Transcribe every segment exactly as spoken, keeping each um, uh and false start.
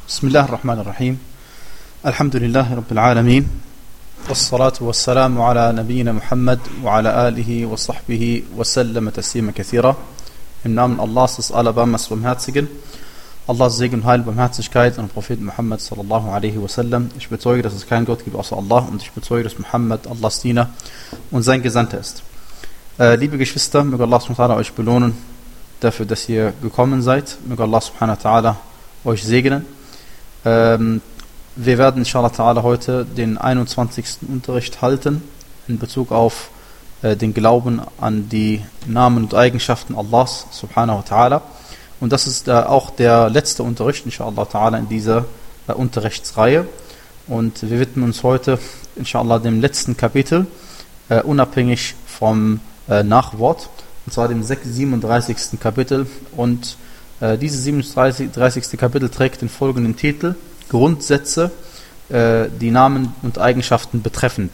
بسم الله الرحمن الرحيم الحمد لله رب العالمين والصلاة والسلام على نبينا Muhammad وعلى آله وصحبه وسلم تسليما كثيرا. Im Namen Allahs des Allerbarmers Barmherzigen, Allahs Segen und Heil, Barmherzigkeit und Prophet Muhammad sallallahu alaihi wasallam. Ich bezeuge, dass es keinen Gott gibt außer Allah, und ich bezeuge, dass Muhammad Allahs Diener und sein Gesandter ist. Äh, liebe Geschwister, möge Allah subhanahu wa ta'ala euch belohnen dafür, dass ihr gekommen seid. Möge Allah subhanahu wa ta'ala euch segnen. Ähm, wir werden inshallah ta'ala heute den einundzwanzigsten Unterricht halten in Bezug auf äh, den Glauben an die Namen und Eigenschaften Allahs subhanahu wa ta'ala. Und das ist äh, auch der letzte Unterricht inshallah ta'ala in dieser äh, Unterrichtsreihe. Und wir widmen uns heute inshallah dem letzten Kapitel, äh, unabhängig vom äh, Nachwort, und zwar dem siebenunddreißigsten Kapitel. Und äh, dieses siebenunddreißigste Kapitel trägt den folgenden Titel: Grundsätze, äh, die Namen und Eigenschaften betreffend.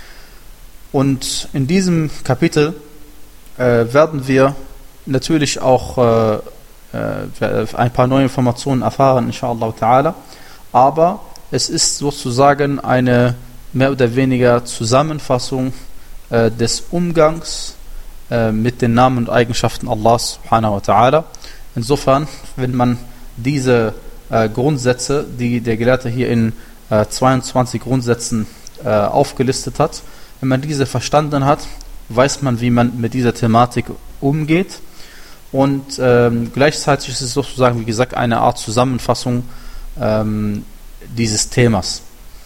Und in diesem Kapitel äh, werden wir natürlich auch äh, äh, ein paar neue Informationen erfahren, inshallah ta'ala. Aber es ist sozusagen eine mehr oder weniger Zusammenfassung äh, des Umgangs äh, mit den Namen und Eigenschaften Allahs subhanahu wa ta'ala. Insofern, wenn man diese äh, Grundsätze, die der Gelehrte hier in äh, zweiundzwanzig Grundsätzen äh, aufgelistet hat, wenn man diese verstanden hat, weiß man, wie man mit dieser Thematik umgeht. Und ähm, gleichzeitig ist es sozusagen, wie gesagt, eine Art Zusammenfassung ähm, dieses Themas.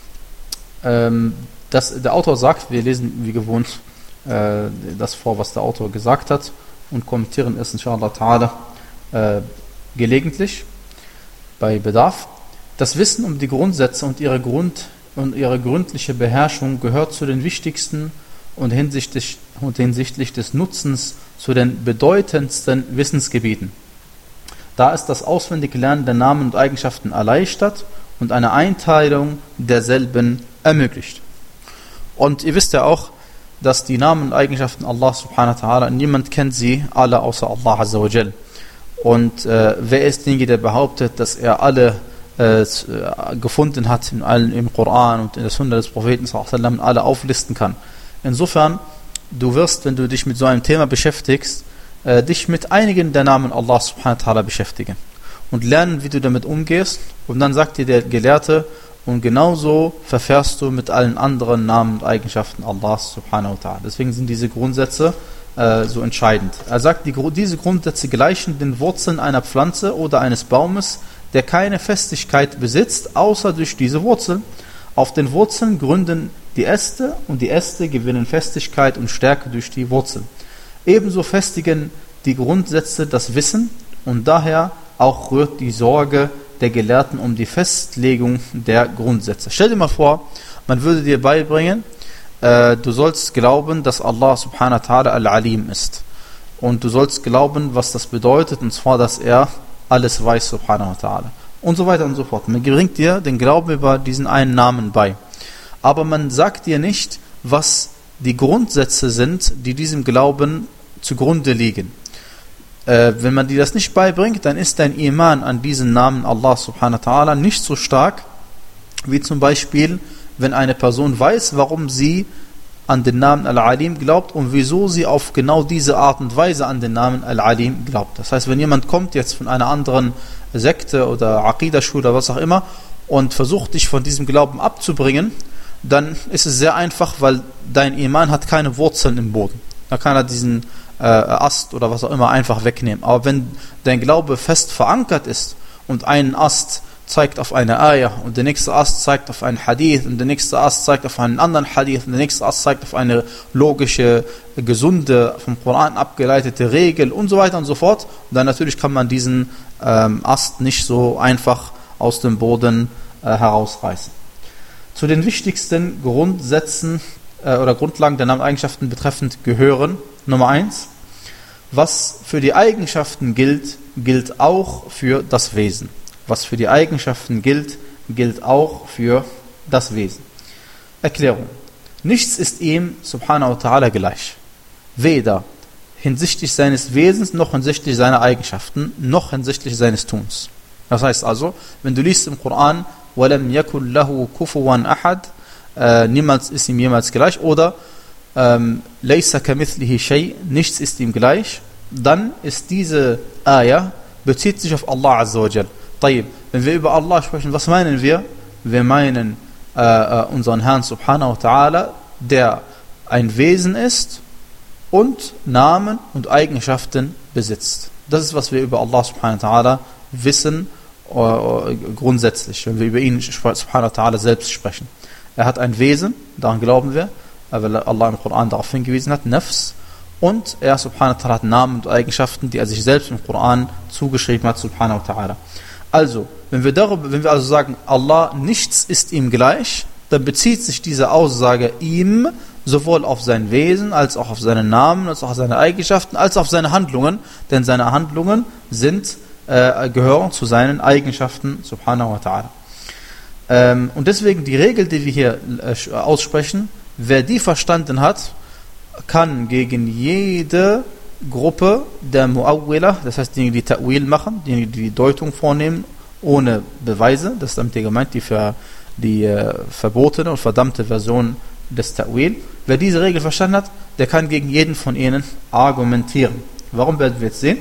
Ähm, das, der Autor sagt, wir lesen wie gewohnt äh, das vor, was der Autor gesagt hat, und kommentieren es inshallah ta'ala äh, gelegentlich bei Bedarf. Das Wissen um die Grundsätze und ihre Grund und ihre gründliche Beherrschung gehört zu den wichtigsten und hinsichtlich, und hinsichtlich des Nutzens zu den bedeutendsten Wissensgebieten. Da ist das auswendige Lernen der Namen und Eigenschaften erleichtert und eine Einteilung derselben ermöglicht. Und ihr wisst ja auch, dass die Namen und Eigenschaften Allah subhanahu wa ta'ala, niemand kennt sie alle außer Allah azza wa jal. Und äh, wer ist derjenige, der behauptet, dass er alle äh, gefunden hat in allen, im Koran und in der Sunna des Propheten sallallahu alaihi wasallam, alle auflisten kann? Insofern, du wirst, wenn du dich mit so einem Thema beschäftigst, äh, dich mit einigen der Namen Allah subhanahu wa ta'ala beschäftigen und lernen, wie du damit umgehst. Und dann sagt dir der Gelehrte, und genauso verfährst du mit allen anderen Namen und Eigenschaften Allah subhanahu wa ta'ala. Deswegen sind diese Grundsätze äh, so entscheidend. Er sagt, die, diese Grundsätze gleichen den Wurzeln einer Pflanze oder eines Baumes, der keine Festigkeit besitzt, außer durch diese Wurzeln. Auf den Wurzeln gründen die Äste, und die Äste gewinnen Festigkeit und Stärke durch die Wurzeln. Ebenso festigen die Grundsätze das Wissen, und daher auch rührt die Sorge der Gelehrten um die Festlegung der Grundsätze. Stell dir mal vor, man würde dir beibringen, äh, du sollst glauben, dass Allah subhanahu wa ta'ala al-Alim ist. Und du sollst glauben, was das bedeutet, und zwar, dass er alles weiß, subhanahu wa ta'ala. Und so weiter und so fort. Man bringt dir den Glauben über diesen einen Namen bei. Aber man sagt dir nicht, was die Grundsätze sind, die diesem Glauben zugrunde liegen. Äh, wenn man dir das nicht beibringt, dann ist dein Iman an diesen Namen Allah subhanahu wa ta'ala nicht so stark, wie zum Beispiel, wenn eine Person weiß, warum sie an den Namen Al-Alim glaubt und wieso sie auf genau diese Art und Weise an den Namen Al-Alim glaubt. Das heißt, wenn jemand kommt jetzt von einer anderen Sekte oder Aqidah-Schule oder was auch immer und versucht, dich von diesem Glauben abzubringen, dann ist es sehr einfach, weil dein Iman hat keine Wurzeln im Boden. Da kann er diesen äh, Ast oder was auch immer einfach wegnehmen. Aber wenn dein Glaube fest verankert ist und ein Ast zeigt auf eine Ayah und der nächste Ast zeigt auf einen Hadith und der nächste Ast zeigt auf einen anderen Hadith und der nächste Ast zeigt auf eine logische, gesunde, vom Koran abgeleitete Regel und so weiter und so fort, dann natürlich kann man diesen ähm, Ast nicht so einfach aus dem Boden äh, herausreißen. Zu den wichtigsten Grundsätzen äh, oder Grundlagen der Nameneigenschaften betreffend gehören: Nummer eins, was für die Eigenschaften gilt, gilt auch für das Wesen. Was für die Eigenschaften gilt, gilt auch für das Wesen. Erklärung: Nichts ist ihm subhanahu wa ta'ala gleich. Weder hinsichtlich seines Wesens, noch hinsichtlich seiner Eigenschaften, noch hinsichtlich seines Tuns. Das heißt also, wenn du liest im Koran, وَلَمْ يَكُنْ لَهُ كُفُوًا أَحَدٍ, äh, niemals ist ihm jemals gleich, oder ähm, لَيْسَ كَمِثْلِهِ شَيْءٍ, nichts ist ihm gleich, dann ist diese Ayah, bezieht sich auf Allah Azza wa Jal. طيب, wenn wir über Allah sprechen, was meinen wir? Wir meinen äh, unseren Herrn Subhanahu wa Ta'ala, der ein Wesen ist und Namen und Eigenschaften besitzt. Das ist, was wir über Allah Subhanahu wa Ta'ala wissen, uh, grundsätzlich, wenn wir über ihn Subhanahu wa Ta'ala selbst sprechen. Er hat ein Wesen, daran glauben wir, weil Allah im Koran darauf hingewiesen hat, Nafs, und er Subhanahu wa Ta'ala hat Namen und Eigenschaften, die er sich selbst im Koran zugeschrieben hat, Subhanahu wa Ta'ala. Also, wenn wir, darüber, wenn wir also sagen, Allah, nichts ist ihm gleich, dann bezieht sich diese Aussage ihm sowohl auf sein Wesen, als auch auf seine Namen, als auch auf seine Eigenschaften, als auch auf seine Handlungen, denn seine Handlungen sind, äh, gehören zu seinen Eigenschaften, Subhanahu wa Ta'ala. Ähm, und deswegen die Regel, die wir hier äh, aussprechen, wer die verstanden hat, kann gegen jede Gruppe der Mu'awwila, das heißt diejenigen, die Ta'wil machen, diejenigen, die die Deutung vornehmen, ohne Beweise, das ist damit gemeint, die für die äh, verbotene und verdammte Version des Ta'wil. Wer diese Regel verstanden hat, der kann gegen jeden von ihnen argumentieren. Warum werden wir jetzt sehen?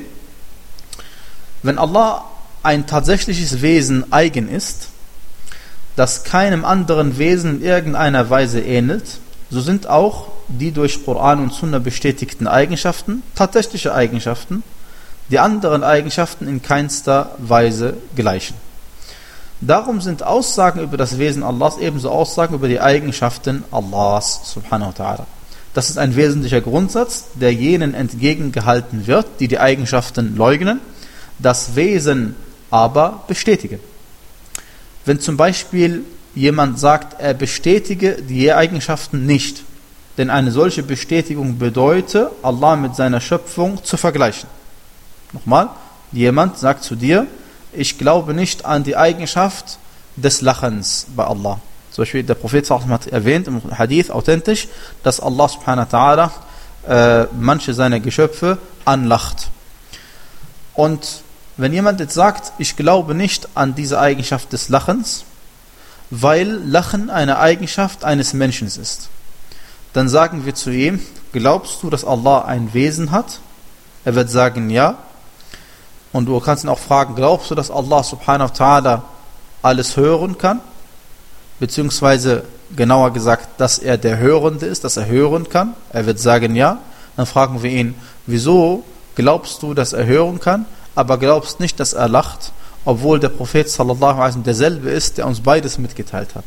Wenn Allah ein tatsächliches Wesen eigen ist, das keinem anderen Wesen in irgendeiner Weise ähnelt, so sind auch die durch Koran und Sunna bestätigten Eigenschaften tatsächliche Eigenschaften, die anderen Eigenschaften in keinster Weise gleichen. Darum sind Aussagen über das Wesen Allahs ebenso Aussagen über die Eigenschaften Allahs subhanahu wa ta'ala. Das ist ein wesentlicher Grundsatz, der jenen entgegengehalten wird, die die Eigenschaften leugnen, das Wesen aber bestätigen. Wenn zum Beispiel jemand sagt, er bestätige die Eigenschaften nicht, denn eine solche Bestätigung bedeutet, Allah mit seiner Schöpfung zu vergleichen. Nochmal, jemand sagt zu dir, ich glaube nicht an die Eigenschaft des Lachens bei Allah. Zum Beispiel der Prophet hat erwähnt im Hadith authentisch, dass Allah subhanahu wa ta'ala äh, manche seiner Geschöpfe anlacht. Und wenn jemand jetzt sagt, ich glaube nicht an diese Eigenschaft des Lachens, weil Lachen eine Eigenschaft eines Menschen ist, dann sagen wir zu ihm, glaubst du, dass Allah ein Wesen hat? Er wird sagen, ja. Und du kannst ihn auch fragen, glaubst du, dass Allah subhanahu wa ta'ala alles hören kann? Beziehungsweise genauer gesagt, dass er der Hörende ist, dass er hören kann? Er wird sagen, ja. Dann fragen wir ihn, wieso glaubst du, dass er hören kann, aber glaubst nicht, dass er lacht, obwohl der Prophet sallallahu alaihi wasallam derselbe ist, der uns beides mitgeteilt hat?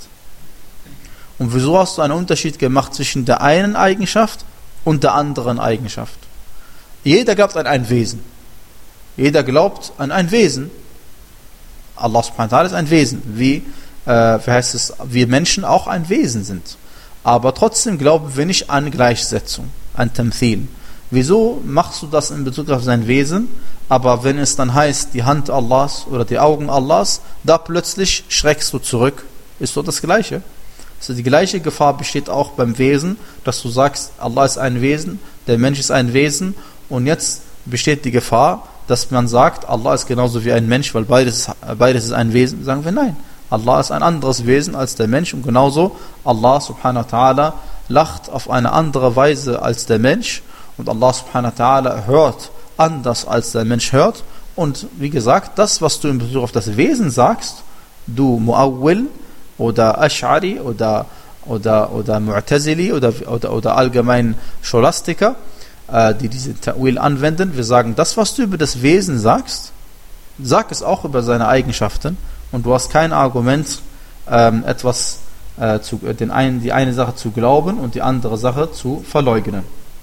Und wieso hast du einen Unterschied gemacht zwischen der einen Eigenschaft und der anderen Eigenschaft? Jeder glaubt an ein Wesen. Jeder glaubt an ein Wesen. Allah subhanahu wa ta'ala ist ein Wesen, wie, äh, wie heißt es, wir Menschen auch ein Wesen sind. Aber trotzdem glauben wir nicht an Gleichsetzung, an Tamthil. Wieso machst du das in Bezug auf sein Wesen? Aber wenn es dann heißt, die Hand Allahs oder die Augen Allahs, da plötzlich schreckst du zurück. Ist doch das Gleiche. Also die gleiche Gefahr besteht auch beim Wesen, dass du sagst, Allah ist ein Wesen, der Mensch ist ein Wesen, und jetzt besteht die Gefahr, dass man sagt, Allah ist genauso wie ein Mensch, weil beides, beides ist ein Wesen. Sagen wir nein, Allah ist ein anderes Wesen als der Mensch, und genauso Allah subhanahu wa ta'ala lacht auf eine andere Weise als der Mensch, und Allah subhanahu wa ta'ala hört anders als der Mensch hört. Und wie gesagt, das, was du in Bezug auf das Wesen sagst, du Mu'awwil oder Ash'ari oder, oder, oder Mu'tazili oder, oder, oder allgemein Scholastiker, äh, die diese Ta'wil anwenden, wir sagen, das, was du über das Wesen sagst, sag es auch über seine Eigenschaften, und du hast kein Argument, ähm, etwas äh, zu, den einen, die eine Sache zu glauben und die andere Sache zu verleugnen.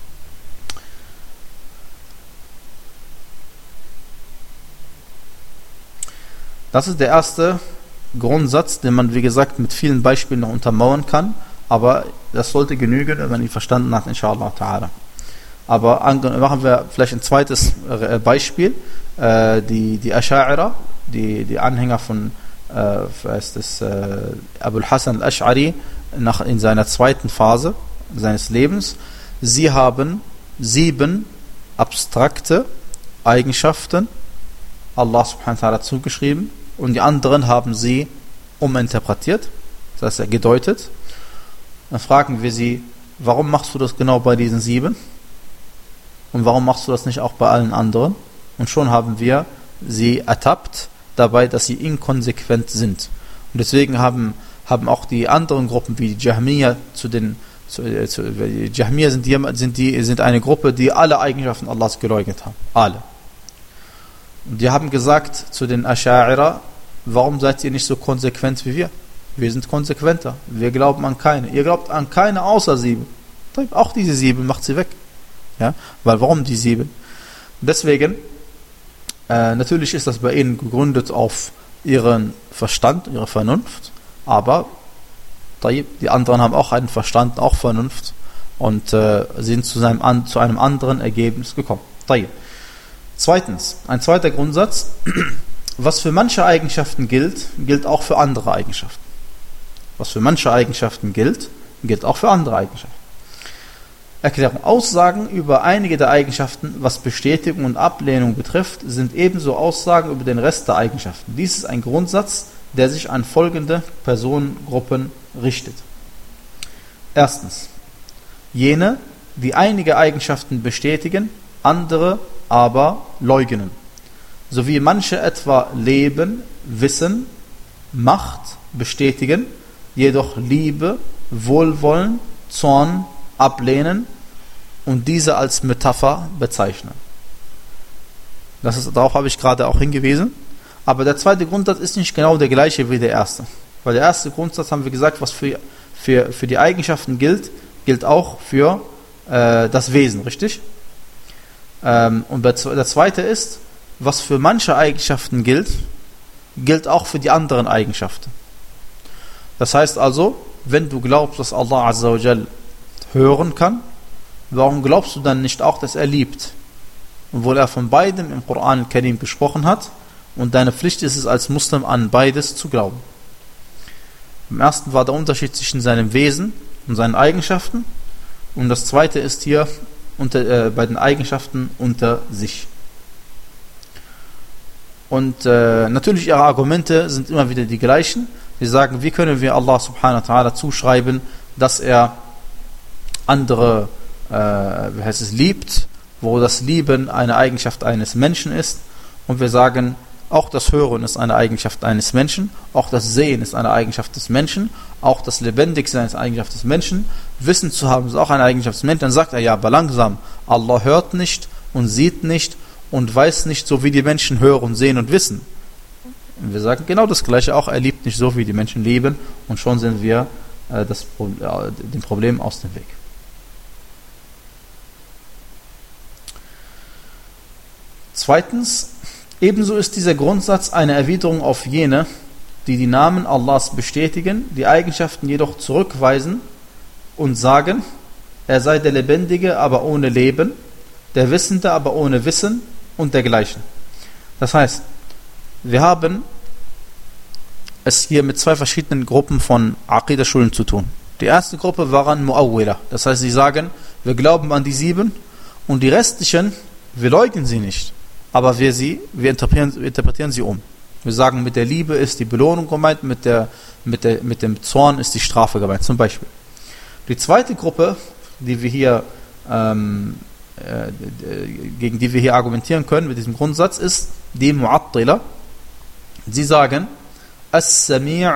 Das ist der erste Grundsatz, den man, wie gesagt, mit vielen Beispielen noch untermauern kann, aber das sollte genügen, wenn man ihn verstanden hat, inshallah ta'ala. Aber machen wir vielleicht ein zweites Beispiel. Die, die Asha'ira, die, die Anhänger von äh, ist das, äh, Abul Hasan al-Ash'ari nach, in seiner zweiten Phase seines Lebens, sie haben sieben abstrakte Eigenschaften Allah subhanahu wa ta'ala zugeschrieben, und die anderen haben sie uminterpretiert, das heißt gedeutet. Dann fragen wir sie, warum machst du das genau bei diesen sieben? Und warum machst du das nicht auch bei allen anderen? Und schon haben wir sie ertappt dabei, dass sie inkonsequent sind. Und deswegen haben, haben auch die anderen Gruppen wie die Jahmiya zu den zu, zu, die Jahmiya sind, die, sind, die, sind eine Gruppe, die alle Eigenschaften Allahs geleugnet haben. Alle. Und die haben gesagt zu den Asha'ira, warum seid ihr nicht so konsequent wie wir? Wir sind konsequenter. Wir glauben an keine. Ihr glaubt an keine außer sieben. Auch diese sieben macht sie weg. Ja? Weil warum die sieben? Deswegen, äh, natürlich ist das bei ihnen gegründet auf ihren Verstand, ihre Vernunft, aber die anderen haben auch einen Verstand, auch Vernunft und äh, sind zu, seinem, an, zu einem anderen Ergebnis gekommen. Zweitens, ein zweiter Grundsatz, was für manche Eigenschaften gilt, gilt auch für andere Eigenschaften. Was für manche Eigenschaften gilt, gilt auch für andere Eigenschaften. Erklärung. Aussagen über einige der Eigenschaften, was Bestätigung und Ablehnung betrifft, sind ebenso Aussagen über den Rest der Eigenschaften. Dies ist ein Grundsatz, der sich an folgende Personengruppen richtet. Erstens, jene, die einige Eigenschaften bestätigen, andere aber leugnen, sowie manche etwa Leben, Wissen, Macht bestätigen, jedoch Liebe, Wohlwollen, Zorn ablehnen und diese als Metapher bezeichnen. Das ist, darauf habe ich gerade auch hingewiesen. Aber der zweite Grundsatz ist nicht genau der gleiche wie der erste. Weil der erste Grundsatz, haben wir gesagt, was für, für, für die Eigenschaften gilt, gilt auch für äh, das Wesen, richtig? Ähm, und der zweite ist, was für manche Eigenschaften gilt, gilt auch für die anderen Eigenschaften. Das heißt also, wenn du glaubst, dass Allah Azza wa Jal hören kann, warum glaubst du dann nicht auch, dass er liebt? Und wo er von beidem im Koran al-Karim gesprochen hat, und deine Pflicht ist es als Muslim, an beides zu glauben. Im ersten war der Unterschied zwischen seinem Wesen und seinen Eigenschaften, und das zweite ist hier unter, äh, bei den Eigenschaften unter sich. Und äh, natürlich ihre Argumente sind immer wieder die gleichen. Sie sagen, wie können wir Allah subhanahu wa ta'ala zuschreiben, dass er andere, äh, wie heißt es, liebt, wo das Lieben eine Eigenschaft eines Menschen ist, und wir sagen, auch das Hören ist eine Eigenschaft eines Menschen, auch das Sehen ist eine Eigenschaft des Menschen, auch das Lebendigsein ist eine Eigenschaft des Menschen, Wissen zu haben ist auch eine Eigenschaft des Menschen. Dann sagt er, ja, aber langsam, Allah hört nicht und sieht nicht und weiß nicht, so wie die Menschen hören, sehen und wissen. Und wir sagen genau das Gleiche auch, er liebt nicht so, wie die Menschen lieben, und schon sind wir äh, das, äh, dem Problem aus dem Weg. Zweitens, ebenso ist dieser Grundsatz eine Erwiderung auf jene, die die Namen Allahs bestätigen, die Eigenschaften jedoch zurückweisen und sagen, er sei der Lebendige, aber ohne Leben, der Wissende, aber ohne Wissen und dergleichen. Das heißt, wir haben es hier mit zwei verschiedenen Gruppen von Aqidah-Schulen zu tun. Die erste Gruppe waren Mu'awwila, das heißt, sie sagen, wir glauben an die sieben, und die restlichen, wir leugnen sie nicht. Aber wir, sie, wir interpretieren, interpretieren sie um. Wir sagen, mit der Liebe ist die Belohnung gemeint, mit, der, mit, der, mit dem Zorn ist die Strafe gemeint, zum Beispiel. Die zweite Gruppe, die wir hier, ähm, äh, gegen die wir hier argumentieren können mit diesem Grundsatz, ist die Mu'attila. Sie sagen, As-Sami'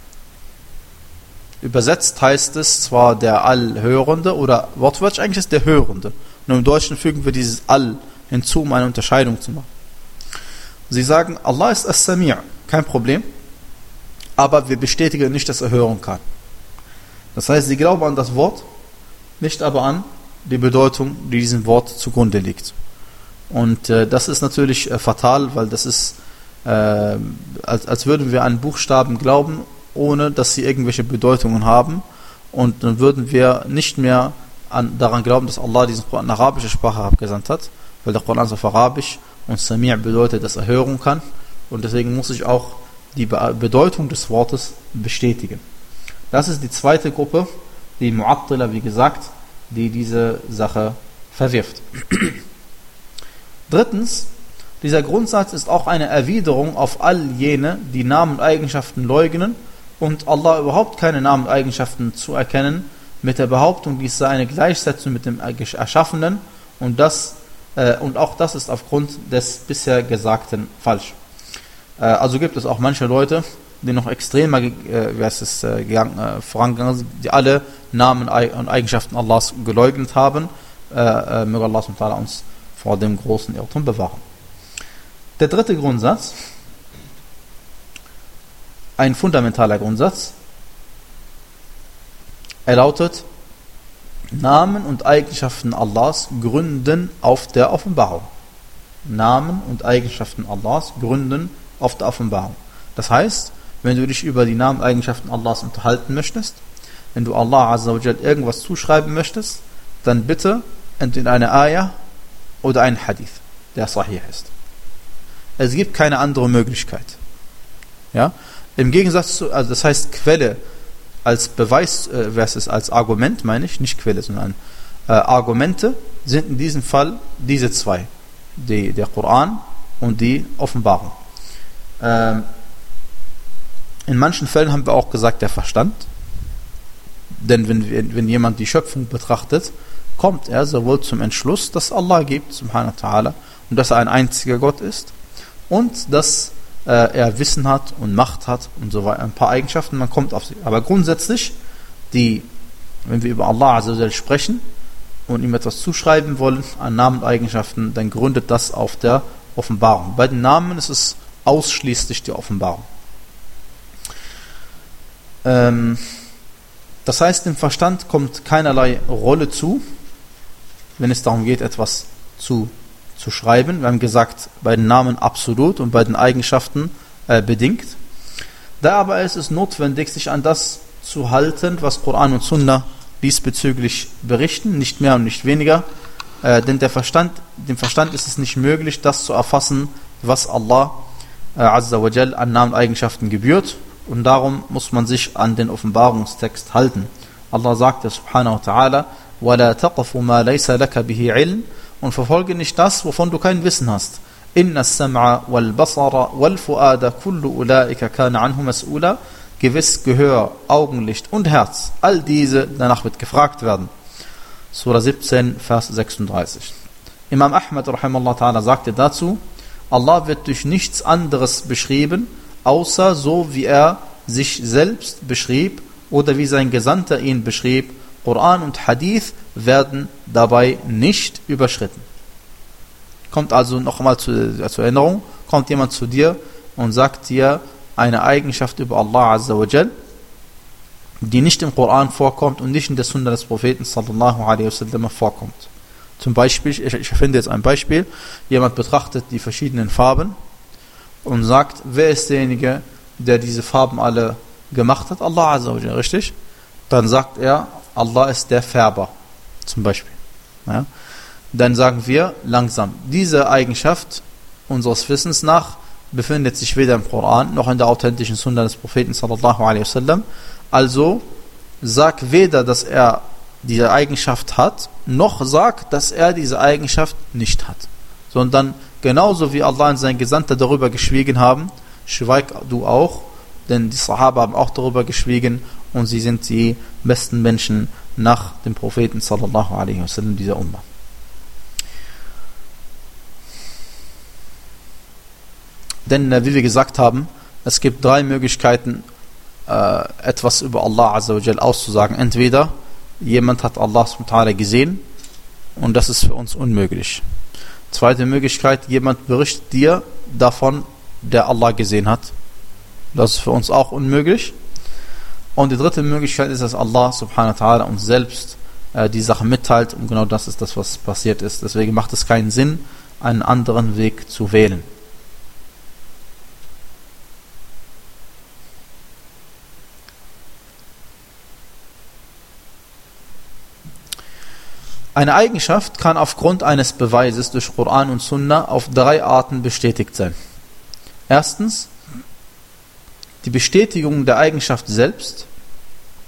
übersetzt heißt es zwar der Allhörende, oder wortwörtlich eigentlich ist der Hörende. Nur im Deutschen fügen wir dieses All hinzu, um eine Unterscheidung zu machen. Sie sagen, Allah ist As-Sami', kein Problem, aber wir bestätigen nicht, dass er hören kann. Das heißt, sie glauben an das Wort, nicht aber an die Bedeutung, die diesem Wort zugrunde liegt. Und äh, das ist natürlich äh, fatal, weil das ist, äh, als, als würden wir an Buchstaben glauben, ohne dass sie irgendwelche Bedeutungen haben, und dann würden wir nicht mehr an, daran glauben, dass Allah diesen Koran in arabischer Sprache abgesandt hat, weil der Koran ist auf Arabisch und Sami' bedeutet, dass er hören kann, und deswegen muss ich auch die Be- Bedeutung des Wortes bestätigen. Das ist die zweite Gruppe, die Mu'attila, wie gesagt, die diese Sache verwirft. Drittens, Dieser Grundsatz ist auch eine Erwiderung auf all jene, die Namen und Eigenschaften leugnen und Allah überhaupt keine Namen und Eigenschaften zuerkennen, mit der Behauptung, dies sei eine Gleichsetzung mit dem Erschaffenen, und, das, äh, und auch das ist aufgrund des bisher Gesagten falsch. Äh, also gibt es auch manche Leute, die noch extremer äh, wie heißt es, äh, gegangen, äh, vorangegangen sind, die alle Namen und Eigenschaften Allahs geleugnet haben. Äh, äh, möge Allah subhanahu wa ta'ala uns vor dem großen Irrtum bewahren. Der dritte Grundsatz, ein fundamentaler Grundsatz, er lautet: Namen und Eigenschaften Allahs gründen auf der Offenbarung. Namen und Eigenschaften Allahs gründen auf der Offenbarung. Das heißt, wenn du dich über die Namen und Eigenschaften Allahs unterhalten möchtest, wenn du Allah Azza wa Jal irgendwas zuschreiben möchtest, dann bitte entweder eine Ayah oder einen Hadith, der sahih ist. Es gibt keine andere Möglichkeit. Ja? Im Gegensatz zu, also das heißt Quelle als Beweis äh, versus als Argument, meine ich, nicht Quelle, sondern äh, Argumente sind in diesem Fall diese zwei, die, der Koran und die Offenbarung. Ähm, in manchen Fällen haben wir auch gesagt, der Verstand, denn wenn, wenn jemand die Schöpfung betrachtet, kommt er sowohl zum Entschluss, dass Allah gibt, subhanahu wa ta'ala, und dass er ein einziger Gott ist, und dass äh, er Wissen hat und Macht hat und so weiter, ein paar Eigenschaften, man kommt auf sie. Aber grundsätzlich, die, wenn wir über Allah Azza wa Jal sprechen und ihm etwas zuschreiben wollen an Namen und Eigenschaften, dann gründet das auf der Offenbarung. Bei den Namen ist es ausschließlich die Offenbarung. Ähm, das heißt, dem Verstand kommt keinerlei Rolle zu, wenn es darum geht, etwas zu zu schreiben. Wir haben gesagt, bei den Namen absolut und bei den Eigenschaften äh, bedingt. Da aber ist es notwendig, sich an das zu halten, was Koran und Sunna diesbezüglich berichten, nicht mehr und nicht weniger, äh, denn der Verstand, dem Verstand ist es nicht möglich, das zu erfassen, was Allah äh, Azza wa Jal an Namen und Eigenschaften gebührt, und darum muss man sich an den Offenbarungstext halten. Allah sagte subhanahu wa ta'ala: وَلَا تَقْفُ مَا لَيْسَ لَكَ بِهِ عِلْمٍ, und verfolge nicht das, wovon du kein Wissen hast. Inna as-sam'a wal basara wal fu'ada kullu ulaika kana anhu mas'ula. Gewiss Gehör, Augenlicht und Herz, all diese, danach wird gefragt werden. Surah siebzehn, Vers sechsunddreißig. Imam Ahmad rahimahullah ta'ala sagte dazu: Allah wird durch nichts anderes beschrieben, außer so wie er sich selbst beschrieb oder wie sein Gesandter ihn beschrieb. Koran und Hadith werden dabei nicht überschritten. Kommt also nochmal zu, zur Erinnerung, kommt jemand zu dir und sagt dir eine Eigenschaft über Allah Azza wa Jal, die nicht im Koran vorkommt und nicht in der Sunna des Propheten sallallahu alaihi wasallam vorkommt. Zum Beispiel, ich, ich finde jetzt ein Beispiel, jemand betrachtet die verschiedenen Farben und sagt, wer ist derjenige, der diese Farben alle gemacht hat? Allah Azza wa Jal, richtig? Dann sagt er, Allah ist der Färber, zum Beispiel. Ja? Dann sagen wir langsam, diese Eigenschaft unseres Wissens nach befindet sich weder im Koran noch in der authentischen Sunna des Propheten sallallahu alaihi wasallam. Also sag weder, dass er diese Eigenschaft hat, noch sag, dass er diese Eigenschaft nicht hat. Sondern genauso wie Allah und sein Gesandter darüber geschwiegen haben, schweig du auch, denn die Sahaba haben auch darüber geschwiegen und sie sind die besten Menschen nach dem Propheten sallallahu alaihi wasallam dieser Ummah. Denn wie wir gesagt haben, es gibt drei Möglichkeiten, äh, etwas über Allah Azza wa Jal auszusagen. Entweder jemand hat Allah subhanahu wa ta'ala gesehen und das ist für uns unmöglich. Zweite Möglichkeit, jemand berichtet dir davon, der Allah gesehen hat. Das ist für uns auch unmöglich. Und die dritte Möglichkeit ist, dass Allah subhanahu wa ta'ala uns selbst äh, die Sache mitteilt, und genau das ist das, was passiert ist. Deswegen macht es keinen Sinn, einen anderen Weg zu wählen. Eine Eigenschaft kann aufgrund eines Beweises durch Koran und Sunna auf drei Arten bestätigt sein. Erstens, die Bestätigung der Eigenschaft selbst,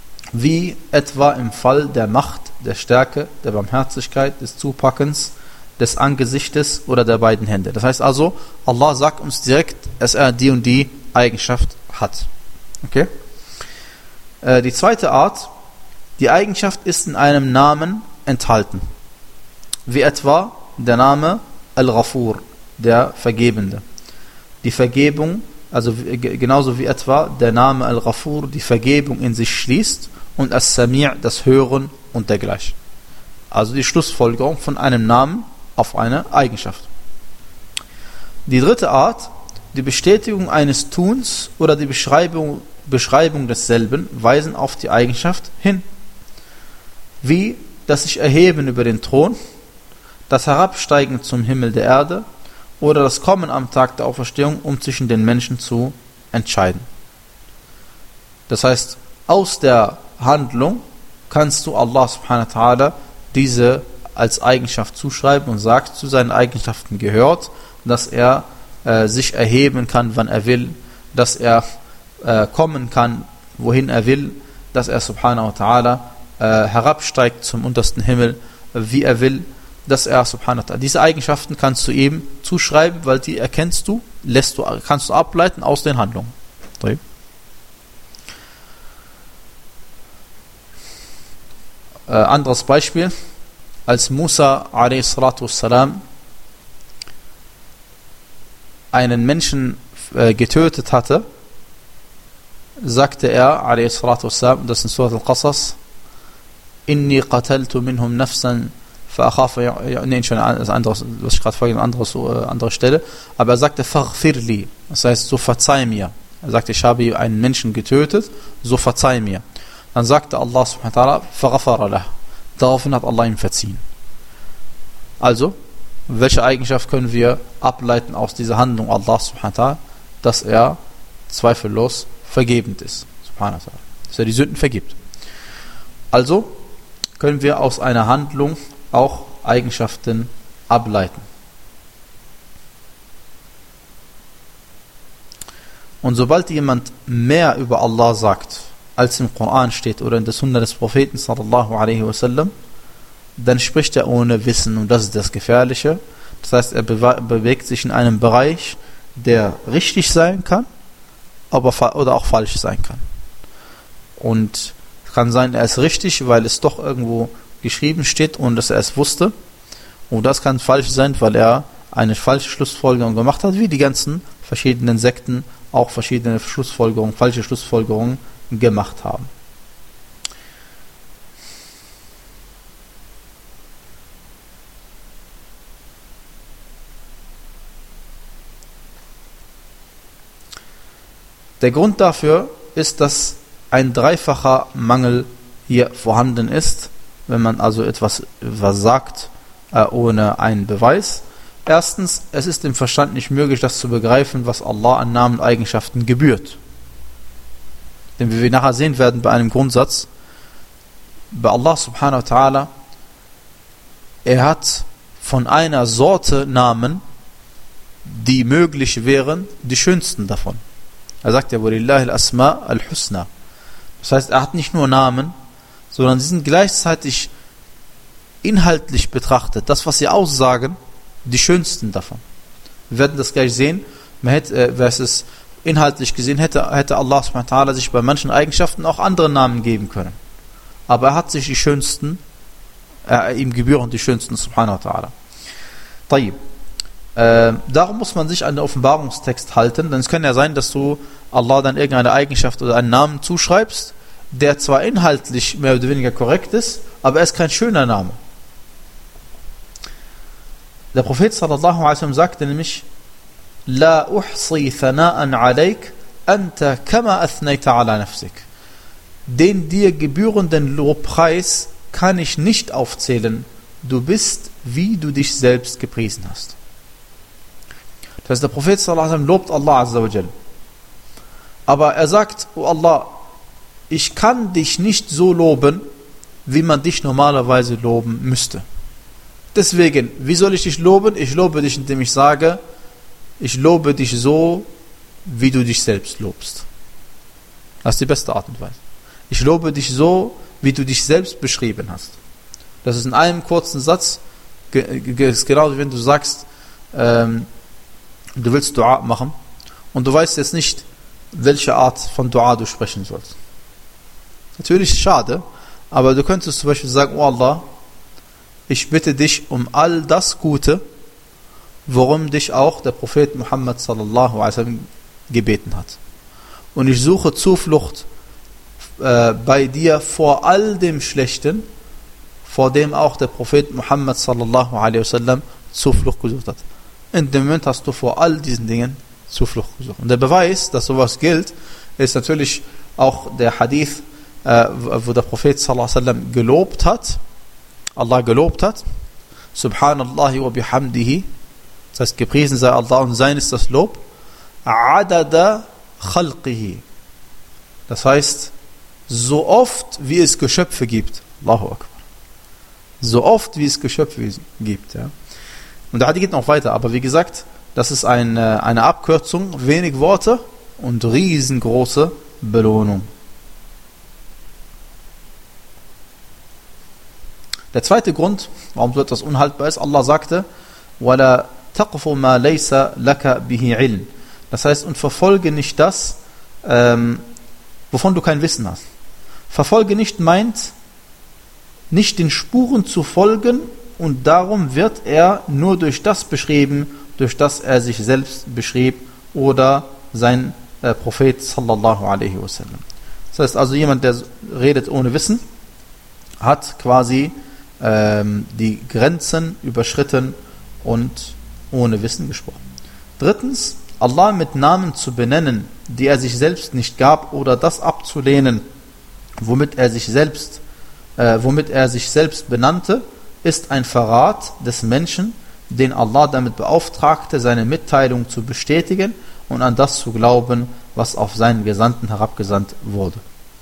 wie etwa im Fall der Macht, der Stärke, der Barmherzigkeit, des Zupackens, des Angesichtes oder der beiden Hände. Das heißt also, Allah sagt uns direkt, dass er die und die Eigenschaft hat. Okay? Äh, die zweite Art, die Eigenschaft ist in einem Namen enthalten. Wie etwa der Name Al-Ghafur, der Vergebende. Die Vergebung, also genauso wie etwa der Name Al-Ghafur die Vergebung in sich schließt und As-Sami' das Hören und dergleichen. Also die Schlussfolgerung von einem Namen auf eine Eigenschaft. Die dritte Art, die Bestätigung eines Tuns oder die Beschreibung, Beschreibung desselben weisen auf die Eigenschaft hin. Wie das sich Erheben über den Thron, das Herabsteigen zum Himmel der Erde oder das Kommen am Tag der Auferstehung, um zwischen den Menschen zu entscheiden. Das heißt, aus der Handlung kannst du Allah subhanahu wa ta'ala diese als Eigenschaft zuschreiben und sagt, zu seinen Eigenschaften gehört, dass er äh, sich erheben kann, wann er will, dass er äh, kommen kann, wohin er will, dass er subhanahu wa ta'ala äh, herabsteigt zum untersten Himmel, äh, wie er will, dass er subhanahu wa ta'ala, diese Eigenschaften kannst du ihm zuschreiben, weil die erkennst du, lässt du, kannst du ableiten aus den Handlungen. Okay. Äh, anderes Beispiel, als Musa a s. einen Menschen äh, getötet hatte, sagte er a s. das ist in Surat Al-Qasas, inni qataltu minhum nafsan fa'akhafu, ja, nee, schon das andere, was ich gerade vorhin, andere, so, andere Stelle, aber er sagte faghfirli, das heißt, so verzeih mir. Er sagte, ich habe einen Menschen getötet, so verzeih mir. Dann sagte Allah subhanahu wa ta'ala, faghfara lah. Daraufhin hat Allah ihm verziehen. Also, welche Eigenschaft können wir ableiten aus dieser Handlung Allah subhanahu wa ta'ala? Dass er zweifellos vergebend ist. Subhanahu wa ta'ala. Dass er die Sünden vergibt. Also können wir aus einer Handlung auch Eigenschaften ableiten. Und sobald jemand mehr über Allah sagt, als im Koran steht oder in der Sunna des Propheten sallallahu alaihi wasallam, dann spricht er ohne Wissen und das ist das Gefährliche. Das heißt, er bewe- bewegt sich in einem Bereich, der richtig sein kann, aber fa- oder auch falsch sein kann. Und es kann sein, er ist richtig, weil es doch irgendwo geschrieben steht und dass er es wusste. Und das kann falsch sein, weil er eine falsche Schlussfolgerung gemacht hat, wie die ganzen verschiedenen Sekten auch verschiedene Schlussfolgerungen, falsche Schlussfolgerungen gemacht haben. Der Grund dafür ist, dass ein dreifacher Mangel hier vorhanden ist, wenn man also etwas, etwas sagt, äh, ohne einen Beweis. Erstens, es ist im Verstand nicht möglich, das zu begreifen, was Allah an Namen und Eigenschaften gebührt. Denn wie wir nachher sehen werden bei einem Grundsatz, bei Allah subhanahu wa ta'ala, er hat von einer Sorte Namen, die möglich wären, die schönsten davon. Er sagt ja, وَلِلَّهِ الْأَسْمَاءُ الْحُسْنَى. Das heißt, er hat nicht nur Namen, sondern sie sind gleichzeitig inhaltlich betrachtet, das, was sie aussagen, die schönsten davon. Wir werden das gleich sehen. Man hätte, äh, wer es inhaltlich gesehen hätte, hätte Allah subhanahu wa ta'ala sich bei manchen Eigenschaften auch andere Namen geben können. Aber er hat sich die schönsten, äh, ihm gebühren die schönsten, subhanahu wa ta'ala. Tayyib. Äh, darum muss man sich an den Offenbarungstext halten, denn es kann ja sein, dass du Allah dann irgendeine Eigenschaft oder einen Namen zuschreibst, der zwar inhaltlich mehr oder weniger korrekt ist, aber er ist kein schöner Name. Der Prophet sallallahu alaihi wasallam sagte nämlich, La uhsi thana'an alayk, anta kama athnayta ala nafsik. Den dir gebührenden Lobpreis kann ich nicht aufzählen. Du bist, wie du dich selbst gepriesen hast. Das heißt, der Prophet sallallahu alaihi wasallam lobt Allah azza wa jal. Aber er sagt, oh Allah, ich kann dich nicht so loben, wie man dich normalerweise loben müsste. Deswegen, wie soll ich dich loben? Ich lobe dich, indem ich sage, ich lobe dich so, wie du dich selbst lobst. Das ist die beste Art und Weise. Ich lobe dich so, wie du dich selbst beschrieben hast. Das ist in einem kurzen Satz ist genauso, wie wenn du sagst, ähm, du willst Dua machen und du weißt jetzt nicht, welche Art von Dua du sprechen sollst. Natürlich ist es schade, aber du könntest zum Beispiel sagen, oh Allah, ich bitte dich um all das Gute, worum dich auch der Prophet Muhammad sallallahu alaihi wasallam gebeten hat. Und ich suche Zuflucht äh, bei dir vor all dem Schlechten, vor dem auch der Prophet Muhammad sallallahu alaihi wasallam Zuflucht gesucht hat. In dem Moment hast du vor all diesen Dingen Zuflucht gesucht. Und der Beweis, dass sowas gilt, ist natürlich auch der Hadith, äh, wo der Prophet sallallahu alaihi wasallam gelobt hat, Allah gelobt hat, Subhanallahi wa bihamdihi, das heißt, gepriesen sei Allah und sein ist das Lob, adada khalqihi, das heißt, so oft wie es Geschöpfe gibt, Allahu Akbar, so oft wie es Geschöpfe gibt. Ja. Und der Hadith geht noch weiter, aber wie gesagt, das ist eine, eine Abkürzung, wenig Worte und riesengroße Belohnung. Der zweite Grund, warum so etwas unhaltbar ist, Allah sagte, وَلَا تَقْفُ مَا لَيْسَ لَكَ بِهِ عِلْمٍ. Das heißt, und verfolge nicht das, ähm, wovon du kein Wissen hast. Verfolge nicht meint, nicht den Spuren zu folgen, und darum wird er nur durch das beschrieben, durch das er sich selbst beschrieb oder sein äh, Prophet sallallahu alaihi wasallam. Das heißt also, jemand, der redet ohne Wissen, hat quasi ähm, die Grenzen überschritten und ohne Wissen gesprochen. Drittens, Allah mit Namen zu benennen, die er sich selbst nicht gab, oder das abzulehnen, womit er sich selbst, äh, womit er sich selbst benannte, ist ein Verrat des Menschen, den Allah damit beauftragte, seine Mitteilung zu bestätigen und an das zu glauben, was auf seinen Gesandten herabgesandt wurde.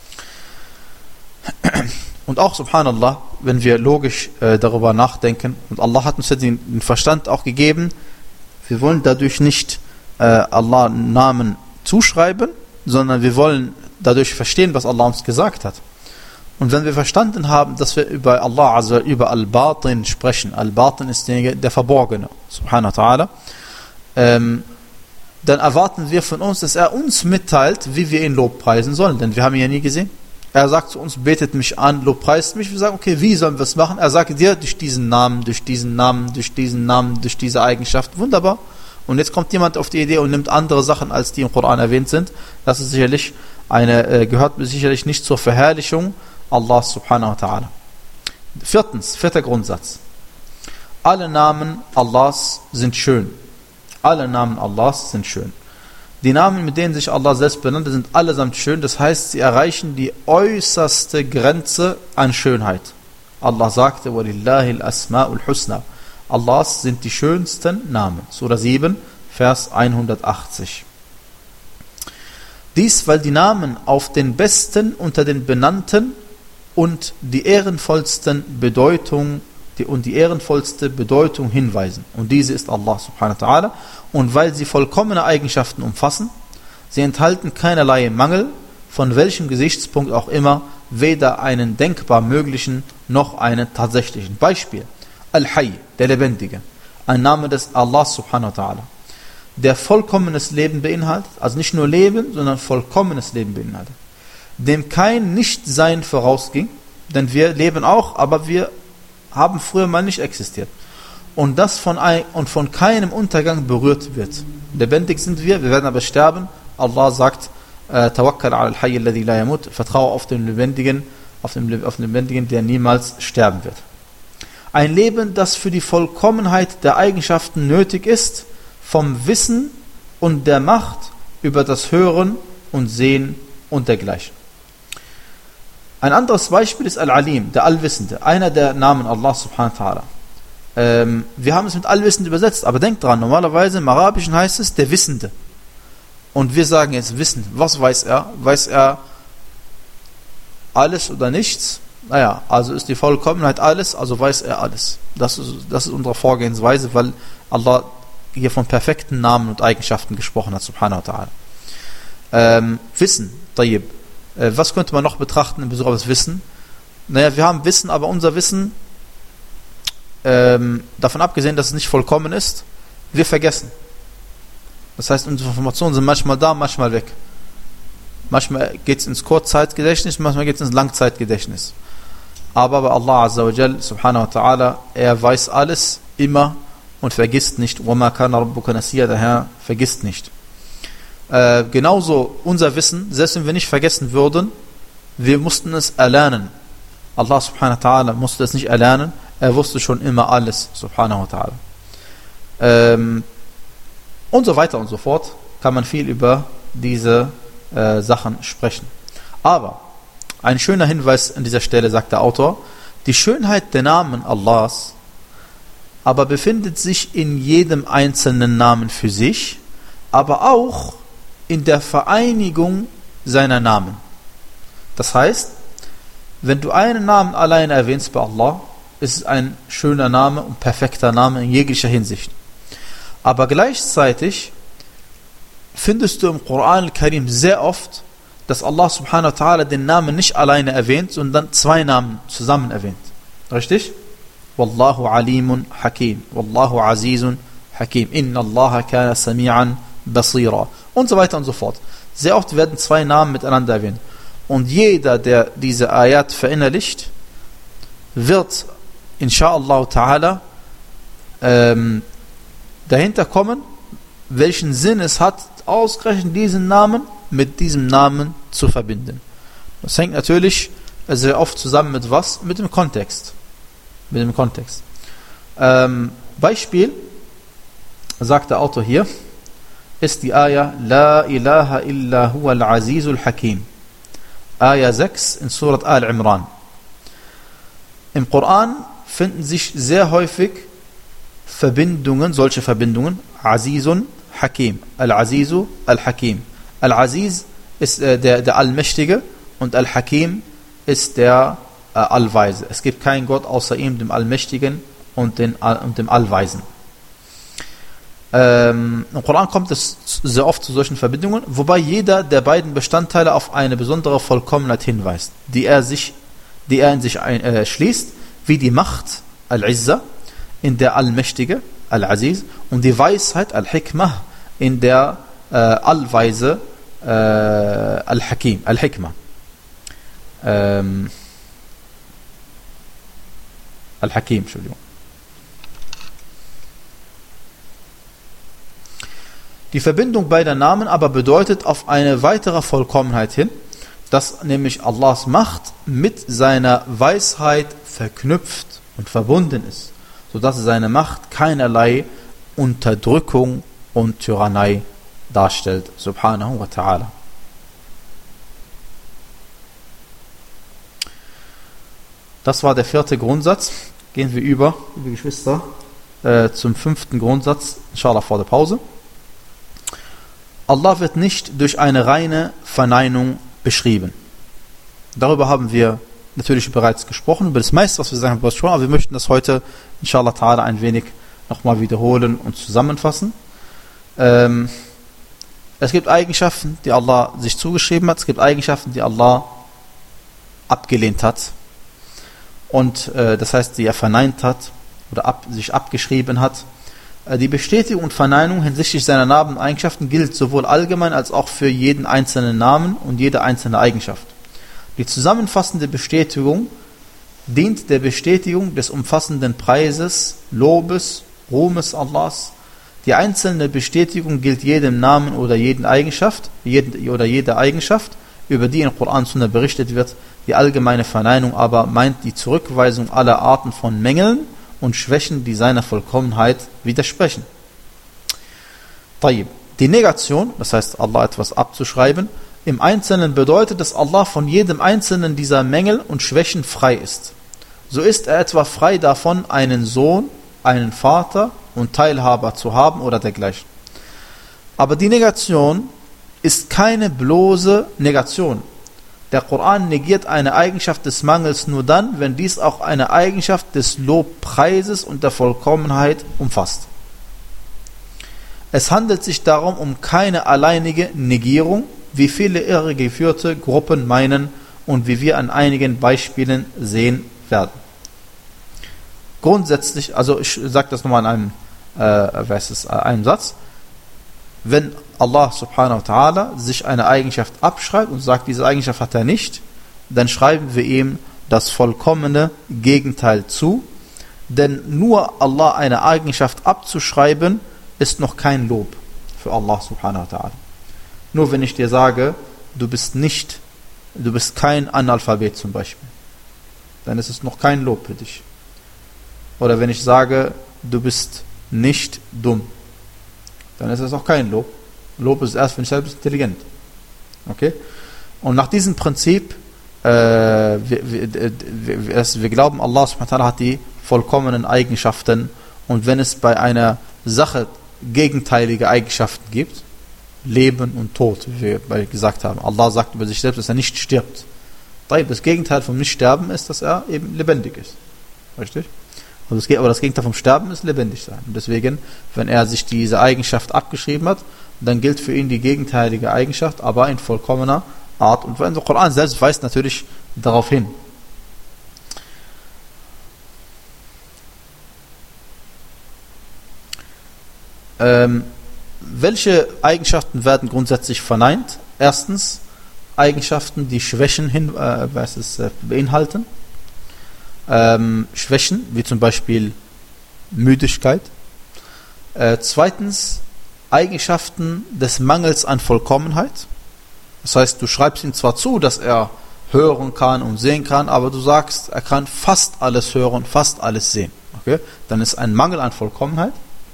Und auch, subhanallah, wenn wir logisch äh, darüber nachdenken, und Allah hat uns ja den, den Verstand auch gegeben, wir wollen dadurch nicht äh, Allah Namen zuschreiben, sondern wir wollen dadurch verstehen, was Allah uns gesagt hat. Und wenn wir verstanden haben, dass wir über Allah, also über Al-Batin sprechen, Al-Batin ist der, der Verborgene, subhanahu wa ta'ala, ähm, dann erwarten wir von uns, dass er uns mitteilt, wie wir ihn lobpreisen sollen, denn wir haben ihn ja nie gesehen. Er sagt zu uns, betet mich an, lobpreist mich. Wir sagen, okay, wie sollen wir es machen? Er sagt dir, durch diesen Namen, durch diesen Namen, durch diesen Namen, durch diese Eigenschaft. Wunderbar. Und jetzt kommt jemand auf die Idee und nimmt andere Sachen, als die im Koran erwähnt sind. Das ist sicherlich eine, äh, gehört sicherlich nicht zur Verherrlichung Allah subhanahu wa ta'ala. Viertens, vierter Grundsatz. Alle Namen Allahs sind schön. Alle Namen Allahs sind schön. Die Namen, mit denen sich Allah selbst benannte, sind allesamt schön. Das heißt, sie erreichen die äußerste Grenze an Schönheit. Allah sagte, وَلِلَّهِ الْأَسْمَاءُ الْحُسْنَى. Allahs sind die schönsten Namen. Surah sieben, Vers hundertachtzig. Dies, weil die Namen auf den besten unter den Benannten und die ehrenvollsten Bedeutung die, und die ehrenvollste Bedeutung hinweisen. Und diese ist Allah subhanahu wa ta'ala. Und weil sie vollkommene Eigenschaften umfassen, sie enthalten keinerlei Mangel, von welchem Gesichtspunkt auch immer, weder einen denkbar möglichen noch einen tatsächlichen. Beispiel: Al-Hayy, der Lebendige, ein Name des Allah subhanahu wa ta'ala, der vollkommenes Leben beinhaltet, also nicht nur Leben, sondern vollkommenes Leben beinhaltet, dem kein Nichtsein vorausging, denn wir leben auch, aber wir haben früher mal nicht existiert. Und das von, ein, und von keinem Untergang berührt wird. Lebendig sind wir, wir werden aber sterben. Allah sagt, Tawakkal ala al-Hayy alladhi la yamut, vertraue auf den Lebendigen, auf den, auf den Lebendigen, der niemals sterben wird. Ein Leben, das für die Vollkommenheit der Eigenschaften nötig ist, vom Wissen und der Macht über das Hören und Sehen und dergleichen. Ein anderes Beispiel ist Al-Alim, der Allwissende, einer der Namen Allah subhanahu wa ta'ala. Ähm, wir haben es mit Allwissend übersetzt, aber denkt dran, normalerweise im Arabischen heißt es der Wissende. Und wir sagen jetzt Wissen. Was weiß er? Weiß er alles oder nichts? Naja, also ist die Vollkommenheit alles, also weiß er alles. Das ist, das ist unsere Vorgehensweise, weil Allah hier von perfekten Namen und Eigenschaften gesprochen hat, subhanahu wa ta'ala. Ähm, Wissen, tayyib. Äh, was könnte man noch betrachten in Bezug auf das Wissen? Naja, wir haben Wissen, aber unser Wissen ähm, davon abgesehen, dass es nicht vollkommen ist, wir vergessen. Das heißt, unsere Informationen sind manchmal da, manchmal weg. Manchmal geht es ins Kurzzeitgedächtnis, manchmal geht es ins Langzeitgedächtnis. Aber bei Allah Azza wa Jal, subhanahu wa ta'ala, er weiß alles, immer und vergisst nicht. وَمَا كَانَ رَبُّكَ نَسِيًّا, der Herr vergisst nicht. Äh, genauso unser Wissen, selbst wenn wir nicht vergessen würden, wir mussten es erlernen. Allah subhanahu wa ta'ala musste es nicht erlernen, er wusste schon immer alles, subhanahu wa ta'ala. Ähm, und so weiter und so fort kann man viel über diese äh, Sachen sprechen. Aber ein schöner Hinweis an dieser Stelle, sagt der Autor, die Schönheit der Namen Allahs aber befindet sich in jedem einzelnen Namen für sich, aber auch in der Vereinigung seiner Namen. Das heißt, wenn du einen Namen allein erwähnst bei Allah, ist es ein schöner Name und perfekter Name in jeglicher Hinsicht. Aber gleichzeitig findest du im Koran al-Karim sehr oft, dass Allah subhanahu wa ta'ala den Namen nicht alleine erwähnt, sondern zwei Namen zusammen erwähnt. Richtig? Wallahu alimun hakim. Wallahu azizun hakim. Inna Allaha kana sami'an basira. Und so weiter und so fort. Sehr oft werden zwei Namen miteinander erwähnt. Und jeder, der diese Ayat verinnerlicht, wird, insha'Allah ta'ala, ähm, dahinter kommen, welchen Sinn es hat, ausgerechnet diesen Namen mit diesem Namen zu verbinden. Das hängt natürlich sehr oft zusammen mit was? Mit dem Kontext. Mit dem Kontext. Ähm, Beispiel, sagt der Autor hier, ist die Ayah La ilaha illa huwa al-azizul hakim. Ayah sechs in Surat Al-Imran. Im Koran finden sich sehr häufig Verbindungen, solche Verbindungen, Azizun, Hakim, Al-Azizu, Al-Hakim. Al-Aziz ist äh, der, der Allmächtige und Al-Hakim ist der äh, Allweise. Es gibt keinen Gott außer ihm, dem Allmächtigen und, den, und dem Allweisen. Ähm, Im Koran kommt es sehr oft zu solchen Verbindungen, wobei jeder der beiden Bestandteile auf eine besondere Vollkommenheit hinweist, die er, sich, die er in sich ein, äh, schließt, wie die Macht, Al-Izza, in der Allmächtige, Al-Aziz, und die Weisheit, Al-Hikmah, in der äh, Allweise, äh, Al-Hakim, Al-Hikmah. Ähm, Al-Hakim, Entschuldigung. Die Verbindung beider Namen aber bedeutet auf eine weitere Vollkommenheit hin, dass nämlich Allahs Macht mit seiner Weisheit verknüpft und verbunden ist, sodass seine Macht keinerlei Unterdrückung und Tyrannei darstellt, subhanahu wa ta'ala. Das war der vierte Grundsatz. Gehen wir über, liebe Geschwister, äh, zum fünften Grundsatz, inshallah vor der Pause. Allah wird nicht durch eine reine Verneinung beschrieben. Darüber haben wir natürlich bereits gesprochen, über das meiste, was wir sagen, aber wir möchten das heute, inshallah ta'ala, ein wenig nochmal wiederholen und zusammenfassen. Ähm, es gibt Eigenschaften, die Allah sich zugeschrieben hat, es gibt Eigenschaften, die Allah abgelehnt hat. Und äh, das heißt, die er verneint hat oder ab, sich abgeschrieben hat. Äh, die Bestätigung und Verneinung hinsichtlich seiner Namen und Eigenschaften gilt sowohl allgemein als auch für jeden einzelnen Namen und jede einzelne Eigenschaft. Die zusammenfassende Bestätigung dient der Bestätigung des umfassenden Preises, Lobes, Ruhmes Allahs. Die einzelne Bestätigung gilt jedem Namen oder jeden Eigenschaft, jeden, oder jeder Eigenschaft, über die in Koran und Sunna berichtet wird. Die allgemeine Verneinung aber meint die Zurückweisung aller Arten von Mängeln und Schwächen, die seiner Vollkommenheit widersprechen. Tayyib. Die Negation, das heißt Allah etwas abzuschreiben, im Einzelnen bedeutet, dass Allah von jedem einzelnen dieser Mängel und Schwächen frei ist. So ist er etwa frei davon, einen Sohn, einen Vater und Teilhaber zu haben oder dergleichen. Aber die Negation ist keine bloße Negation. Der Koran negiert eine Eigenschaft des Mangels nur dann, wenn dies auch eine Eigenschaft des Lobpreises und der Vollkommenheit umfasst. Es handelt sich darum um keine alleinige Negierung, wie viele irregeführte Gruppen meinen und wie wir an einigen Beispielen sehen werden. grundsätzlich, also ich sage das nochmal in einem, äh, was ist, einem Satz, wenn Allah subhanahu wa ta'ala sich eine Eigenschaft abschreibt und sagt, diese Eigenschaft hat er nicht, dann schreiben wir ihm das vollkommene Gegenteil zu, denn nur Allah eine Eigenschaft abzuschreiben, ist noch kein Lob für Allah subhanahu wa ta'ala. Nur wenn ich dir sage, du bist nicht, du bist kein Analphabet zum Beispiel, dann ist es noch kein Lob für dich. Oder wenn ich sage, du bist nicht dumm, dann ist es auch kein Lob. Lob ist erst, wenn ich selbst intelligent. Okay? Und nach diesem Prinzip, äh, wir, wir, wir, wir glauben, Allah subhanahu wa ta'ala hat die vollkommenen Eigenschaften, und wenn es bei einer Sache gegenteilige Eigenschaften gibt, Leben und Tod, wie wir gesagt haben, Allah sagt über sich selbst, dass er nicht stirbt. Das Gegenteil vom Nichtsterben ist, dass er eben lebendig ist. Richtig? Aber das Gegenteil vom Sterben ist lebendig sein. Und deswegen, wenn er sich diese Eigenschaft abgeschrieben hat, dann gilt für ihn die gegenteilige Eigenschaft, aber in vollkommener Art. Und der Koran selbst weist natürlich darauf hin. Ähm, welche Eigenschaften werden grundsätzlich verneint? Erstens, Eigenschaften, die Schwächen hin, äh, was es, äh, beinhalten. Ähm, Schwächen, wie zum Beispiel Müdigkeit. Äh, zweitens, Eigenschaften des Mangels an Vollkommenheit. Das heißt, du schreibst ihm zwar zu, dass er hören kann und sehen kann, aber du sagst, er kann fast alles hören, fast alles sehen. Okay? Dann ist ein Mangel an Vollkommenheit.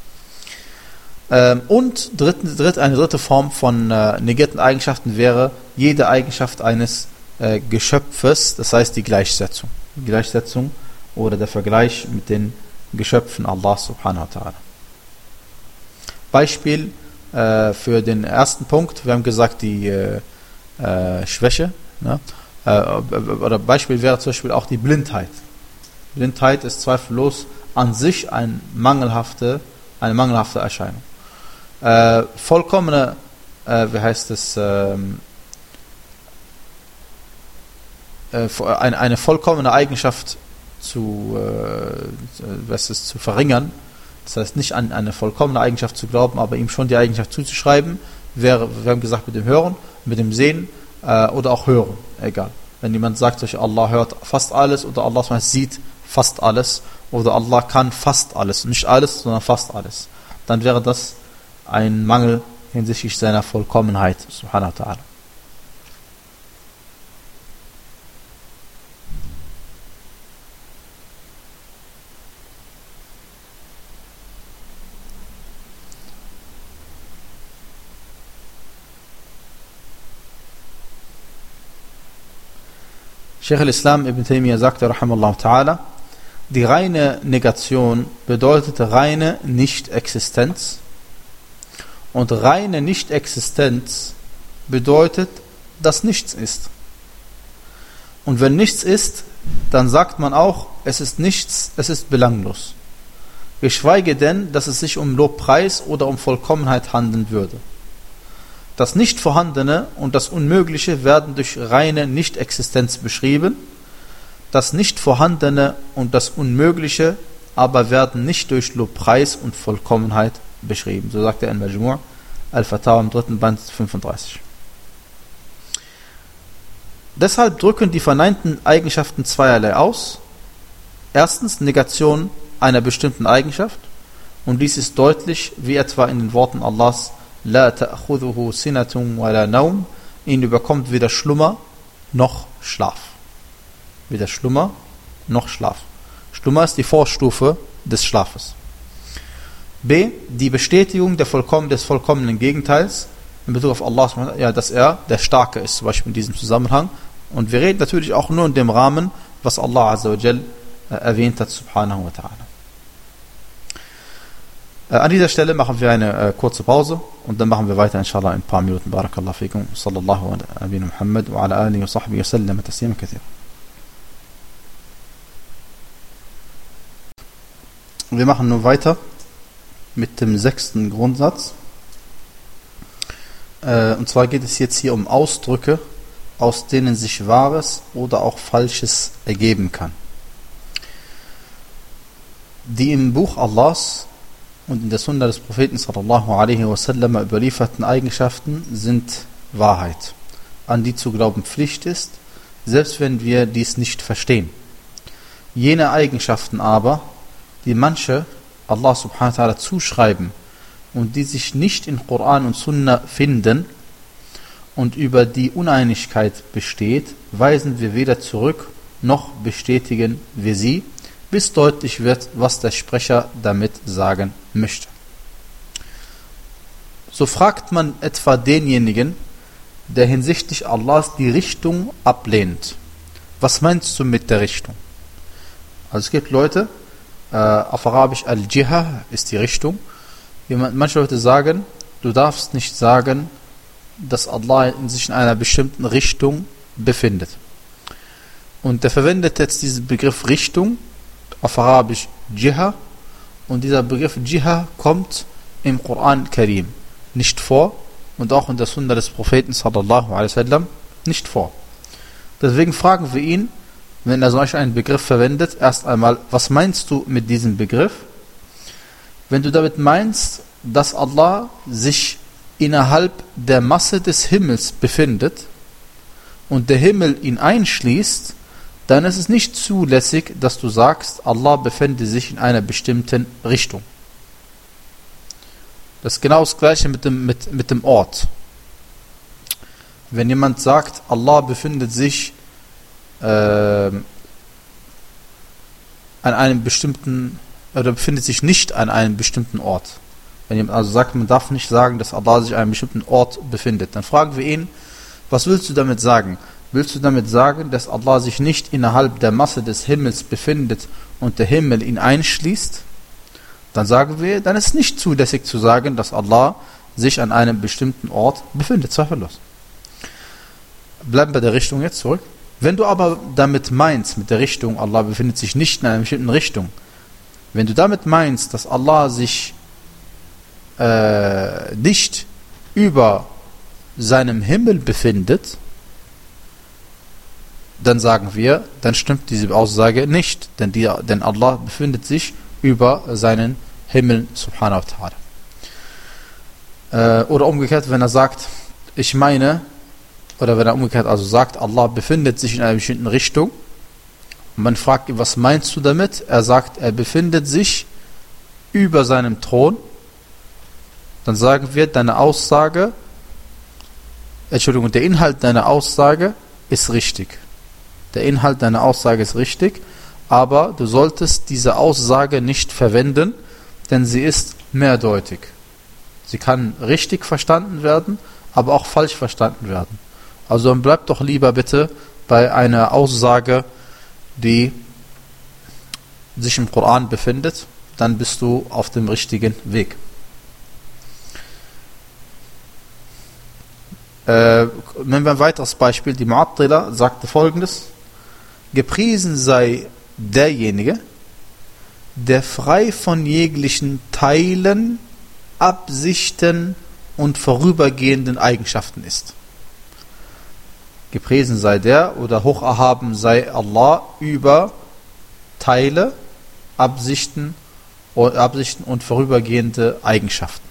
Ähm, und dritt, dritt, eine dritte Form von äh, negierten Eigenschaften wäre jede Eigenschaft eines äh, Geschöpfes, das heißt die Gleichsetzung. Die Gleichsetzung oder der Vergleich mit den Geschöpfen Allah subhanahu wa ta'ala. Beispiel äh, für den ersten Punkt, wir haben gesagt, die äh, äh, Schwäche, ne? äh, oder Beispiel wäre zum Beispiel auch die Blindheit. Blindheit ist zweifellos an sich ein mangelhafte, eine mangelhafte Erscheinung. Äh, vollkommene, äh, wie heißt es, ähm, äh, eine, eine vollkommene Eigenschaft zu, äh, was ist, zu verringern, das heißt nicht an eine vollkommene Eigenschaft zu glauben, aber ihm schon die Eigenschaft zuzuschreiben, wäre, wir haben gesagt, mit dem Hören, mit dem Sehen äh, oder auch Hören, egal. Wenn jemand sagt, Allah hört fast alles oder Allah sieht fast alles oder Allah kann fast alles, nicht alles, sondern fast alles, dann wäre das ein Mangel hinsichtlich seiner Vollkommenheit, subhanahu wa ta'ala. Sheikh al-Islam Ibn Taymiyyah sagte, rahimallahu ta'ala, die reine Negation bedeutet reine Nicht-Existenz. Und reine Nicht-Existenz bedeutet, dass nichts ist. Und wenn nichts ist, dann sagt man auch, es ist nichts, es ist belanglos. Geschweige denn, dass es sich um Lobpreis oder um Vollkommenheit handeln würde. Das Nicht-Vorhandene und das Unmögliche werden durch reine Nicht-Existenz beschrieben. Das Nicht-Vorhandene und das Unmögliche aber werden nicht durch Lobpreis und Vollkommenheit beschrieben. So sagt er in Majmu' al-Fatawa im dritten Band fünfunddreißig. Deshalb drücken die verneinten Eigenschaften zweierlei aus. Erstens Negation einer bestimmten Eigenschaft, und dies ist deutlich, wie etwa in den Worten Allahs, La ta'khudhuhu sinatun wa la naum, ihn überkommt weder Schlummer noch Schlaf. Weder Schlummer noch Schlaf. Schlummer ist die Vorstufe des Schlafes. B. Die Bestätigung der vollkommen, des vollkommenen Gegenteils in Bezug auf Allah, ja, dass er der Starke ist, zum Beispiel in diesem Zusammenhang. Und wir reden natürlich auch nur in dem Rahmen, was Allah Azza wa Jal äh, erwähnt hat, subhanahu wa ta'ala. Äh, an dieser Stelle machen wir eine äh, kurze Pause und dann machen wir weiter, inshallah, in ein paar Minuten. Barakallahu fikum, sallallahu alaihi Muhammad wa ala alihi wa sahbihi wa sallam taslima kathira. Wir machen nun weiter mit dem sechsten Grundsatz. Äh, und zwar geht es jetzt hier um Ausdrücke, aus denen sich Wahres oder auch Falsches ergeben kann. Die im Buch Allahs und in der Sunna des Propheten sallallahu alaihi wasallam überlieferten Eigenschaften sind Wahrheit, an die zu glauben Pflicht ist, selbst wenn wir dies nicht verstehen. Jene Eigenschaften aber, die manche Allah subhanahu wa ta'ala zuschreiben und die sich nicht in Koran und Sunna finden und über die Uneinigkeit besteht, weisen wir weder zurück noch bestätigen wir sie, bis deutlich wird, was der Sprecher damit sagen möchte. So fragt man etwa denjenigen, der hinsichtlich Allahs die Richtung ablehnt. Was meinst du mit der Richtung? Also es gibt Leute, äh, auf Arabisch Al-Jiha ist die Richtung. Manche Leute sagen, du darfst nicht sagen, dass Allah in sich in einer bestimmten Richtung befindet. Und der verwendet jetzt diesen Begriff Richtung, auf Arabisch Jiha, und dieser Begriff Jiha kommt im Koran Karim nicht vor und auch in der Sunna des Propheten sallallahu alaihi wasallam nicht vor. Deswegen fragen wir ihn, wenn er solch einen Begriff verwendet, erst einmal, was meinst du mit diesem Begriff? Wenn du damit meinst, dass Allah sich innerhalb der Masse des Himmels befindet und der Himmel ihn einschließt, dann ist es nicht zulässig, dass du sagst, Allah befände sich in einer bestimmten Richtung. Das ist genau das Gleiche mit dem, mit, mit dem Ort. Wenn jemand sagt, Allah befindet sich äh, an einem bestimmten, oder befindet sich nicht an einem bestimmten Ort. Wenn jemand also sagt, man darf nicht sagen, dass Allah sich an einem bestimmten Ort befindet, dann fragen wir ihn, was willst du damit sagen? Willst du damit sagen, dass Allah sich nicht innerhalb der Masse des Himmels befindet und der Himmel ihn einschließt? Dann sagen wir, dann ist es nicht zulässig zu sagen, dass Allah sich an einem bestimmten Ort befindet, zweifellos. Bleiben bei der Richtung jetzt zurück. Wenn du aber damit meinst, mit der Richtung, Allah befindet sich nicht in einer bestimmten Richtung, wenn du damit meinst, dass Allah sich äh, nicht über seinem Himmel befindet, dann sagen wir, dann stimmt diese Aussage nicht, denn, die, denn Allah befindet sich über seinen Himmel subhanahu wa ta'ala. Äh, oder umgekehrt, wenn er sagt, ich meine, oder wenn er umgekehrt also sagt, Allah befindet sich in einer bestimmten Richtung, und man fragt ihn, was meinst du damit? Er sagt, er befindet sich über seinem Thron, dann sagen wir, deine Aussage, Entschuldigung, der Inhalt deiner Aussage ist richtig. Der Inhalt deiner Aussage ist richtig, aber du solltest diese Aussage nicht verwenden, denn sie ist mehrdeutig. Sie kann richtig verstanden werden, aber auch falsch verstanden werden. Also dann bleib doch lieber bitte bei einer Aussage, die sich im Koran befindet, dann bist du auf dem richtigen Weg. Äh, nehmen wir ein weiteres Beispiel. Die Mu'attila sagte Folgendes: Gepriesen sei derjenige, der frei von jeglichen Teilen, Absichten und vorübergehenden Eigenschaften ist. Gepriesen sei der oder hoch erhaben sei Allah über Teile, Absichten, Absichten und vorübergehende Eigenschaften.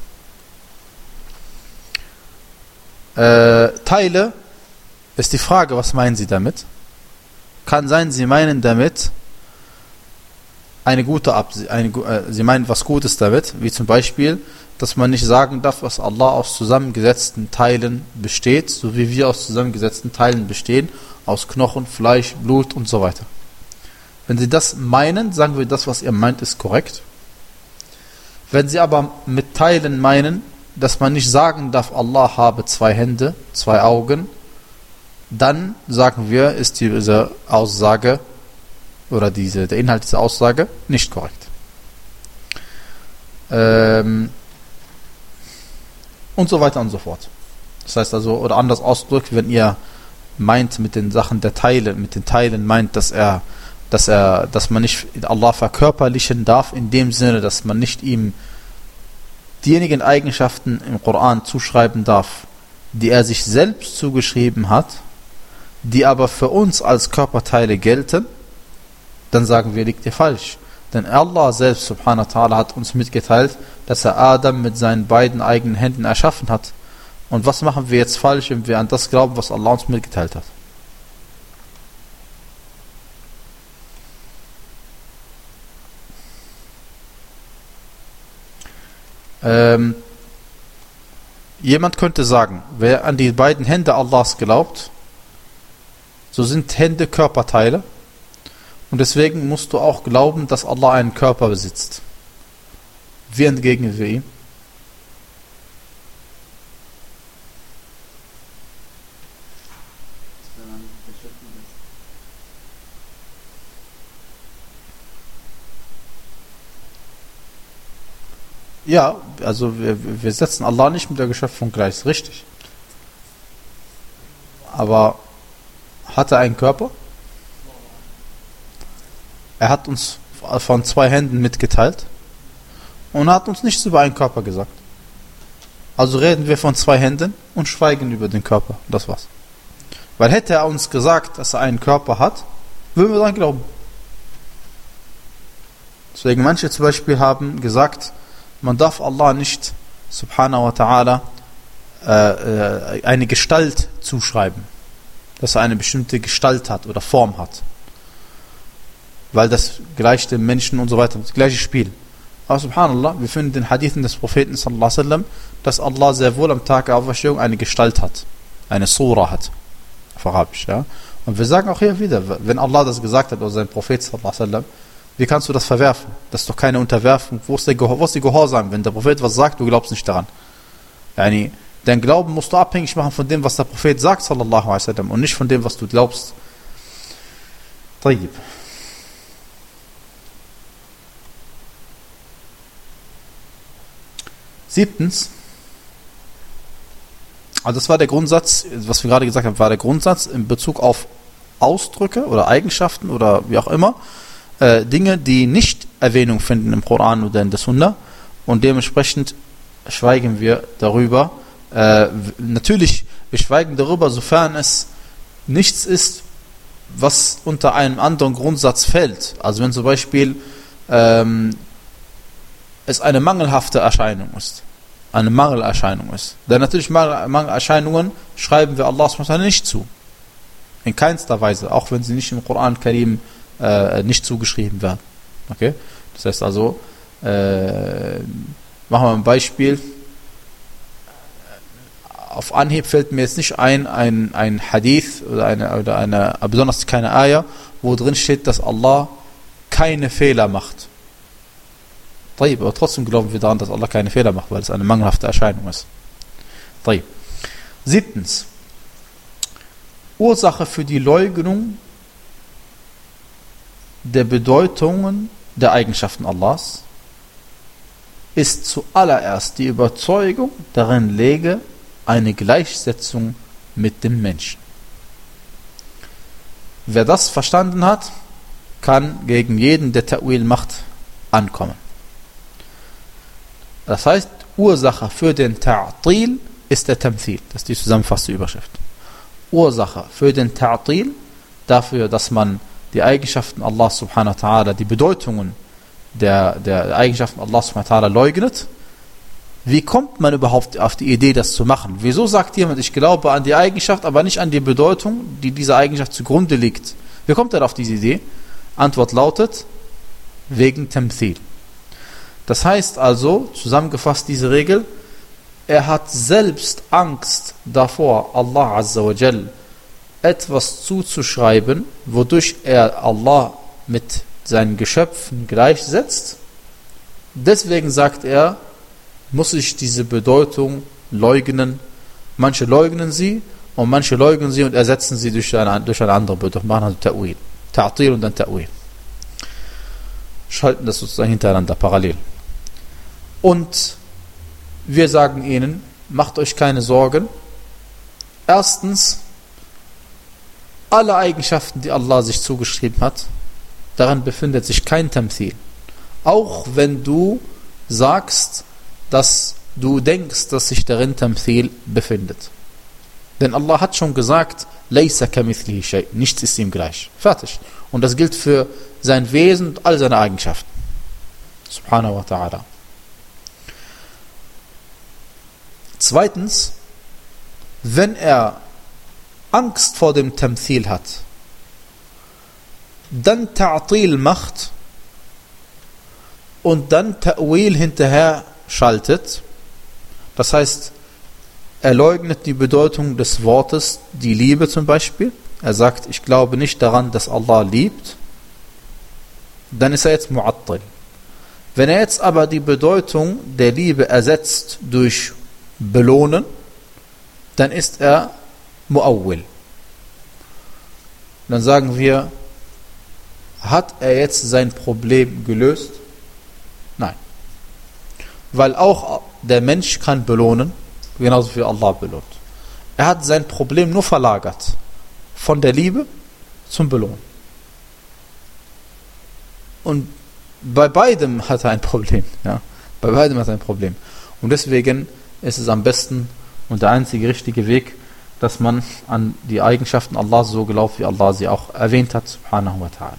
Äh, Teile ist die Frage, was meinen Sie damit? Kann sein, Sie meinen damit eine gute Absicht, eine, äh, Sie meinen was Gutes damit, wie zum Beispiel, dass man nicht sagen darf, was Allah aus zusammengesetzten Teilen besteht, so wie wir aus zusammengesetzten Teilen bestehen, aus Knochen, Fleisch, Blut und so weiter. Wenn Sie das meinen, sagen wir, das, was ihr meint, ist korrekt. Wenn Sie aber mit Teilen meinen, dass man nicht sagen darf, Allah habe zwei Hände, zwei Augen, dann sagen wir, ist diese Aussage oder diese, der Inhalt dieser Aussage nicht korrekt. Ähm, und so weiter und so fort. Das heißt also, oder anders ausgedrückt, wenn ihr meint mit den Sachen der Teile, mit den Teilen meint, dass er, dass er, dass man nicht Allah verkörperlichen darf, in dem Sinne, dass man nicht ihm diejenigen Eigenschaften im Koran zuschreiben darf, die er sich selbst zugeschrieben hat, die aber für uns als Körperteile gelten, dann sagen wir, liegt ihr falsch. Denn Allah selbst, subhanahu wa ta'ala, hat uns mitgeteilt, dass er Adam mit seinen beiden eigenen Händen erschaffen hat. Und was machen wir jetzt falsch, wenn wir an das glauben, was Allah uns mitgeteilt hat? Ähm, jemand könnte sagen, wer an die beiden Hände Allahs glaubt, so sind Hände Körperteile und deswegen musst du auch glauben, dass Allah einen Körper besitzt. Wie entgegnen wir ihm? Ja, also wir, wir setzen Allah nicht mit der Geschöpfung gleich, ist richtig. Aber hat er einen Körper? Er hat uns von zwei Händen mitgeteilt und er hat uns nichts über einen Körper gesagt. Also reden wir von zwei Händen und schweigen über den Körper. Das war's. Weil hätte er uns gesagt, dass er einen Körper hat, würden wir dann glauben. Deswegen manche zum Beispiel haben gesagt, man darf Allah nicht, subhanahu wa ta'ala, äh, äh, eine Gestalt zuschreiben. Dass er eine bestimmte Gestalt hat oder Form hat. Weil das gleicht dem Menschen und so weiter, das gleiche Spiel. Aber subhanallah, wir finden den Hadithen des Propheten sallallahu alaihi wasallam, dass Allah sehr wohl am Tag der Auferstehung eine Gestalt hat. Eine Sura hat. Auf Arabisch, ja. Und wir sagen auch hier wieder, wenn Allah das gesagt hat, oder sein Prophet sallallahu alaihi wasallam, wie kannst du das verwerfen? Das ist doch keine Unterwerfung. Wo ist der Gehorsam? Wo ist die Gehorsam? Wenn der Prophet was sagt, du glaubst nicht daran. Yani, dein Glauben musst du abhängig machen von dem, was der Prophet sagt, sallallahu alaihi wasallam, und nicht von dem, was du glaubst. Tayyib. Siebtens, also das war der Grundsatz, was wir gerade gesagt haben, war der Grundsatz in Bezug auf Ausdrücke oder Eigenschaften oder wie auch immer, äh, Dinge, die nicht Erwähnung finden im Koran oder in der Sunna, und dementsprechend schweigen wir darüber. Äh, natürlich, wir schweigen darüber, sofern es nichts ist, was unter einem anderen Grundsatz fällt. Also wenn zum Beispiel ähm, es eine mangelhafte Erscheinung ist, eine Mangelerscheinung ist. Denn natürlich Mangel, Mangelerscheinungen schreiben wir Allah subhanahu wa ta'ala nicht zu. In keinster Weise, auch wenn sie nicht im Koran Karim äh, nicht zugeschrieben werden. Okay? Das heißt also, äh, machen wir ein Beispiel. Auf Anhieb fällt mir jetzt nicht ein, ein, ein Hadith oder eine, oder eine, besonders keine Ayah, wo drin steht, dass Allah keine Fehler macht. Aber trotzdem glauben wir daran, dass Allah keine Fehler macht, weil es eine mangelhafte Erscheinung ist. Siebtens. Ursache für die Leugnung der Bedeutungen der Eigenschaften Allahs ist zuallererst die Überzeugung, darin läge eine Gleichsetzung mit dem Menschen. Wer das verstanden hat, kann gegen jeden, der Ta'wil macht, ankommen. Das heißt, Ursache für den Ta'til ist der Tamthil. Das ist die zusammenfassende Überschrift. Ursache für den Ta'til, dafür, dass man die Eigenschaften Allah subhanahu wa ta'ala, die Bedeutungen der, der Eigenschaften Allah subhanahu wa ta'ala leugnet. Wie kommt man überhaupt auf die Idee, das zu machen? Wieso sagt jemand, ich glaube an die Eigenschaft, aber nicht an die Bedeutung, die dieser Eigenschaft zugrunde liegt? Wie kommt er auf diese Idee? Antwort lautet, wegen Tamthil. Das heißt also, zusammengefasst diese Regel, er hat selbst Angst davor, Allah Azza wa Jal etwas zuzuschreiben, wodurch er Allah mit seinen Geschöpfen gleichsetzt. Deswegen sagt er, muss ich diese Bedeutung leugnen. Manche leugnen sie und manche leugnen sie und ersetzen sie durch eine, durch eine andere Bedeutung. Machen also Ta'wil. Ta'til und dann Ta'wil. Schalten das sozusagen hintereinander parallel. Und wir sagen ihnen, macht euch keine Sorgen. Erstens, alle Eigenschaften, die Allah sich zugeschrieben hat, darin befindet sich kein Tamthil. Auch wenn du sagst, dass du denkst, dass sich darin Tamthil befindet. Denn Allah hat schon gesagt, Laysa kamithlihi shay, nichts ist ihm gleich. Fertig. Und das gilt für sein Wesen und all seine Eigenschaften. Subhanahu wa ta'ala. Zweitens, wenn er Angst vor dem Tamthil hat, dann Ta'til macht und dann Ta'wil hinterher schaltet, das heißt, er leugnet die Bedeutung des Wortes, die Liebe zum Beispiel. Er sagt, ich glaube nicht daran, dass Allah liebt. Dann ist er jetzt Mu'attil. Wenn er jetzt aber die Bedeutung der Liebe ersetzt durch belohnen, dann ist er Mu'awwil. Dann sagen wir, hat er jetzt sein Problem gelöst? Nein. Weil auch der Mensch kann belohnen, genauso wie Allah belohnt. Er hat sein Problem nur verlagert. Von der Liebe zum Belohnen. Und bei beidem hat er ein Problem. Ja? Bei beidem hat er ein Problem. Und deswegen ist es am besten und der einzige richtige Weg, dass man an die Eigenschaften Allah so glaubt, wie Allah sie auch erwähnt hat, subhanahu wa ta'ala.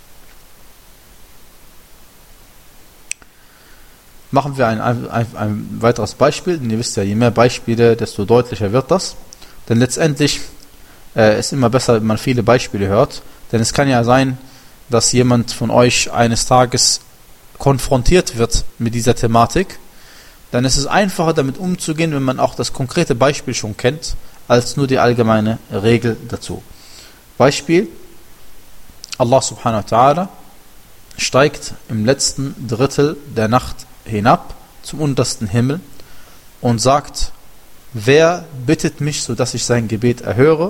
Machen wir ein, ein, ein weiteres Beispiel, denn ihr wisst ja, je mehr Beispiele, desto deutlicher wird das. Denn letztendlich äh, ist immer besser, wenn man viele Beispiele hört. Denn es kann ja sein, dass jemand von euch eines Tages konfrontiert wird mit dieser Thematik. Dann ist es einfacher, damit umzugehen, wenn man auch das konkrete Beispiel schon kennt, als nur die allgemeine Regel dazu. Beispiel: Allah subhanahu wa ta'ala steigt im letzten Drittel der Nacht hinab zum untersten Himmel und sagt, wer bittet mich, sodass ich sein Gebet erhöre?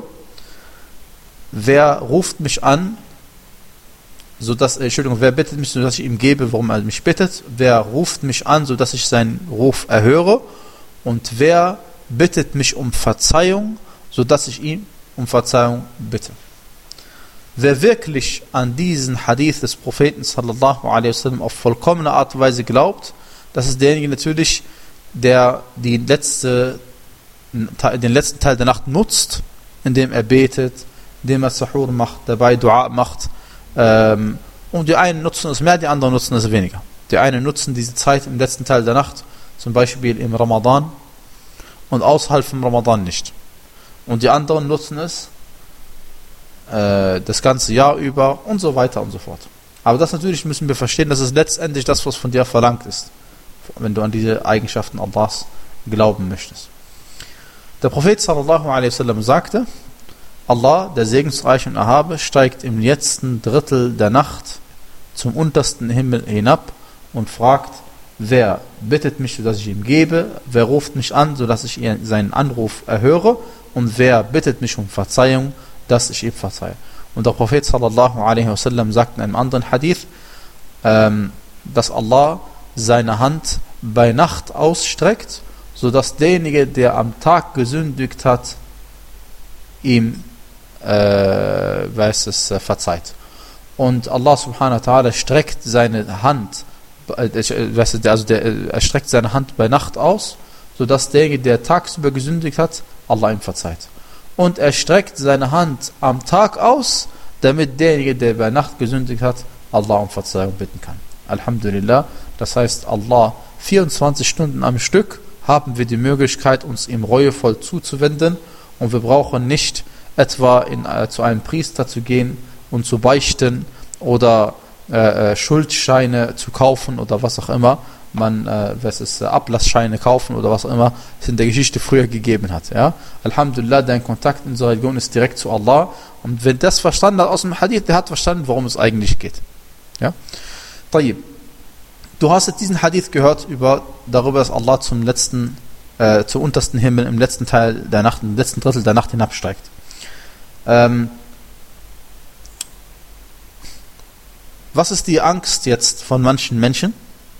Wer ruft mich an, sodass, Entschuldigung, wer bittet mich, sodass ich ihm gebe, worum er mich bittet? Wer ruft mich an, sodass ich seinen Ruf erhöre? Und wer bittet mich um Verzeihung, sodass ich ihm um Verzeihung bitte? Wer wirklich an diesen Hadith des Propheten sallallahu alaihi wasallam auf vollkommene Art und Weise glaubt, das ist derjenige natürlich, der die letzte, den letzten Teil der Nacht nutzt, indem er betet, indem er Sahur macht, dabei Dua macht. Ähm, und die einen nutzen es mehr, die anderen nutzen es weniger. Die einen nutzen diese Zeit im letzten Teil der Nacht, zum Beispiel im Ramadan, und außerhalb vom Ramadan nicht. Und die anderen nutzen es äh, das ganze Jahr über und so weiter und so fort. Aber das natürlich müssen wir verstehen, das ist letztendlich das, was von dir verlangt ist, wenn du an diese Eigenschaften Allahs glauben möchtest. Der Prophet sallallahu alaihi wasallam sagte, Allah, der segensreiche und erhabe, steigt im letzten Drittel der Nacht zum untersten Himmel hinab und fragt, wer bittet mich, sodass ich ihm gebe, wer ruft mich an, sodass ich seinen Anruf erhöre, und wer bittet mich um Verzeihung, dass ich ihm verzeihe. Und der Prophet sallallahu alaihi wasallam sagt in einem anderen Hadith, ähm, dass Allah seine Hand bei Nacht ausstreckt, sodass derjenige, der am Tag gesündigt hat, ihm äh, weiß es, äh, verzeiht. Und Allah subhanahu wa ta'ala streckt seine Hand, äh, also der, er streckt seine Hand bei Nacht aus, sodass derjenige, der tagsüber gesündigt hat, Allah ihm verzeiht. Und er streckt seine Hand am Tag aus, damit derjenige, der bei Nacht gesündigt hat, Allah um Verzeihung bitten kann. Alhamdulillah, das heißt, Allah vierundzwanzig Stunden am Stück haben wir die Möglichkeit, uns ihm reuevoll zuzuwenden, und wir brauchen nicht etwa in, äh, zu einem Priester zu gehen und zu beichten oder äh, Schuldscheine zu kaufen oder was auch immer, man äh, was ist, Ablassscheine kaufen oder was auch immer es in der Geschichte früher gegeben hat. Ja? Alhamdulillah, dein Kontakt in unserer Religion ist direkt zu Allah, und wenn das verstanden hat aus dem Hadith, der hat verstanden, worum es eigentlich geht. Ja? Tayyib. Du hast jetzt diesen Hadith gehört über, darüber, dass Allah zum letzten, äh, zum untersten Himmel im letzten Teil der Nacht, im letzten Drittel der Nacht hinabsteigt. Ähm, was ist die Angst jetzt von manchen Menschen?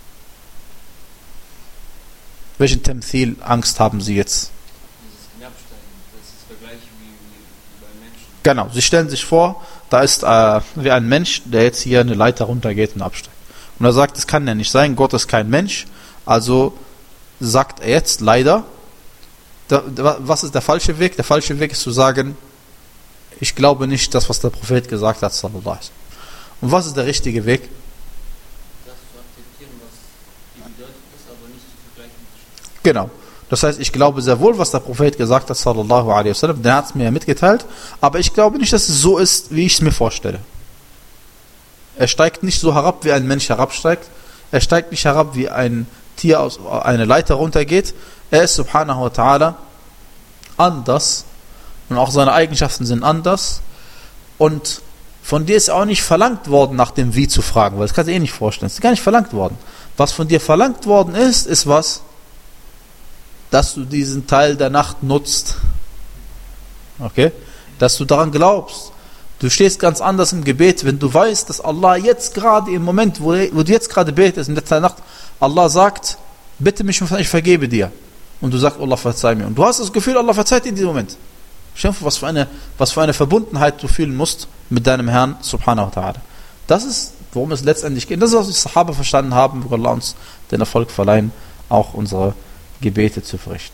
Welchen Tamthil Angst haben sie jetzt? Dieses Hinabsteigen, das ist vergleich wie, wie bei Menschen. Genau, sie stellen sich vor, da ist äh, wie ein Mensch, der jetzt hier eine Leiter runtergeht und absteigt. Und er sagt, das kann ja nicht sein, Gott ist kein Mensch, also sagt er jetzt leider, da, was ist der falsche Weg? Der falsche Weg ist zu sagen, ich glaube nicht das, was der Prophet gesagt hat, sallallahu alaihi wasallam. Und was ist der richtige Weg? Das zu akzeptieren, was Genau. Das heißt, ich glaube sehr wohl, was der Prophet gesagt hat, sallallahu alaihi wasallam, der hat es mir ja mitgeteilt, aber ich glaube nicht, dass es so ist, wie ich es mir vorstelle. Er steigt nicht so herab, wie ein Mensch herabsteigt. Er steigt nicht herab, wie ein Tier aus einer Leiter runtergeht. Er ist subhanahu wa ta'ala anders und auch seine Eigenschaften sind anders und von dir ist auch nicht verlangt worden, nach dem Wie zu fragen, weil das kannst du eh nicht vorstellen. Es ist gar nicht verlangt worden. Was von dir verlangt worden ist, ist was? Dass du diesen Teil der Nacht nutzt. Okay? Dass du daran glaubst. Du stehst ganz anders im Gebet, wenn du weißt, dass Allah jetzt gerade im Moment, wo, wo du jetzt gerade betest, in der Nacht, Allah sagt, bitte mich und ich vergebe dir. Und du sagst, Allah verzeih mir. Und du hast das Gefühl, Allah verzeiht dir in diesem Moment. Schau, was für eine, was für eine Verbundenheit du fühlen musst mit deinem Herrn, subhanahu wa ta'ala. Das ist, worum es letztendlich geht. Das ist, was die Sahaba verstanden haben, wo Allah uns den Erfolg verleihen, auch unsere Gebete zu verrichten.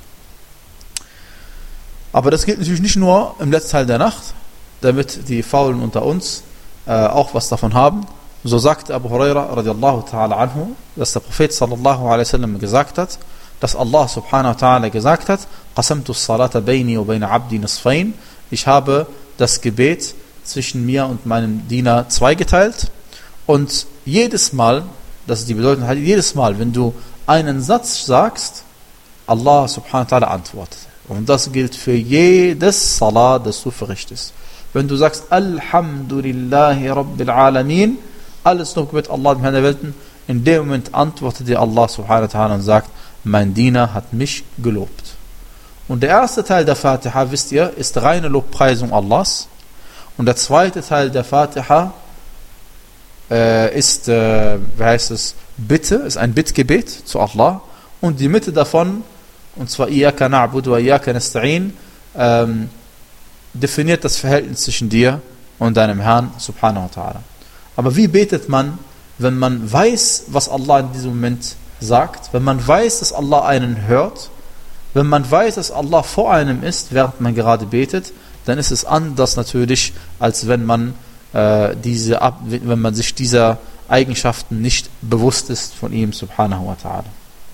Aber das gilt natürlich nicht nur im letzten Teil der Nacht, damit die Faulen unter uns äh, auch was davon haben. So sagte Abu Huraira radiallahu ta'ala anhu, dass der Prophet sallallahu alaihi wasallam gesagt hat, dass Allah subhanahu wa ta'ala gesagt hat, qasamtu as-salata bayni wa bayna 'abdi nisfayn, ich habe das Gebet zwischen mir und meinem Diener zweigeteilt und jedes Mal, das ist die Bedeutung, jedes Mal, wenn du einen Satz sagst, Allah subhanahu wa ta'ala antwortet. Und das gilt für jedes Salat, das du verrichtest. Wenn du sagst, Alhamdulillahi Rabbil Alamin, alles Lob gebührt Allah, dem Herrn der Welten, in dem Moment antwortet dir Allah subhanahu wa ta'ala und sagt, mein Diener hat mich gelobt. Und der erste Teil der Fatiha, wisst ihr, ist reine Lobpreisung Allahs. Und der zweite Teil der Fatiha äh, ist, äh, wie heißt es, Bitte, ist ein Bittgebet zu Allah. Und die Mitte davon, und zwar Iyaka na'budu wa Iyaka nasta'in, ähm, definiert das Verhältnis zwischen dir und deinem Herrn, subhanahu wa ta'ala. Aber wie betet man, wenn man weiß, was Allah in diesem Moment sagt, wenn man weiß, dass Allah einen hört, wenn man weiß, dass Allah vor einem ist, während man gerade betet, dann ist es anders natürlich, als wenn man, äh, diese, wenn man sich dieser Eigenschaften nicht bewusst ist von ihm, subhanahu wa ta'ala.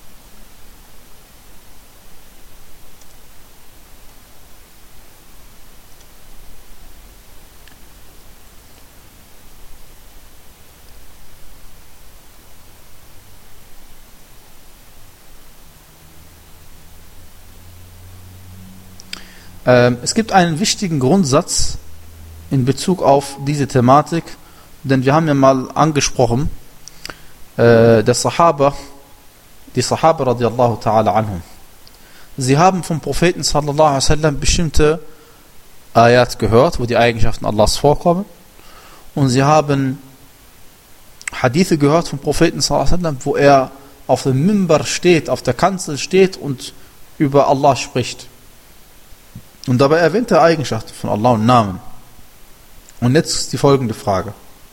Es gibt einen wichtigen Grundsatz in Bezug auf diese Thematik, denn wir haben ja mal angesprochen, äh, der Sahaba, die Sahaba radiallahu ta'ala anhum. Sie haben vom Propheten sallallahu alaihi wasallam bestimmte Ayat gehört, wo die Eigenschaften Allahs vorkommen, und sie haben Hadithe gehört vom Propheten sallallahu alaihi wasallam, wo er auf dem Mimbar steht, auf der Kanzel steht und über Allah spricht. Und dabei erwähnt er Eigenschaften von Allah und Namen. Und jetzt ist die folgende Frage.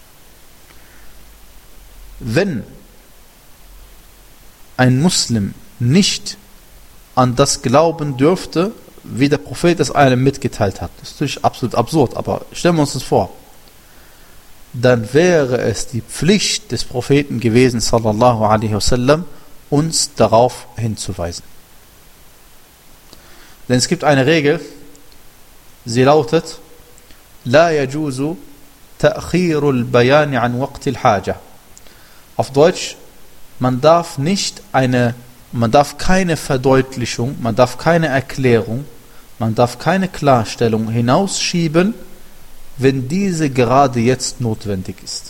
Wenn ein Muslim nicht an das glauben dürfte, wie der Prophet es einem mitgeteilt hat, das ist natürlich absolut absurd, aber stellen wir uns das vor, dann wäre es die Pflicht des Propheten gewesen, sallallahu alaihi wasallam, uns darauf hinzuweisen. Denn es gibt eine Regel, sie lautet, La yajuzu ta'khirul bayani an waqtil haja. Auf Deutsch, man darf nicht eine, man darf keine Verdeutlichung, man darf keine Erklärung, man darf keine Klarstellung hinausschieben, wenn diese gerade jetzt notwendig ist.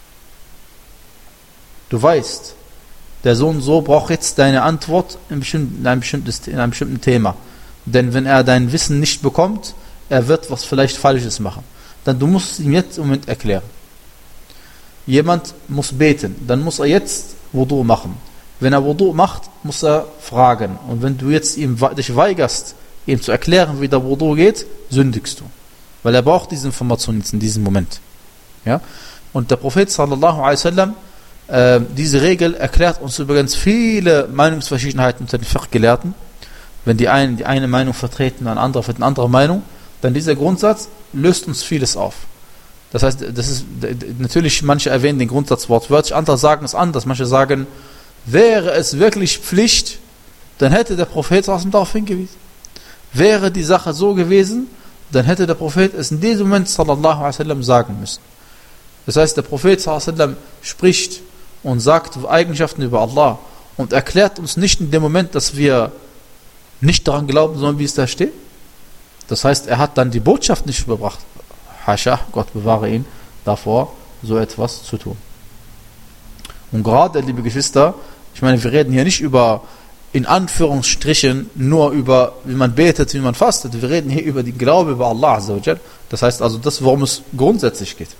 Du weißt, der so und so braucht jetzt deine Antwort in, bestimmten, in, einem, bestimmtes, in einem bestimmten Thema. Denn wenn er dein Wissen nicht bekommt, er wird was vielleicht Falsches machen. Dann du musst es ihm jetzt im Moment erklären. Jemand muss beten, dann muss er jetzt Wudu machen. Wenn er Wudu macht, muss er fragen. Und wenn du jetzt ihm, dich weigerst, ihm zu erklären, wie der Wudu geht, sündigst du. Weil er braucht diese Information jetzt in diesem Moment. Ja? Und der Prophet sallallahu alaihi wasallam, äh, diese Regel erklärt uns übrigens viele Meinungsverschiedenheiten unter den Fiqh-Gelehrten. Wenn die einen die eine Meinung vertreten, ein anderer vertritt eine andere Meinung, dann dieser Grundsatz löst uns vieles auf. Das heißt, das ist natürlich, manche erwähnen den Grundsatz wortwörtlich, andere sagen es anders. Manche sagen, wäre es wirklich Pflicht, dann hätte der Prophet darauf hingewiesen. Wäre die Sache so gewesen, dann hätte der Prophet es in diesem Moment sallallahu alaihi wasallam sagen müssen. Das heißt, der Prophet sallallahu alaihi wasallam spricht und sagt Eigenschaften über Allah und erklärt uns nicht in dem Moment, dass wir nicht daran glauben sollen, wie es da steht. Das heißt, er hat dann die Botschaft nicht überbracht. Hascha, Gott bewahre ihn davor, so etwas zu tun. Und gerade, liebe Geschwister, ich meine, wir reden hier nicht über, in Anführungsstrichen, nur über, wie man betet, wie man fastet. Wir reden hier über den Glaube über Allah Azza wa Jal. Das heißt also, das, worum es grundsätzlich geht.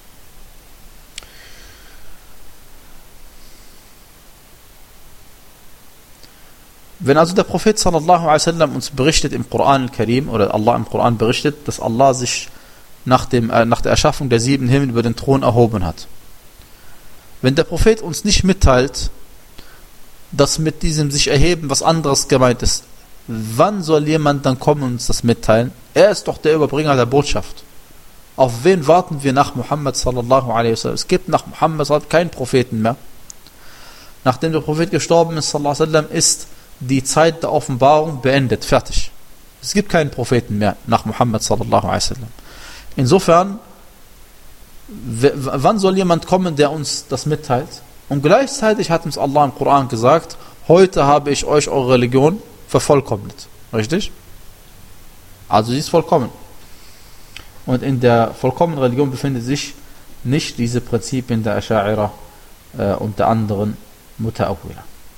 Wenn also der Prophet sallallahu alaihi wasallam uns berichtet im Koran al-Karim, oder Allah im Koran berichtet, dass Allah sich nach, dem, äh, nach der Erschaffung der sieben Himmel über den Thron erhoben hat. Wenn der Prophet uns nicht mitteilt, dass mit diesem sich erheben was anderes gemeint ist, wann soll jemand dann kommen und uns das mitteilen? Er ist doch der Überbringer der Botschaft. Auf wen warten wir nach Muhammad sallallahu alaihi wasallam? Es gibt nach Muhammad keinen Propheten mehr. Nachdem der Prophet gestorben ist, sallallahu alaihi wasallam, ist die Zeit der Offenbarung beendet, fertig. Es gibt keinen Propheten mehr nach Muhammad sallallahu alaihi wasallam. Insofern, w- wann soll jemand kommen, der uns das mitteilt? Und gleichzeitig hat uns Allah im Koran gesagt, heute habe ich euch eure Religion vervollkommnet. Richtig? Also sie ist vollkommen. Und in der vollkommenen Religion befindet sich nicht diese Prinzipien der Asha'ira äh, und der anderen Muta'awwila.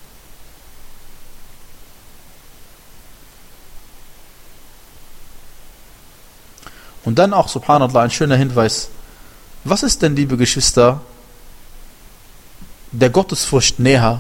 Und dann auch, subhanallah, ein schöner Hinweis. Was ist denn, liebe Geschwister, der Gottesfurcht näher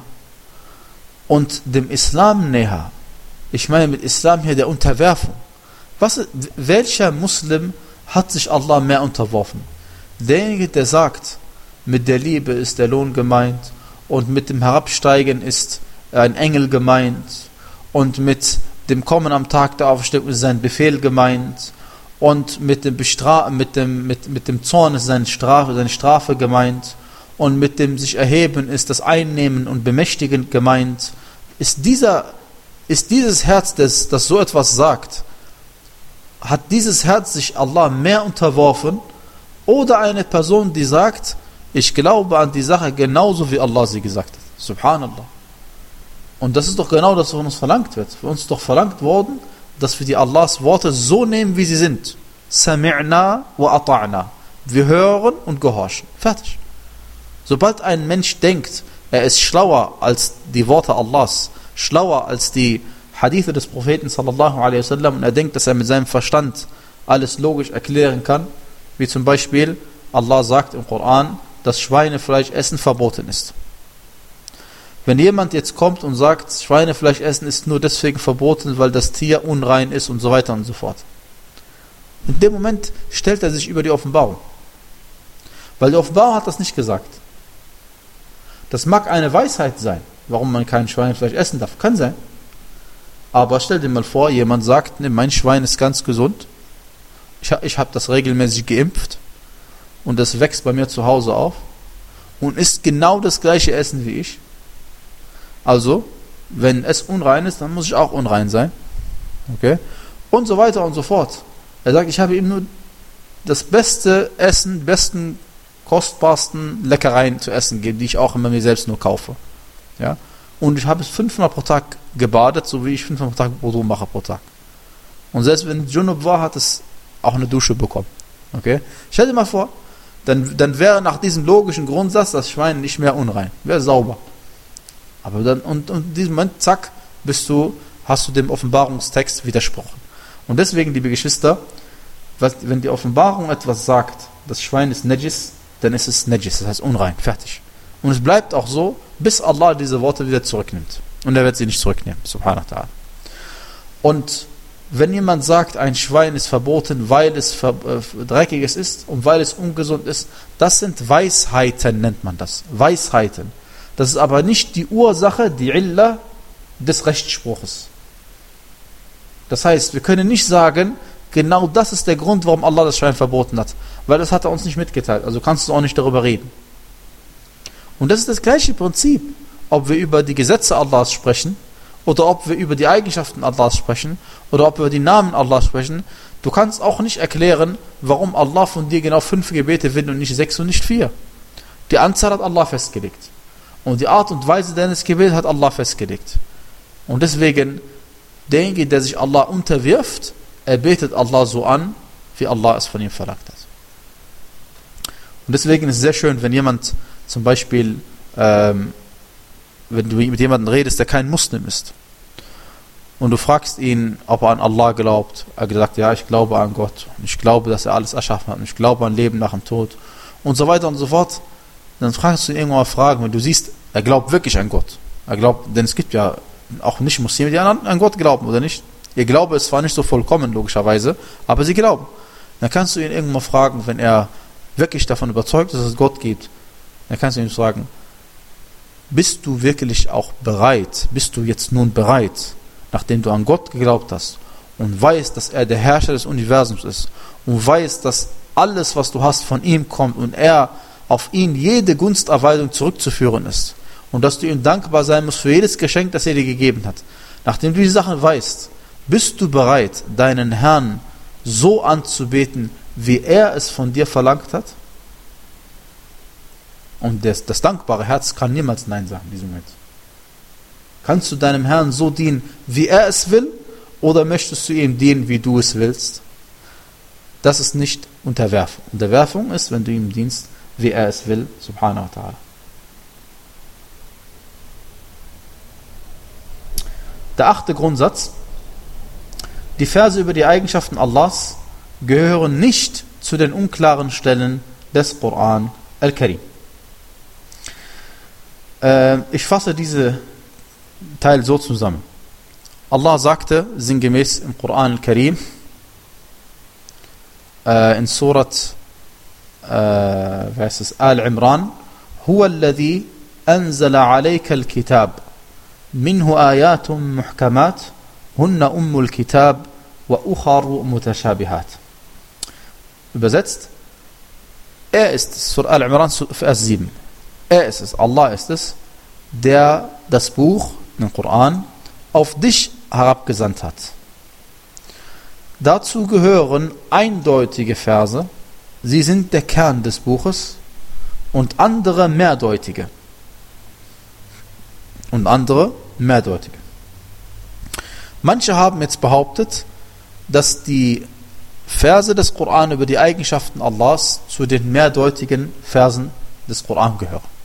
und dem Islam näher? Ich meine mit Islam hier der Unterwerfung. Was, welcher Muslim hat sich Allah mehr unterworfen? Derjenige, der sagt, mit der Liebe ist der Lohn gemeint und mit dem Herabsteigen ist ein Engel gemeint und mit dem Kommen am Tag der Auferstehung ist sein Befehl gemeint und mit dem, Bestra- mit dem, mit, mit dem Zorn ist seine Strafe, seine Strafe gemeint und mit dem sich erheben ist das Einnehmen und Bemächtigen gemeint. Ist, dieser, ist dieses Herz, das, das so etwas sagt, hat dieses Herz sich Allah mehr unterworfen oder eine Person, die sagt, ich glaube an die Sache genauso wie Allah sie gesagt hat. Subhanallah. Und das ist doch genau das, was von uns verlangt wird. Für uns ist doch verlangt worden, dass wir die Allahs Worte so nehmen, wie sie sind. Sami'na wa ata'na. Wir hören und gehorchen. Fertig. Sobald ein Mensch denkt, er ist schlauer als die Worte Allahs, schlauer als die Hadithe des Propheten sallallahu alaihi wasallam und er denkt, dass er mit seinem Verstand alles logisch erklären kann, wie zum Beispiel Allah sagt im Koran, dass Schweinefleisch essen verboten ist. Wenn jemand jetzt kommt und sagt, Schweinefleisch essen ist nur deswegen verboten, weil das Tier unrein ist und so weiter und so fort. In dem Moment stellt er sich über die Offenbarung. Weil die Offenbarung hat das nicht gesagt. Das mag eine Weisheit sein, warum man kein Schweinefleisch essen darf. Kann sein. Aber stell dir mal vor, jemand sagt, nee, mein Schwein ist ganz gesund. Ich, ich habe das regelmäßig geimpft und das wächst bei mir zu Hause auf und isst genau das gleiche Essen wie ich. Also, wenn es unrein ist, dann muss ich auch unrein sein. Okay? Und so weiter und so fort. Er sagt, ich habe ihm nur das beste Essen, besten, kostbarsten Leckereien zu essen gegeben, die ich auch immer mir selbst nur kaufe. Ja? Und ich habe es fünfmal pro Tag gebadet, so wie ich fünfmal pro Tag Wudu mache pro Tag. Und selbst wenn Junub war, hat es auch eine Dusche bekommen. Okay? Stell dir mal vor, dann, dann wäre nach diesem logischen Grundsatz das Schwein nicht mehr unrein. Wäre sauber. Aber dann, und, und in diesem Moment, zack, bist du, hast du dem Offenbarungstext widersprochen. Und deswegen, liebe Geschwister, wenn die Offenbarung etwas sagt, das Schwein ist Najis, dann ist es Najis, das heißt unrein, fertig. Und es bleibt auch so, bis Allah diese Worte wieder zurücknimmt. Und er wird sie nicht zurücknehmen, subhanahu wa ta'ala. Und wenn jemand sagt, ein Schwein ist verboten, weil es ver- äh, dreckiges ist und weil es ungesund ist, das sind Weisheiten, nennt man das. Weisheiten. Das ist aber nicht die Ursache, die Illa des Rechtsspruches. Das heißt, wir können nicht sagen, genau das ist der Grund, warum Allah das Schwein verboten hat. Weil das hat er uns nicht mitgeteilt. Also kannst du auch nicht darüber reden. Und das ist das gleiche Prinzip, ob wir über die Gesetze Allahs sprechen oder ob wir über die Eigenschaften Allahs sprechen, oder ob wir über die Namen Allahs sprechen, du kannst auch nicht erklären, warum Allah von dir genau fünf Gebete will und nicht sechs und nicht vier. Die Anzahl hat Allah festgelegt. Und die Art und Weise deines Gebets hat Allah festgelegt. Und deswegen, derjenige, der sich Allah unterwirft, er betet Allah so an, wie Allah es von ihm verlangt hat. Und deswegen ist es sehr schön, wenn jemand zum Beispiel, ähm, wenn du mit jemandem redest, der kein Muslim ist, und du fragst ihn, ob er an Allah glaubt, er sagt, ja, ich glaube an Gott, ich glaube, dass er alles erschaffen hat, und ich glaube an Leben nach dem Tod, und so weiter und so fort, dann fragst du ihn irgendwann mal Fragen, wenn du siehst, er glaubt wirklich an Gott. Er glaubt, denn es gibt ja auch Nicht-Muslime, die an, an Gott glauben, oder nicht? Ihr Glaube ist zwar nicht so vollkommen, logischerweise, aber sie glauben. Dann kannst du ihn irgendwann mal fragen, wenn er wirklich davon überzeugt ist, dass es Gott gibt, dann kannst du ihn fragen, bist du wirklich auch bereit, bist du jetzt nun bereit, nachdem du an Gott geglaubt hast und weißt, dass er der Herrscher des Universums ist und weißt, dass alles, was du hast, von ihm kommt und er auf ihn jede Gunsterweisung zurückzuführen ist und dass du ihm dankbar sein musst für jedes Geschenk, das er dir gegeben hat. Nachdem du diese Sachen weißt, bist du bereit, deinen Herrn so anzubeten, wie er es von dir verlangt hat? Und das, das dankbare Herz kann niemals Nein sagen in diesem Moment. Kannst du deinem Herrn so dienen, wie er es will, oder möchtest du ihm dienen, wie du es willst? Das ist nicht Unterwerfung. Unterwerfung ist, wenn du ihm dienst, wie er es will, subhanahu wa ta'ala. Der achte Grundsatz: Die Verse über die Eigenschaften Allahs gehören nicht zu den unklaren Stellen des Koran al-Karim. Äh, ich fasse diesen Teil so zusammen. Allah sagte sinngemäß im Koran al-Karim äh, in Surat äh, Al-Imran: Huwa alladhi anzala alayka al-kitab minhu ayatum muhkamat hunna ummul kitab wa ukharu mutashabihat. Übersetzt: Er ist es, Surah Al-Imran, Vers sieben. Er ist es, Allah ist es, der das Buch, den Koran, auf dich herabgesandt hat. Dazu gehören eindeutige Verse, sie sind der Kern des Buches, und andere mehrdeutige. Und andere mehrdeutige. Manche haben jetzt behauptet, dass die Verse des Koran über die Eigenschaften Allahs zu den mehrdeutigen Versen des Koran gehören.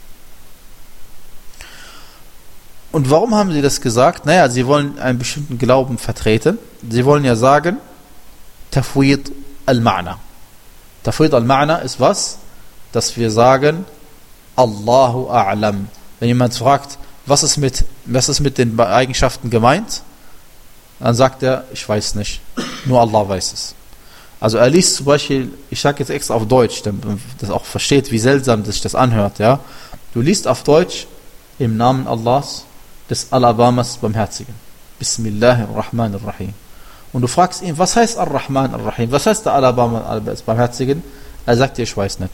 Und warum haben sie das gesagt? Naja, sie wollen einen bestimmten Glauben vertreten. Sie wollen ja sagen, Tafwid al-Ma'na. Tafwid al-Ma'na ist was? Dass wir sagen, Allahu a'lam. Wenn jemand fragt, was ist mit, was ist mit den Eigenschaften gemeint? Dann sagt er, ich weiß nicht. Nur Allah weiß es. Also er liest zum Beispiel, ich sage jetzt extra auf Deutsch, damit man das auch versteht, wie seltsam sich das anhört. Ja? Du liest auf Deutsch im Namen Allahs, des Alabamas Barmherzigen. Bismillahirrahmanirrahim. Und du fragst ihn, was heißt Ar-Rahman Ar-Rahim? Was heißt der Alabama des Barmherzigen? Er sagt dir, ich weiß nicht.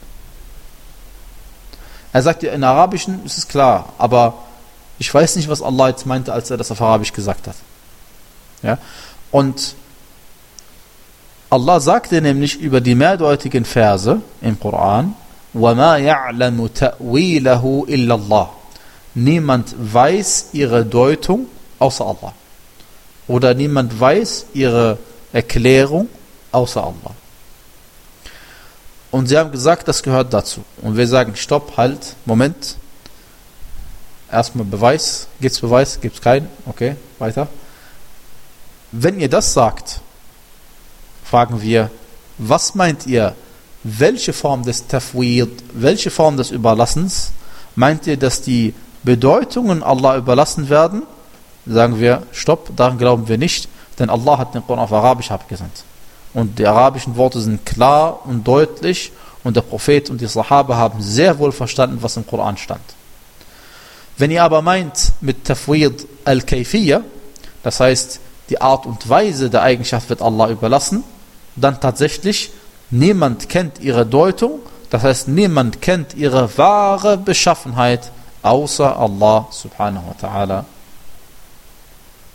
Er sagt dir, in Arabischen ist es klar, aber ich weiß nicht, was Allah jetzt meinte, als er das auf Arabisch gesagt hat. Ja? Und Allah sagte nämlich über die mehrdeutigen Verse im Koran, وَمَا يَعْلَمُ تَأْوِيلَهُ إِلَّا اللَّهِ. Niemand weiß ihre Deutung außer Allah. Oder niemand weiß ihre Erklärung außer Allah. Und sie haben gesagt, das gehört dazu. Und wir sagen, stopp, halt, Moment. Erstmal Beweis. Gibt es Beweis? Gibt es keinen? Okay, weiter. Wenn ihr das sagt, fragen wir, was meint ihr, welche Form des Tafwid, welche Form des Überlassens? Meint ihr, dass die Bedeutungen Allah überlassen werden? Sagen wir, stopp, daran glauben wir nicht, denn Allah hat den Koran auf Arabisch abgesandt. Und die arabischen Worte sind klar und deutlich und der Prophet und die Sahaba haben sehr wohl verstanden, was im Koran stand. Wenn ihr aber meint mit Tafwid al-Kayfiyya, das heißt, die Art und Weise der Eigenschaft wird Allah überlassen, dann tatsächlich, niemand kennt ihre Deutung, das heißt, niemand kennt ihre wahre Beschaffenheit außer Allah subhanahu wa ta'ala.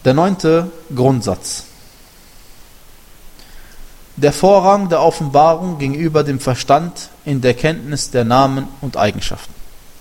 Der neunte Grundsatz. Der Vorrang der Offenbarung gegenüber dem Verstand in der Kenntnis der Namen und Eigenschaften.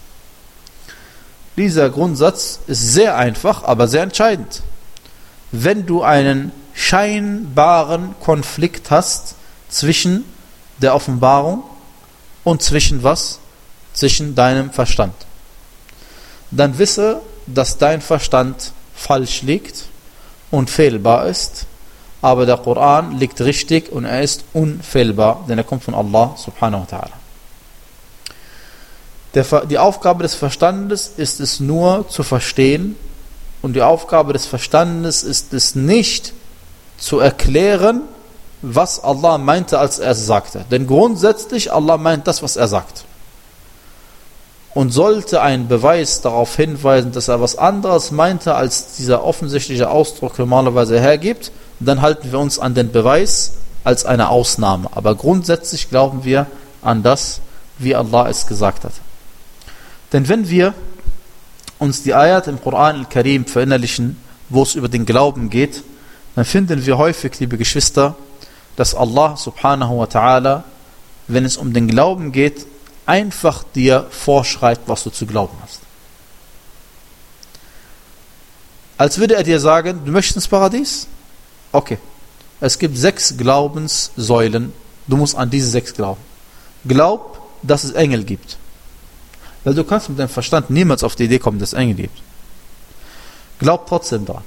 Dieser Grundsatz ist sehr einfach, aber sehr entscheidend. Wenn du einen scheinbaren Konflikt hast zwischen der Offenbarung und zwischen was? Zwischen deinem Verstand. Dann wisse, dass dein Verstand falsch liegt und fehlbar ist, aber der Koran liegt richtig und er ist unfehlbar, denn er kommt von Allah subhanahu wa ta'ala. Der, die Aufgabe des Verstandes ist es nur zu verstehen und die Aufgabe des Verstandes ist es nicht zu erklären, was Allah meinte, als er es sagte. Denn grundsätzlich, Allah meint das, was er sagt. Und sollte ein Beweis darauf hinweisen, dass er was anderes meinte, als dieser offensichtliche Ausdruck normalerweise hergibt, dann halten wir uns an den Beweis als eine Ausnahme. Aber grundsätzlich glauben wir an das, wie Allah es gesagt hat. Denn wenn wir uns die Ayat im Koran al-Karim verinnerlichen, wo es über den Glauben geht, dann finden wir häufig, liebe Geschwister, dass Allah subhanahu wa ta'ala, wenn es um den Glauben geht, einfach dir vorschreibt, was du zu glauben hast. Als würde er dir sagen, du möchtest ins Paradies? Okay. Es gibt sechs Glaubenssäulen, du musst an diese sechs glauben. Glaub, dass es Engel gibt. Weil du kannst mit deinem Verstand niemals auf die Idee kommen, dass es Engel gibt. Glaub trotzdem daran.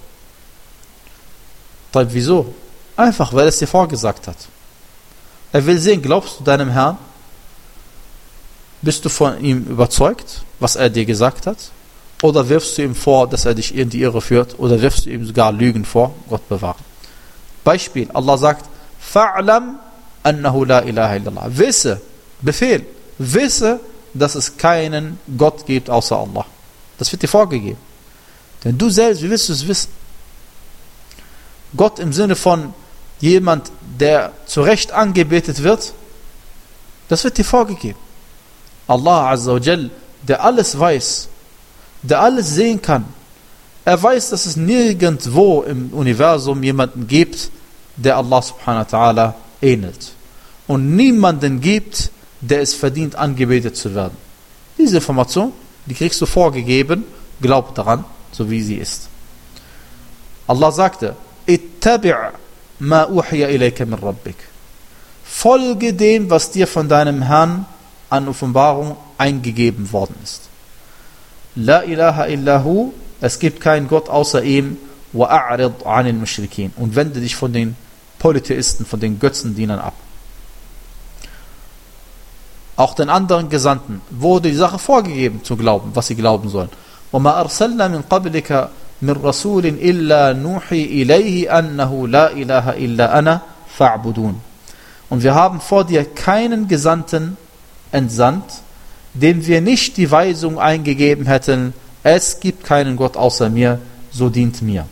Aber wieso? Einfach, weil er es dir vorgesagt hat. Er will sehen, glaubst du deinem Herrn? Bist du von ihm überzeugt, was er dir gesagt hat? Oder wirfst du ihm vor, dass er dich in die Irre führt? Oder wirfst du ihm sogar Lügen vor? Gott bewahre. Beispiel, Allah sagt, Fa'lam annahu la ilaha illallah. Wisse, Befehl, wisse, dass es keinen Gott gibt außer Allah. Das wird dir vorgegeben. Denn du selbst, wie willst du es wissen? Gott im Sinne von jemand, der zu Recht angebetet wird, das wird dir vorgegeben. Allah Azza wa Jal, der alles weiß, der alles sehen kann, er weiß, dass es nirgendwo im Universum jemanden gibt, der Allah subhanahu wa ta'ala ähnelt. Und niemanden gibt, der es verdient, angebetet zu werden. Diese Information, die kriegst du vorgegeben, glaub daran, so wie sie ist. Allah sagte, ittabi' ma uhiya ilayka min rabbik. Folge dem, was dir von deinem Herrn an Offenbarung eingegeben worden ist. La ilaha illahu, es gibt keinen Gott außer ihm, wa a'rid 'anil mushrikin, und wende dich von den Polytheisten, von den Götzendienern ab. Auch den anderen Gesandten wurde die Sache vorgegeben zu glauben, was sie glauben sollen. وَمَا أَرْسَلْنَا مِنْ قَبْلِكَ مِنْ رَسُولٍ إِلَّا نُوحِي إِلَيْهِ أَنَّهُ لَا إِلَهَ إِلَّا أَنَا فَاعْبُدُونَ. Und wir haben vor dir keinen Gesandten entsandt, dem wir nicht die Weisung eingegeben hätten, es gibt keinen Gott außer mir, so dient mir.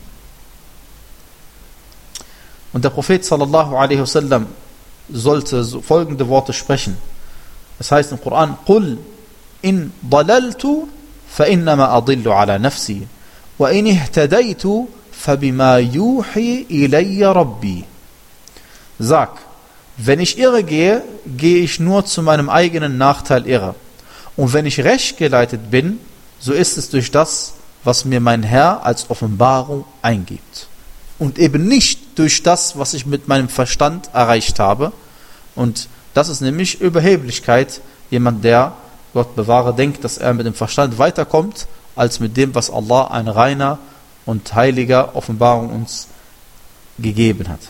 Und der Prophet sallallahu alaihi wasallam sollte so folgende Worte sprechen. Es heißt im Koran, قُلْ إِنْ ضَلَلْتُ فَإِنَّمَا أَضِلُّ عَلَى نَفْسِي وَإِنِ اهْتَدَيْتُ فَبِمَا يُوحِي إِلَيَّ رَبِّي. Sag, wenn ich irre gehe, gehe ich nur zu meinem eigenen Nachteil irre. Und wenn ich recht geleitet bin, so ist es durch das, was mir mein Herr als Offenbarung eingibt. Und eben nicht durch das, was ich mit meinem Verstand erreicht habe. Und das ist nämlich Überheblichkeit. Jemand, der, Gott bewahre, denkt, dass er mit dem Verstand weiterkommt, als mit dem, was Allah, ein reiner und heiliger Offenbarung uns gegeben hat.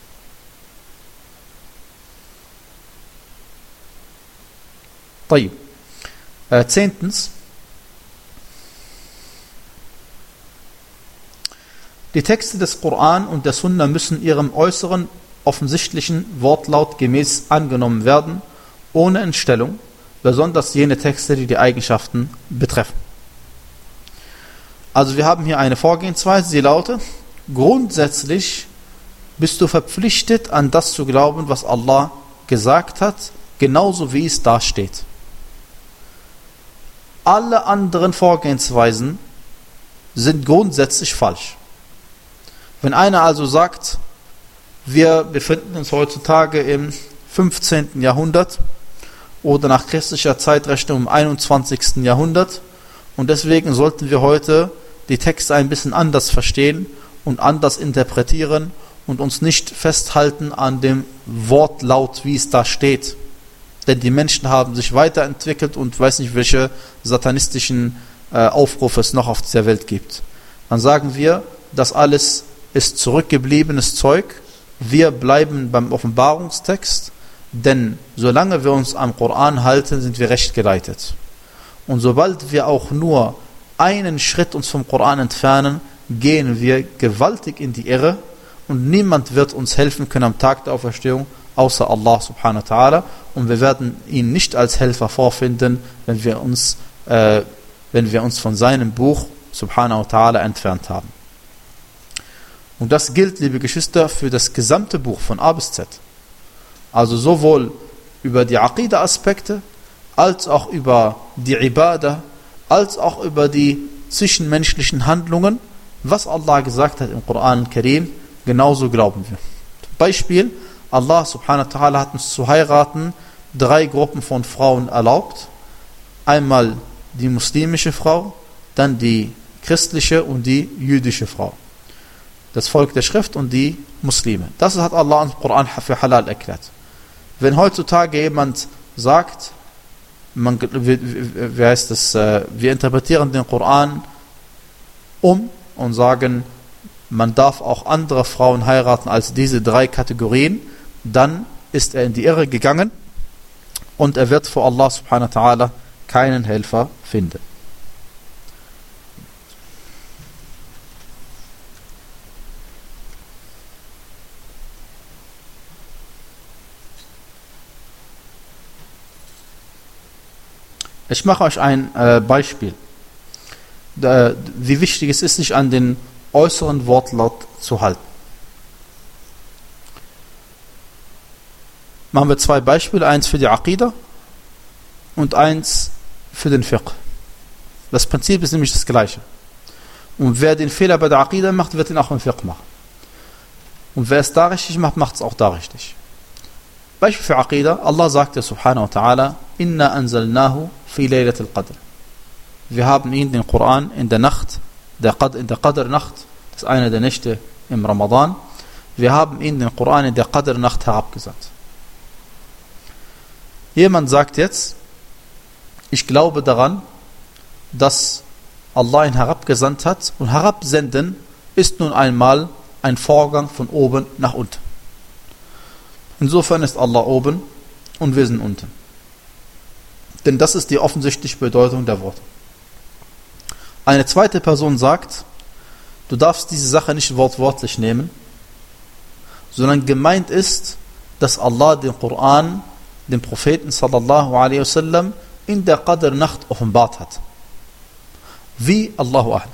طيب. Äh, zehntens. Die Texte des Koran und der Sunna müssen ihrem äußeren, offensichtlichen Wortlaut gemäß angenommen werden, ohne Entstellung, besonders jene Texte, die die Eigenschaften betreffen. Also wir haben hier eine Vorgehensweise, sie lautet, grundsätzlich bist du verpflichtet, an das zu glauben, was Allah gesagt hat, genauso wie es da steht. Alle anderen Vorgehensweisen sind grundsätzlich falsch. Wenn einer also sagt, wir befinden uns heutzutage im fünfzehnten Jahrhundert oder nach christlicher Zeitrechnung im einundzwanzigsten Jahrhundert und deswegen sollten wir heute die Texte ein bisschen anders verstehen und anders interpretieren und uns nicht festhalten an dem Wortlaut, wie es da steht. Denn die Menschen haben sich weiterentwickelt und weiß nicht, welche satanistischen äh, Aufrufe es noch auf dieser Welt gibt. Dann sagen wir, das alles ist zurückgebliebenes Zeug. Wir bleiben beim Offenbarungstext, denn solange wir uns am Koran halten, sind wir recht geleitet. Und sobald wir auch nur einen Schritt uns vom Koran entfernen, gehen wir gewaltig in die Irre und niemand wird uns helfen können am Tag der Auferstehung, außer Allah subhanahu wa ta'ala, und wir werden ihn nicht als Helfer vorfinden, wenn wir uns, äh, wenn wir uns von seinem Buch subhanahu wa ta'ala entfernt haben. Und das gilt, liebe Geschwister, für das gesamte Buch von A bis Z. Also sowohl über die Aqida-Aspekte, als auch über die Ibadah, als auch über die zwischenmenschlichen Handlungen, was Allah gesagt hat im Koran al-Karim, genauso glauben wir. Beispiel, Allah subhanahu wa ta'ala hat uns zu heiraten drei Gruppen von Frauen erlaubt. Einmal die muslimische Frau, dann die christliche und die jüdische Frau. Das Volk der Schrift und die Muslime. Das hat Allah im Koran für halal erklärt. Wenn heutzutage jemand sagt, man, wie, wie heißt das, wir interpretieren den Koran um und sagen, man darf auch andere Frauen heiraten als diese drei Kategorien, dann ist er in die Irre gegangen und er wird vor Allah subhanahu wa ta'ala keinen Helfer finden. Ich mache euch ein äh, Beispiel, äh, wie wichtig es ist, sich an den äußeren Wortlaut zu halten. Machen wir zwei Beispiele, eins für die Aqida und eins für den Fiqh. Das Prinzip ist nämlich das gleiche. Und wer den Fehler bei der Aqida macht, wird ihn auch im Fiqh machen. Und wer es da richtig macht, macht es auch da richtig. Beispiel für Aqida, Allah sagte subhanahu wa ta'ala, Inna anzalnahu fi laylat al-Qadr. Wir haben ihn, den Koran, in der Nacht, der Qadr, in der Qadr-Nacht, das ist eine der Nächte im Ramadan, wir haben ihn, den Koran, in der Qadr-Nacht herabgesandt. Jemand sagt jetzt, ich glaube daran, dass Allah ihn herabgesandt hat, und herabsenden ist nun einmal ein Vorgang von oben nach unten. Insofern ist Allah oben und wir sind unten. Denn das ist die offensichtliche Bedeutung der Worte. Eine zweite Person sagt, du darfst diese Sache nicht wortwörtlich nehmen, sondern gemeint ist, dass Allah den Koran, den Propheten sallallahu alaihi wasallam, in der Qadr-Nacht offenbart hat. Wie? Allahu a'lam.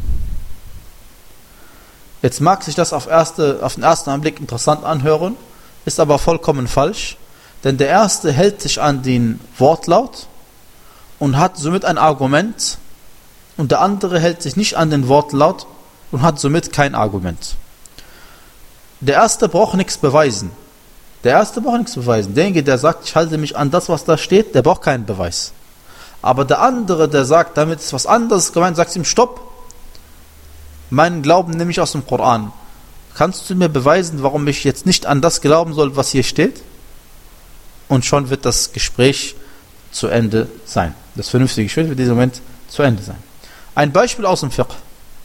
Jetzt mag sich das auf, erste, auf den ersten Anblick interessant anhören, ist aber vollkommen falsch, denn der Erste hält sich an den Wortlaut und hat somit ein Argument, und der andere hält sich nicht an den Wortlaut und hat somit kein Argument. Der Erste braucht nichts beweisen. Der Erste braucht nichts beweisen. Derjenige, der sagt, ich halte mich an das, was da steht, der braucht keinen Beweis. Aber der andere, der sagt, damit ist was anderes gemeint, sagt ihm, stopp, meinen Glauben nehme ich aus dem Koran. Kannst du mir beweisen, warum ich jetzt nicht an das glauben soll, was hier steht? Und schon wird das Gespräch zu Ende sein. Das vernünftige Gespräch wird in diesem Moment zu Ende sein. Ein Beispiel aus dem Fiqh.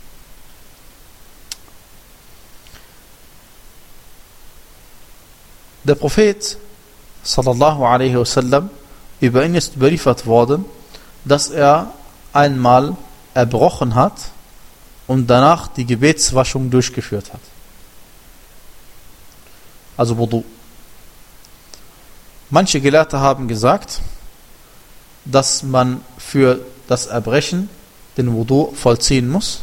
Der Prophet sallallahu alaihi wasallam, über ihn ist überliefert worden, dass er einmal erbrochen hat und danach die Gebetswaschung durchgeführt hat. Also Wudu. Manche Gelehrte haben gesagt, dass man für das Erbrechen den Wudu vollziehen muss.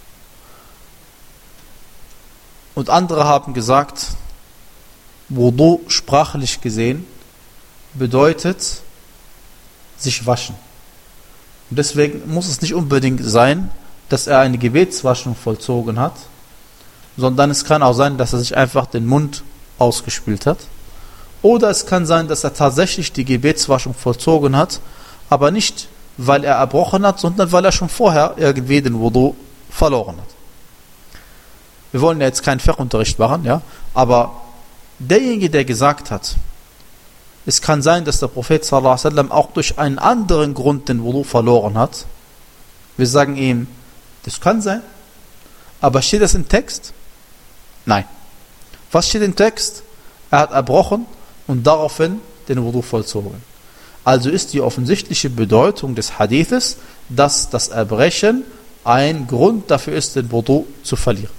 Und andere haben gesagt, Wudu sprachlich gesehen bedeutet sich waschen. Und deswegen muss es nicht unbedingt sein, dass er eine Gebetswaschung vollzogen hat, sondern es kann auch sein, dass er sich einfach den Mund ausgespült hat. Oder es kann sein, dass er tatsächlich die Gebetswaschung vollzogen hat, aber nicht, weil er erbrochen hat, sondern weil er schon vorher irgendwie den Wudu verloren hat. Wir wollen ja jetzt keinen Fiqh-Unterricht machen, ja, aber derjenige, der gesagt hat, es kann sein, dass der Prophet sallallahu alaihi wasallam auch durch einen anderen Grund den Wudu verloren hat. Wir sagen ihm, das kann sein, aber steht das im Text? Nein. Was steht im Text? Er hat erbrochen und daraufhin den Wudu vollzogen. Also ist die offensichtliche Bedeutung des Hadithes, dass das Erbrechen ein Grund dafür ist, den Wudu zu verlieren.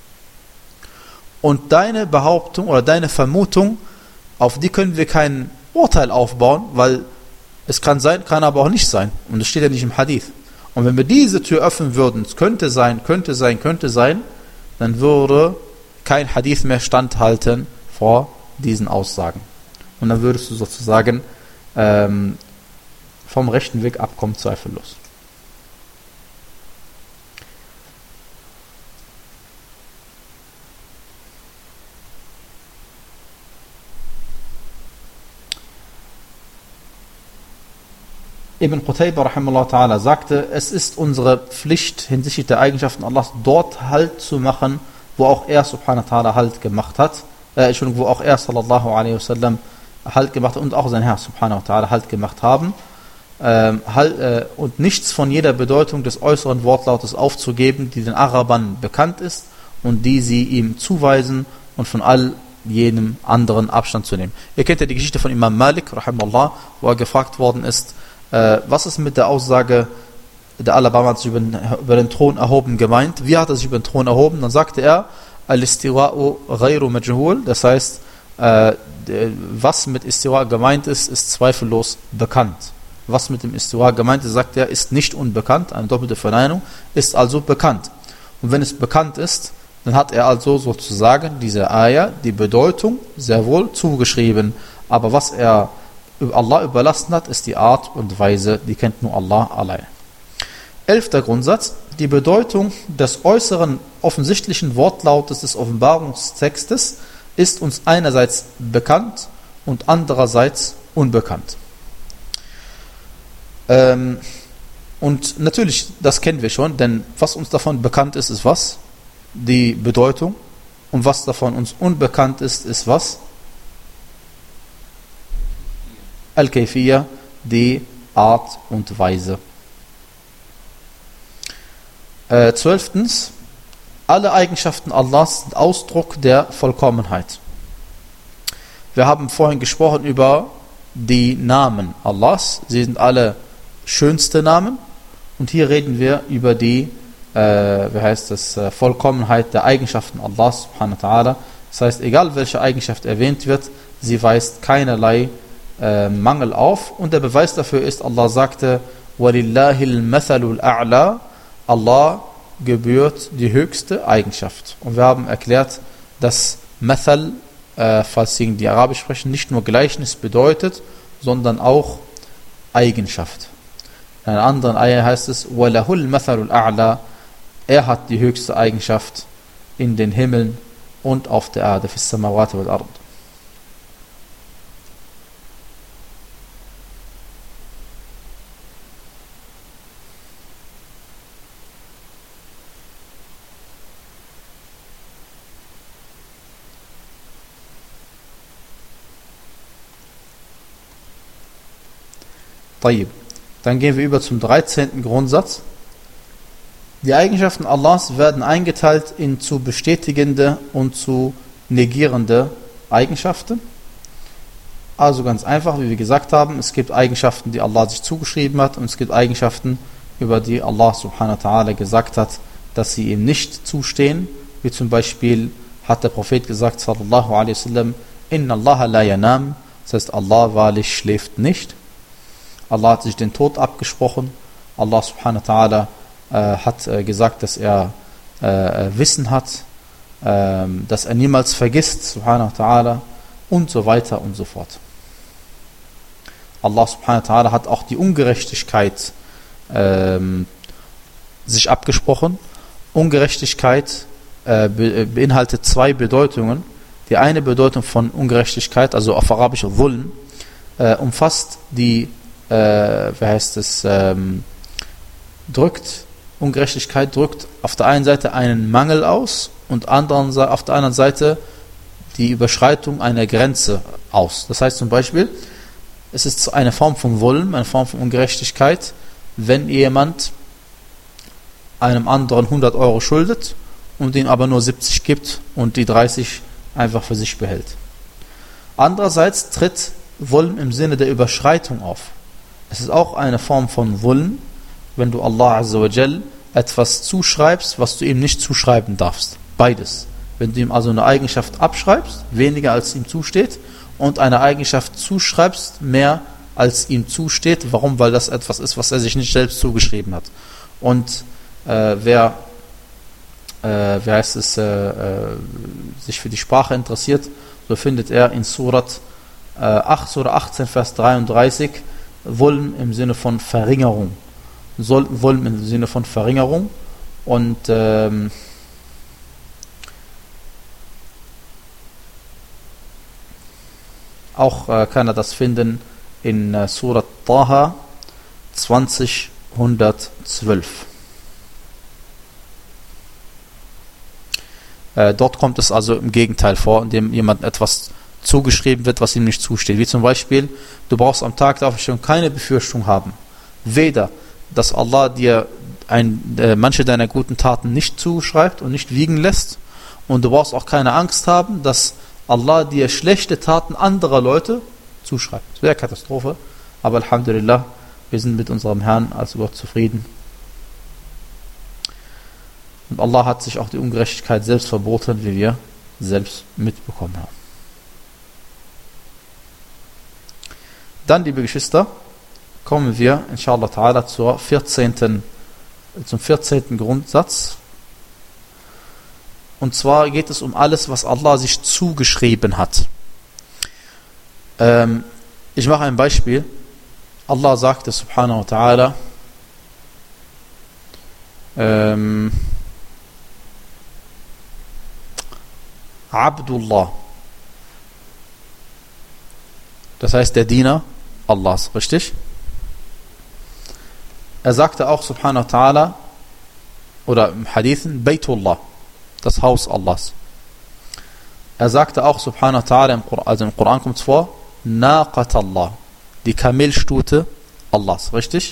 Und deine Behauptung oder deine Vermutung, auf die können wir kein Urteil aufbauen, weil es kann sein, kann aber auch nicht sein. Und das steht ja nicht im Hadith. Und wenn wir diese Tür öffnen würden, es könnte sein, könnte sein, könnte sein, dann würde kein Hadith mehr standhalten vor diesen Aussagen. Und dann würdest du sozusagen ähm, vom rechten Weg abkommen, zweifellos. Ibn Qutayba rahimahullah ta'ala sagte, es ist unsere Pflicht hinsichtlich der Eigenschaften Allahs dort Halt zu machen, wo auch er subhanahu wa ta'ala Halt gemacht hat, äh, Entschuldigung, wo auch er sallallahu alaihi wasallam Halt gemacht hat und auch sein Herr subhanahu wa ta'ala Halt gemacht haben, ähm, halt, äh, und nichts von jeder Bedeutung des äußeren Wortlautes aufzugeben, die den Arabern bekannt ist und die sie ihm zuweisen und von all jenem anderen Abstand zu nehmen. Ihr kennt ja die Geschichte von Imam Malik rahimahullah, wo er gefragt worden ist, Äh, was ist mit der Aussage, der Alabama hat sich über den, über den Thron erhoben gemeint? Wie hat er sich über den Thron erhoben? Dann sagte er, Al-Istiwa'u ghayru majhul, das heißt, äh, was mit Istiwa gemeint ist, ist zweifellos bekannt. Was mit dem Istiwa gemeint ist, sagt er, ist nicht unbekannt, eine doppelte Verneinung, ist also bekannt. Und wenn es bekannt ist, dann hat er also sozusagen dieser Ayah die Bedeutung sehr wohl zugeschrieben. Aber was er Allah überlassen hat, ist die Art und Weise, die kennt nur Allah allein. Elfter Grundsatz, die Bedeutung des äußeren offensichtlichen Wortlautes des Offenbarungstextes ist uns einerseits bekannt und andererseits unbekannt. Ähm, und natürlich, das kennen wir schon, denn was uns davon bekannt ist, ist was? Die Bedeutung. Und was davon uns unbekannt ist, ist was? Al-Kayfiyya, die Art und Weise. Äh, zwölftens, alle Eigenschaften Allahs sind Ausdruck der Vollkommenheit. Wir haben vorhin gesprochen über die Namen Allahs. Sie sind alle schönste Namen. Und hier reden wir über die, äh, wie heißt das, äh, Vollkommenheit der Eigenschaften Allahs subhanahu wa ta'ala. Das heißt, egal welche Eigenschaft erwähnt wird, sie weist keinerlei Äh, Mangel auf, und der Beweis dafür ist, Allah sagte, وَلِلَّهِ الْمَثَلُ الْأَعْلَى, Allah gebührt die höchste Eigenschaft. Und wir haben erklärt, dass Mathal, äh, falls Sie die Arabisch sprechen, nicht nur Gleichnis bedeutet, sondern auch Eigenschaft. In einer anderen Ayah heißt es, وَلَهُ الْمَثَلُ الْأَعْلَى, er hat die höchste Eigenschaft in den Himmeln und auf der Erde, فِي السَّمَاوَاتِ وَالْأَرْضِ. Dann gehen wir über zum dreizehnten Grundsatz. Die Eigenschaften Allahs werden eingeteilt in zu bestätigende und zu negierende Eigenschaften. Also ganz einfach, wie wir gesagt haben, es gibt Eigenschaften, die Allah sich zugeschrieben hat, und es gibt Eigenschaften, über die Allah subhanahu wa ta'ala gesagt hat, dass sie ihm nicht zustehen. Wie zum Beispiel hat der Prophet gesagt, sallallahu alaihi wasallam, Inna Allah la yanam, das heißt, Allah wahrlich schläft nicht. Allah hat sich den Tod abgesprochen. Allah subhanahu wa ta'ala äh, hat äh, gesagt, dass er äh, Wissen hat, äh, dass er niemals vergisst, subhanahu wa ta'ala, und so weiter und so fort. Allah subhanahu wa ta'ala hat auch die Ungerechtigkeit äh, sich abgesprochen. Ungerechtigkeit äh, be beinhaltet zwei Bedeutungen. Die eine Bedeutung von Ungerechtigkeit, also auf Arabisch Dhulm, äh, umfasst die, äh, wie heißt es, ähm, drückt, Ungerechtigkeit drückt auf der einen Seite einen Mangel aus und anderen, auf der anderen Seite die Überschreitung einer Grenze aus. Das heißt zum Beispiel, es ist eine Form von Dhulm, eine Form von Ungerechtigkeit, wenn jemand einem anderen hundert Euro schuldet und ihm aber nur siebzig gibt und die dreißig einfach für sich behält. Andererseits tritt Dhulm im Sinne der Überschreitung auf. Es ist auch eine Form von Dhulm, wenn du Allah Azza wa Jal etwas zuschreibst, was du ihm nicht zuschreiben darfst. Beides. Wenn du ihm also eine Eigenschaft abschreibst, weniger als ihm zusteht, und eine Eigenschaft zuschreibst, mehr als ihm zusteht. Warum? Weil das etwas ist, was er sich nicht selbst zugeschrieben hat. Und äh, wer, äh, wer heißt es, äh, äh, sich für die Sprache interessiert, so findet er in Surat äh, acht, Surah achtzehn, Vers dreiunddreißig, Dhulm im Sinne von Verringerung. Dhulm im Sinne von Verringerung. Und ähm, auch äh, kann er das finden in äh, Surat Taha zwanzig hundertzwölf. Äh, dort kommt es also im Gegenteil vor, indem jemand etwas zugeschrieben wird, was ihm nicht zusteht. Wie zum Beispiel, du brauchst am Tag der Auferstehung keine Befürchtung haben. Weder, dass Allah dir ein, äh, manche deiner guten Taten nicht zuschreibt und nicht wiegen lässt, und du brauchst auch keine Angst haben, dass Allah dir schlechte Taten anderer Leute zuschreibt. Das wäre Katastrophe. Aber Alhamdulillah, wir sind mit unserem Herrn als Gott zufrieden. Und Allah hat sich auch die Ungerechtigkeit selbst verboten, wie wir selbst mitbekommen haben. Dann, liebe Geschwister, kommen wir, inshallah ta'ala, zur vierzehnten, zum vierzehnten Grundsatz. Und zwar geht es um alles, was Allah sich zugeschrieben hat. Ähm, ich mache ein Beispiel. Allah sagte subhanahu wa ta'ala, ähm, Abdullah. Das heißt der Diener Allahs, richtig? Er sagte auch subhanahu wa ta'ala, oder im Hadithen, Baytullah, das Haus Allahs. Er sagte auch subhanahu wa ta'ala, im Koran, also im Koran kommt es vor, Naqat Allah, die Kamelstute Allahs, richtig?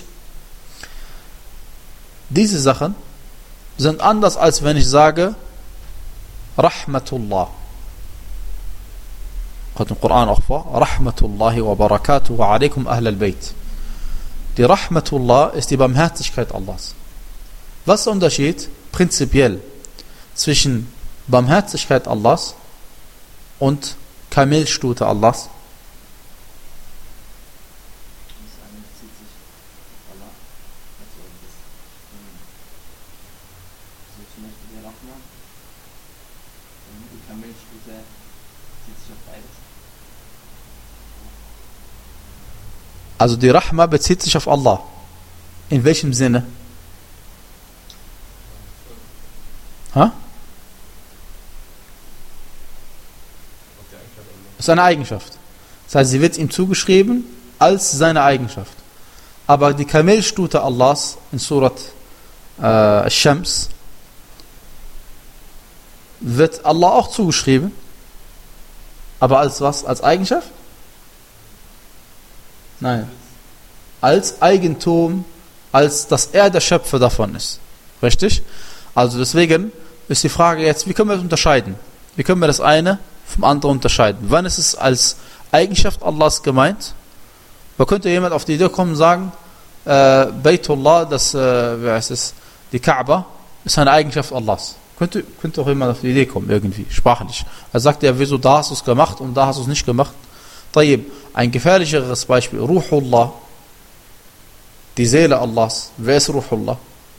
Diese Sachen sind anders, als wenn ich sage Rahmatullah. Kommt im Koran auch vor, Rahmatullahi wa barakatuhu alaikum ahl al-Bayt. Die Rahmatullah ist die Barmherzigkeit Allahs. Was ist der Unterschied prinzipiell zwischen Barmherzigkeit Allahs und Kamelstute Allahs? Also die Rahma bezieht sich auf Allah. In welchem Sinne? Ha? Das ist eine Eigenschaft. Das heißt, sie wird ihm zugeschrieben als seine Eigenschaft. Aber die Kamelstute Allahs in Surat äh, Shams wird Allah auch zugeschrieben. Aber als was? Als Eigenschaft? Nein. Als Eigentum, als dass er der Schöpfer davon ist. Richtig? Also deswegen ist die Frage jetzt, wie können wir das unterscheiden? Wie können wir das eine vom anderen unterscheiden? Wann ist es als Eigenschaft Allahs gemeint? Da könnte jemand auf die Idee kommen und sagen, äh, Baytullah, das, äh, wie heißt es, die Kaaba, ist eine Eigenschaft Allahs. Könnte, könnte auch jemand auf die Idee kommen, irgendwie, sprachlich. Er sagt ja, wieso da hast du es gemacht und da hast du es nicht gemacht? Tayyib. Ein gefährlicheres Beispiel, Ruhullah, die Seele Allahs. Wer ist Ruhullah?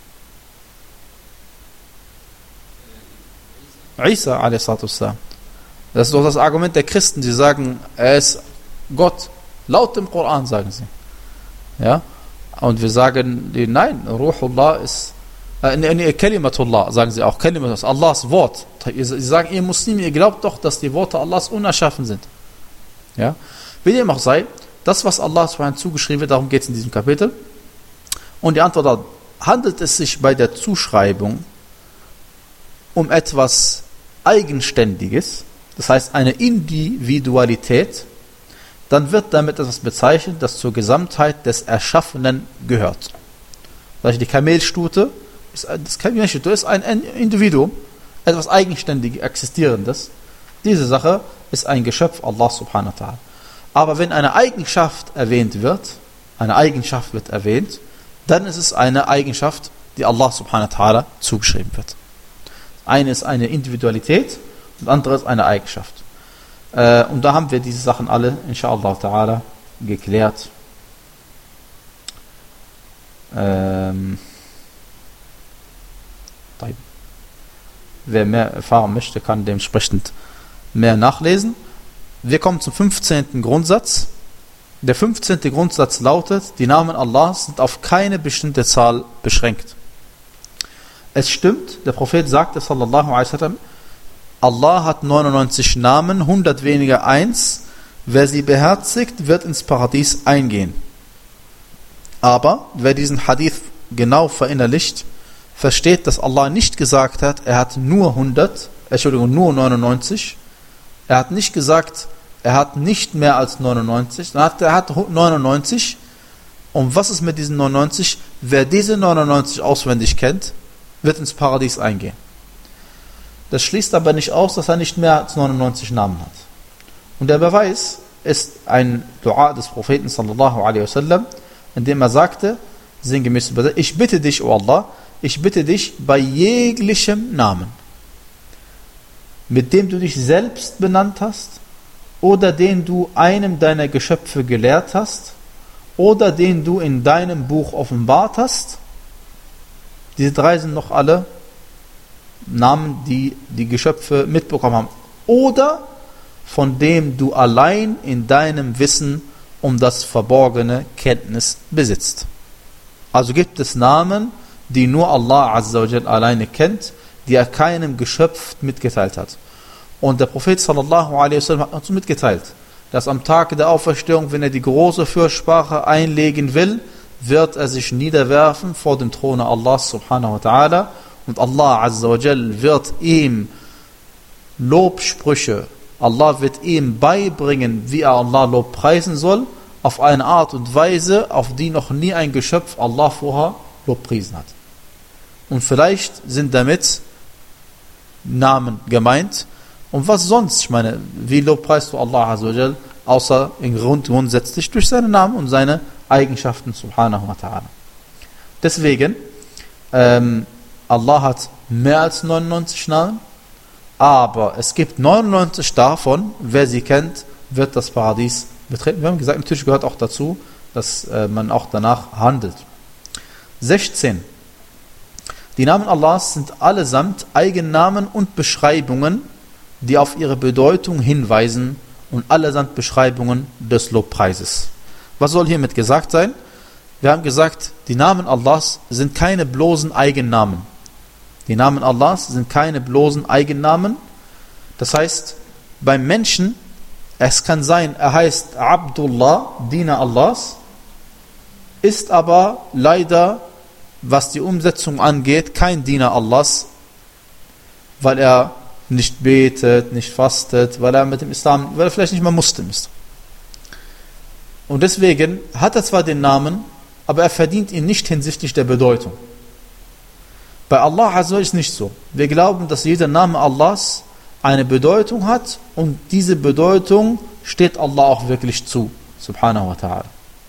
Isa, a s. Das ist doch das Argument der Christen, die sagen, er ist Gott. Laut dem Koran sagen sie. Ja? Und wir sagen, nein, Ruhullah ist, äh, Äh, nee, nee, Kalimatullah, sagen sie auch. Kalimatullah, Allahs Wort. Sie sagen, ihr Muslime, ihr glaubt doch, dass die Worte Allahs unerschaffen sind. Ja? Wie dem auch sei, das, was Allah zugeschrieben wird, darum geht es in diesem Kapitel. Und die Antwort lautet, handelt es sich bei der Zuschreibung um etwas Eigenständiges, das heißt eine Individualität, dann wird damit etwas bezeichnet, das zur Gesamtheit des Erschaffenen gehört. Die Kamelstute ist, das Kamelstute ist ein Individuum, etwas Eigenständiges, Existierendes. Diese Sache ist ein Geschöpf Allah subhanahu wa ta'ala. Aber wenn eine Eigenschaft erwähnt wird, eine Eigenschaft wird erwähnt, dann ist es eine Eigenschaft, die Allah subhanahu wa ta'ala zugeschrieben wird. Eine ist eine Individualität und andere ist eine Eigenschaft. Äh, und da haben wir diese Sachen alle, inshallah ta'ala, geklärt. Ähm, wer mehr erfahren möchte, kann dementsprechend mehr nachlesen. Wir kommen zum fünfzehnten Grundsatz. Der fünfzehnte Grundsatz lautet, die Namen Allahs sind auf keine bestimmte Zahl beschränkt. Es stimmt, der Prophet sagte, sallallahu alaihi wasallam, Allah hat neunundneunzig Namen, hundert weniger eins. Wer sie beherzigt, wird ins Paradies eingehen. Aber wer diesen Hadith genau verinnerlicht, versteht, dass Allah nicht gesagt hat, er hat nur hundert, Entschuldigung, nur neunundneunzig. Er hat nicht gesagt, er hat nicht mehr als neunundneunzig, sondern er hat neunundneunzig. Und was ist mit diesen neunundneunzig? Wer diese neunundneunzig auswendig kennt, wird ins Paradies eingehen. Das schließt aber nicht aus, dass er nicht mehr als neunundneunzig Namen hat. Und der Beweis ist ein Dua des Propheten sallallahu alaihi wasallam, in dem er sagte, sinngemäß, ich bitte dich, O Allah, ich bitte dich bei jeglichem Namen, mit dem du dich selbst benannt hast, oder den du einem deiner Geschöpfe gelehrt hast, oder den du in deinem Buch offenbart hast. Diese drei sind noch alle Namen, die die Geschöpfe mitbekommen haben. Oder von dem du allein in deinem Wissen um das verborgene Kenntnis besitzt. Also gibt es Namen, die nur Allah Azza wa Jal alleine kennt, die er keinem Geschöpf mitgeteilt hat. Und der Prophet sallallahu alaihi wasallam hat uns mitgeteilt, dass am Tag der Auferstehung, wenn er die große Fürsprache einlegen will, wird er sich niederwerfen vor dem Throne Allahs subhanahu wa ta'ala und Allah Azza wa Jal wird ihm Lobsprüche, Allah wird ihm beibringen, wie er Allah Lob preisen soll, auf eine Art und Weise, auf die noch nie ein Geschöpf Allah vorher Lob priesen hat. Und vielleicht sind damit Namen gemeint. Und was sonst? Ich meine, wie lobpreist du Allah Azza wa Jal, außer in Grund, grundsätzlich durch seine Namen und seine Eigenschaften, subhanahu wa ta'ala. Deswegen, ähm, Allah hat mehr als neunundneunzig Namen, aber es gibt neunundneunzig davon, wer sie kennt, wird das Paradies betreten. Wir haben gesagt, natürlich gehört auch dazu, dass äh, man auch danach handelt. sechzehn. Die Namen Allahs sind allesamt Eigennamen und Beschreibungen, die auf ihre Bedeutung hinweisen und allesamt Beschreibungen des Lobpreises. Was soll hiermit gesagt sein? Wir haben gesagt, die Namen Allahs sind keine bloßen Eigennamen. Die Namen Allahs sind keine bloßen Eigennamen. Das heißt, beim Menschen, es kann sein, er heißt Abdullah, Diener Allahs, ist aber leider, was die Umsetzung angeht, kein Diener Allahs, weil er nicht betet, nicht fastet, weil er mit dem Islam, weil er vielleicht nicht mal Muslim ist. Und deswegen hat er zwar den Namen, aber er verdient ihn nicht hinsichtlich der Bedeutung. Bei Allah Azza ist nicht so. Wir glauben, dass jeder Name Allahs eine Bedeutung hat und diese Bedeutung steht Allah auch wirklich zu, subhanahu wa ta'ala.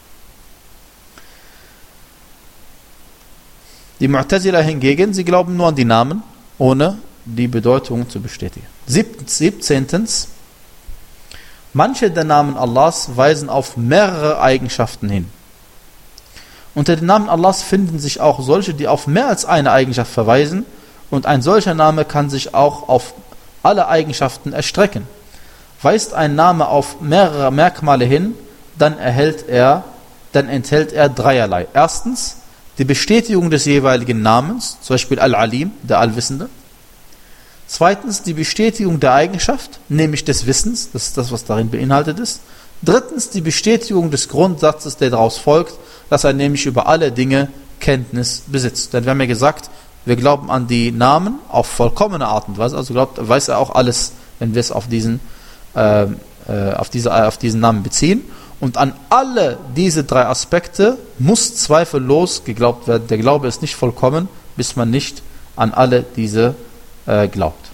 Die Mu'tazila hingegen, sie glauben nur an die Namen, ohne die Bedeutung zu bestätigen. siebzehntens. Manche der Namen Allahs weisen auf mehrere Eigenschaften hin. Unter den Namen Allahs finden sich auch solche, die auf mehr als eine Eigenschaft verweisen, und ein solcher Name kann sich auch auf alle Eigenschaften erstrecken. Weist ein Name auf mehrere Merkmale hin, dann erhält er, dann enthält er dreierlei. Erstens, die Bestätigung des jeweiligen Namens, zum Beispiel Al-Alim, der Allwissende. Zweitens die Bestätigung der Eigenschaft, nämlich des Wissens, das ist das, was darin beinhaltet ist. Drittens die Bestätigung des Grundsatzes, der daraus folgt, dass er nämlich über alle Dinge Kenntnis besitzt. Denn wir haben ja gesagt, wir glauben an die Namen auf vollkommene Art und Weise, also glaubt, weiß er auch alles, wenn wir es auf diesen, äh, äh, auf, diese, auf diesen Namen beziehen. Und an alle diese drei Aspekte muss zweifellos geglaubt werden. Der Glaube ist nicht vollkommen, bis man nicht an alle diese äh, glaubt.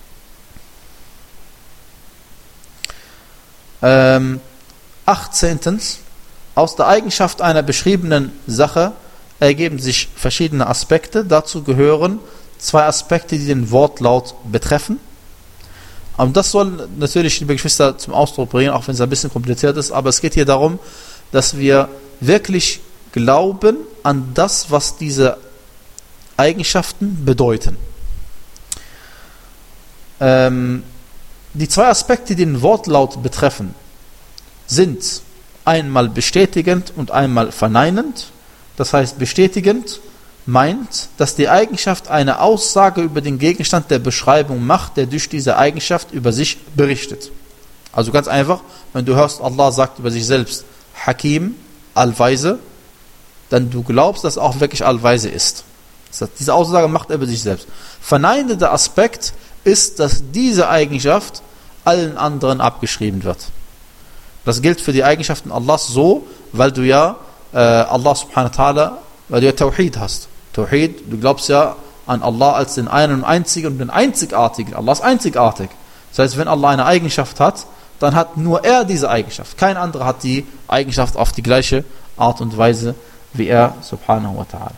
Ähm, achtzehntens. Aus der Eigenschaft einer beschriebenen Sache ergeben sich verschiedene Aspekte. Dazu gehören zwei Aspekte, die den Wortlaut betreffen. Und das soll natürlich, liebe Geschwister, zum Ausdruck bringen, auch wenn es ein bisschen kompliziert ist, aber es geht hier darum, dass wir wirklich glauben an das, was diese Eigenschaften bedeuten. Ähm, die zwei Aspekte, die den Wortlaut betreffen, sind einmal bestätigend und einmal verneinend. Das heißt, bestätigend meint, dass die Eigenschaft eine Aussage über den Gegenstand der Beschreibung macht, der durch diese Eigenschaft über sich berichtet. Also ganz einfach, wenn du hörst, Allah sagt über sich selbst, Hakim, Allweise, dann du glaubst, dass er auch wirklich Allweise ist. Das heißt, diese Aussage macht er über sich selbst. Verneinender Aspekt ist, dass diese Eigenschaft allen anderen abgeschrieben wird. Das gilt für die Eigenschaften Allahs so, weil du ja äh, Allah subhanahu wa ta'ala, weil du ja Tawhid hast. Tawhid, du glaubst ja an Allah als den einen und einzigen und den einzigartigen. Allah ist einzigartig. Das heißt, wenn Allah eine Eigenschaft hat, dann hat nur er diese Eigenschaft. Kein anderer hat die Eigenschaft auf die gleiche Art und Weise wie er, subhanahu wa ta'ala.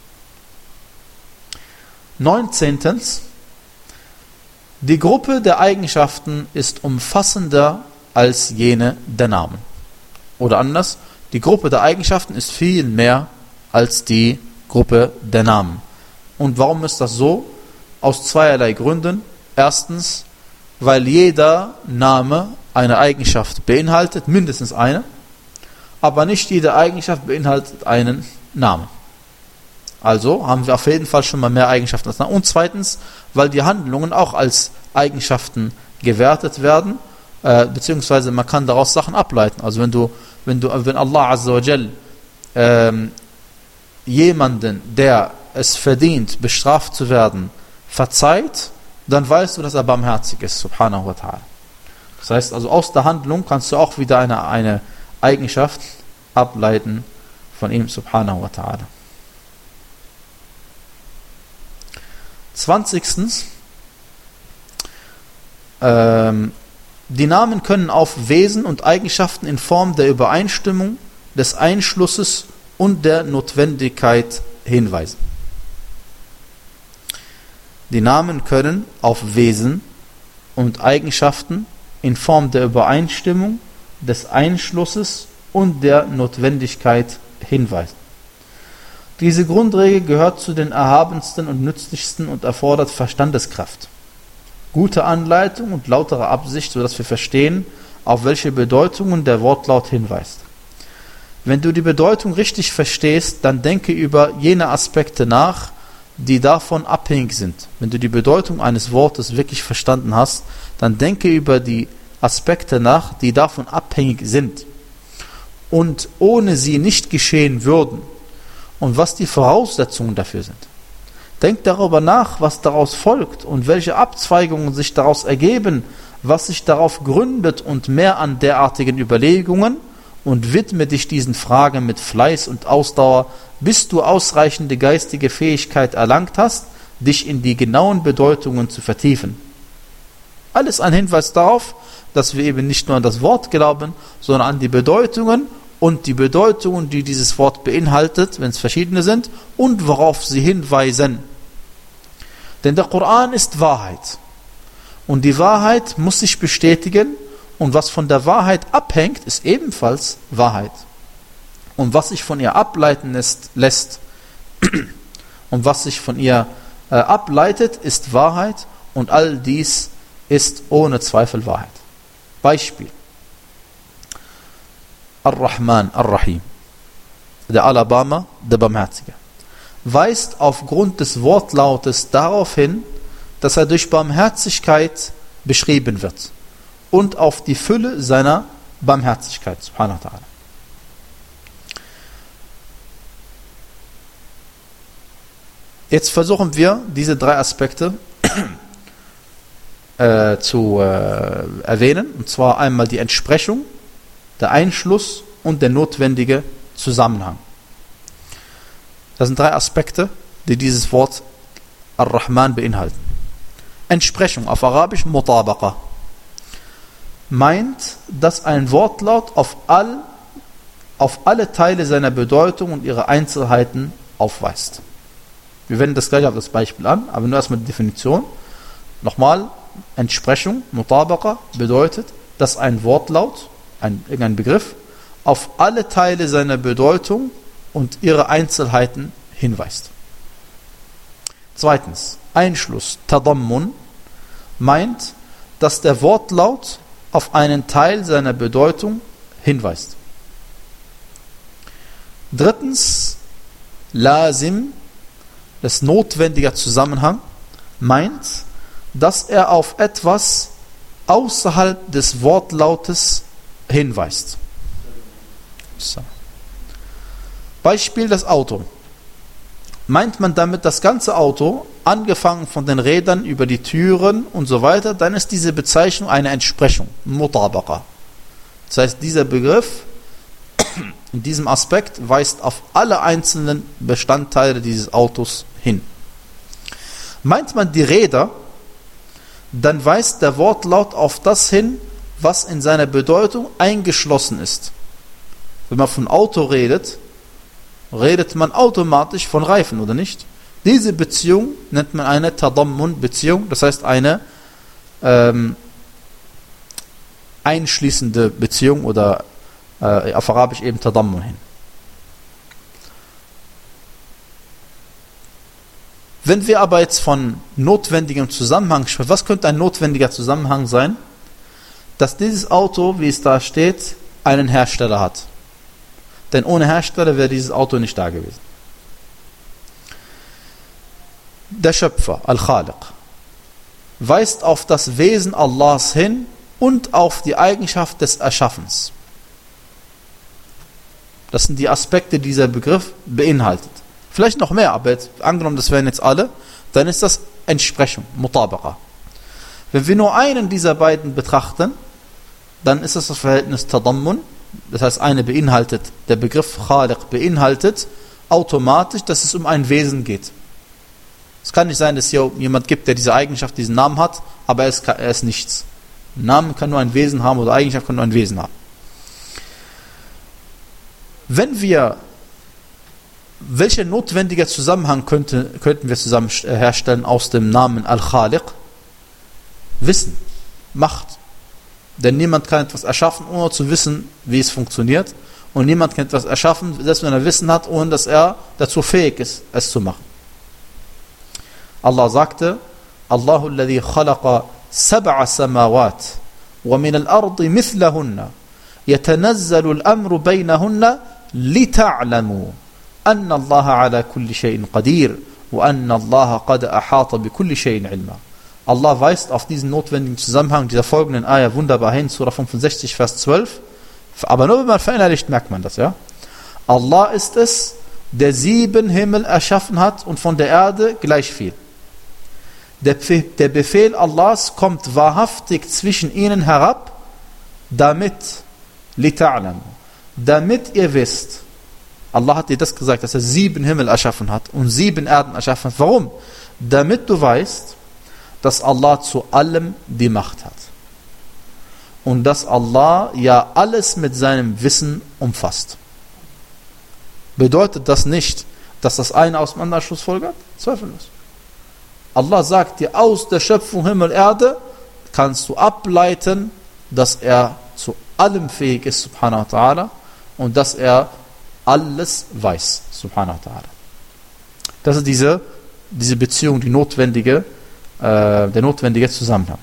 Neunzehntens. Die Gruppe der Eigenschaften ist umfassender als jene der Namen. Oder anders, die Gruppe der Eigenschaften ist viel mehr als die Gruppe der Namen. Und warum ist das so? Aus zweierlei Gründen. Erstens, weil jeder Name eine Eigenschaft beinhaltet, mindestens eine, aber nicht jede Eigenschaft beinhaltet einen Namen. Also haben wir auf jeden Fall schon mal mehr Eigenschaften als Namen. Und zweitens, weil die Handlungen auch als Eigenschaften gewertet werden, äh, beziehungsweise man kann daraus Sachen ableiten. Also wenn du, wenn du, wenn Allah Azza wa Jal ähm, jemanden, der es verdient, bestraft zu werden, verzeiht, dann weißt du, dass er barmherzig ist, subhanahu wa ta'ala. Das heißt also, aus der Handlung kannst du auch wieder eine, eine Eigenschaft ableiten von ihm, subhanahu wa ta'ala. Zwanzigstens, ähm, die Namen können auf Wesen und Eigenschaften in Form der Übereinstimmung, des Einschlusses und der Notwendigkeit hinweisen. Die Namen können auf Wesen und Eigenschaften in Form der Übereinstimmung, des Einschlusses und der Notwendigkeit hinweisen. Diese Grundregel gehört zu den erhabensten und nützlichsten und erfordert Verstandeskraft, gute Anleitung und lautere Absicht, sodass wir verstehen, auf welche Bedeutungen der Wortlaut hinweist. Wenn du die Bedeutung richtig verstehst, dann denke über jene Aspekte nach, die davon abhängig sind. Wenn du die Bedeutung eines Wortes wirklich verstanden hast, dann denke über die Aspekte nach, die davon abhängig sind und ohne sie nicht geschehen würden und was die Voraussetzungen dafür sind. Denk darüber nach, was daraus folgt und welche Abzweigungen sich daraus ergeben, was sich darauf gründet und mehr an derartigen Überlegungen, und widme dich diesen Fragen mit Fleiß und Ausdauer, bis du ausreichende geistige Fähigkeit erlangt hast, dich in die genauen Bedeutungen zu vertiefen. Alles ein Hinweis darauf, dass wir eben nicht nur an das Wort glauben, sondern an die Bedeutungen und die Bedeutungen, die dieses Wort beinhaltet, wenn es verschiedene sind, und worauf sie hinweisen. Denn der Koran ist Wahrheit. Und die Wahrheit muss sich bestätigen, und was von der Wahrheit abhängt, ist ebenfalls Wahrheit. Und was sich von ihr ableiten lässt, lässt und was sich von ihr äh, ableitet, ist Wahrheit, und all dies ist ohne Zweifel Wahrheit. Beispiel: Ar-Rahman, Ar-Rahim, der Alabama, der Barmherzige. weist aufgrund des Wortlautes darauf hin, dass er durch Barmherzigkeit beschrieben wird und auf die Fülle seiner Barmherzigkeit, subhanahu wa ta'ala. Jetzt versuchen wir, diese drei Aspekte äh, zu äh, erwähnen, und zwar einmal die Entsprechung, der Einschluss und der notwendige Zusammenhang. Das sind drei Aspekte, die dieses Wort Ar-Rahman beinhalten. Entsprechung, auf Arabisch Mutabaqa, meint, dass ein Wortlaut auf, all, auf alle Teile seiner Bedeutung und ihre Einzelheiten aufweist. Wir wenden das gleich auf das Beispiel an, aber nur erstmal die Definition. Nochmal, Entsprechung, Mutabaqa, bedeutet, dass ein Wortlaut, ein, irgendein Begriff, auf alle Teile seiner Bedeutung und ihre Einzelheiten hinweist. Zweitens, Einschluss, Tadammun, meint, dass der Wortlaut auf einen Teil seiner Bedeutung hinweist. Drittens, Lazim, das notwendiger Zusammenhang, meint, dass er auf etwas außerhalb des Wortlautes hinweist. So. Beispiel das Auto. Meint man damit das ganze Auto, angefangen von den Rädern über die Türen und so weiter, dann ist diese Bezeichnung eine Entsprechung, Mutabaqa. Das heißt, dieser Begriff in diesem Aspekt weist auf alle einzelnen Bestandteile dieses Autos hin. Meint man die Räder, dann weist der Wortlaut auf das hin, was in seiner Bedeutung eingeschlossen ist. Wenn man von Auto redet, redet man automatisch von Reifen, oder nicht? Diese Beziehung nennt man eine Tadammun-Beziehung, das heißt eine ähm, einschließende Beziehung oder äh, auf Arabisch eben Tadammun hin. Wenn wir aber jetzt von notwendigem Zusammenhang sprechen, was könnte ein notwendiger Zusammenhang sein? Dass dieses Auto, wie es da steht, einen Hersteller hat. Denn ohne Hersteller wäre dieses Auto nicht da gewesen. Der Schöpfer, Al-Khaliq, weist auf das Wesen Allahs hin und auf die Eigenschaft des Erschaffens. Das sind die Aspekte, die dieser Begriff beinhaltet. Vielleicht noch mehr, aber jetzt, angenommen, das wären jetzt alle, dann ist das Entsprechung, Mutabaqa. Wenn wir nur einen dieser beiden betrachten, dann ist das das Verhältnis Tadammun, das heißt, eine beinhaltet, der Begriff Khaliq beinhaltet automatisch, dass es um ein Wesen geht. Es kann nicht sein, dass es hier jemand gibt, der diese Eigenschaft, diesen Namen hat, aber er ist, er ist nichts. Ein Name kann nur ein Wesen haben oder Eigenschaft kann nur ein Wesen haben. Wenn wir, welcher notwendiger Zusammenhang könnte, könnten wir zusammen herstellen aus dem Namen Al-Khaliq? Wissen, Macht. Denn niemand kann etwas erschaffen, ohne zu wissen, wie es funktioniert. Und niemand kann etwas erschaffen, selbst wenn er Wissen hat, ohne dass er dazu fähig ist, es zu machen. Allah sagte, Allahu alladhi khalaqa sab'a samawat wa min al-ardi mithlahunna yatanazzalu al-amru baynahunna lita'lamu anna Allaha ala kulli shay'in qadir wa anna Allaha qad ahata bi kulli shay'in ilma. Allah weist auf diesen notwendigen Zusammenhang dieser folgenden Ayah wunderbar hin, Surah fünfundsechzig, Vers zwölf. Aber nur wenn man verinnerlicht, merkt man das, ja. Allah ist es, der sieben Himmel erschaffen hat und von der Erde gleich viel. Der, der Befehl Allahs kommt wahrhaftig zwischen ihnen herab, damit, lita'lam, damit ihr wisst, Allah hat dir das gesagt, dass er sieben Himmel erschaffen hat und sieben Erden erschaffen hat. Warum? Damit du weißt, dass Allah zu allem die Macht hat. Und dass Allah ja alles mit seinem Wissen umfasst. Bedeutet das nicht, dass das eine aus dem anderen schlussfolgert? Zweifellos. Allah sagt dir, aus der Schöpfung Himmel, Erde, kannst du ableiten, dass er zu allem fähig ist, subhanahu wa ta'ala, und dass er alles weiß, subhanahu wa ta'ala. Das ist diese, diese Beziehung, die notwendige, äh, der notwendige Zusammenhang.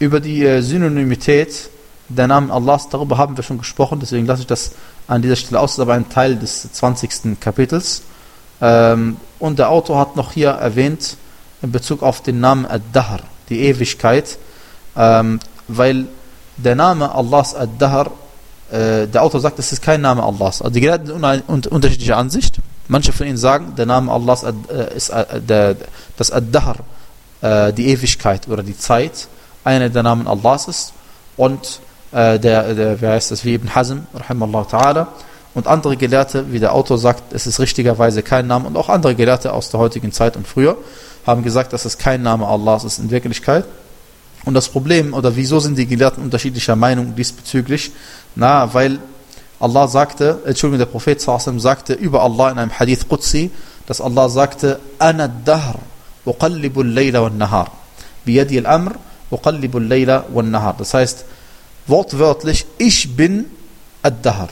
Über die äh, Synonymität der Namen Allahs, darüber haben wir schon gesprochen, deswegen lasse ich das an dieser Stelle aus, das ist aber ein Teil des zwanzigsten Kapitels. Ähm, und der Autor hat noch hier erwähnt, in Bezug auf den Namen Ad-Dahr, die Ewigkeit, ähm, weil der Name Allahs Ad-Dahr, äh, der Autor sagt, das ist kein Name Allahs. Also die Gelehrten sind una- un- unterschiedlicher Ansicht. Manche von ihnen sagen, der Name Allahs Ad, äh, ist äh, der, das Ad-Dahr, äh, die Ewigkeit oder die Zeit, einer der Namen Allahs ist. Und äh, der, der, wer heißt das, wie Ibn Hazm, rahimallahu ta'ala, und andere Gelehrte, wie der Autor sagt, es ist richtigerweise kein Name, und auch andere Gelehrte aus der heutigen Zeit und früher, haben gesagt, dass es kein Name Allahs ist in Wirklichkeit. Und das Problem, oder wieso sind die Gelehrten unterschiedlicher Meinung diesbezüglich? Na, weil Allah sagte, Entschuldigung, der Prophet sallallahu alaihi wasallam sagte über Allah in einem Hadith Qudsi, dass Allah sagte, Ana ad-Dahr, uqallibu al-Layla wal-Nahar, biyadi al-Amr, uqallibu al-Layla wal-Nahar. Das heißt, wortwörtlich, ich bin ad-Dahr.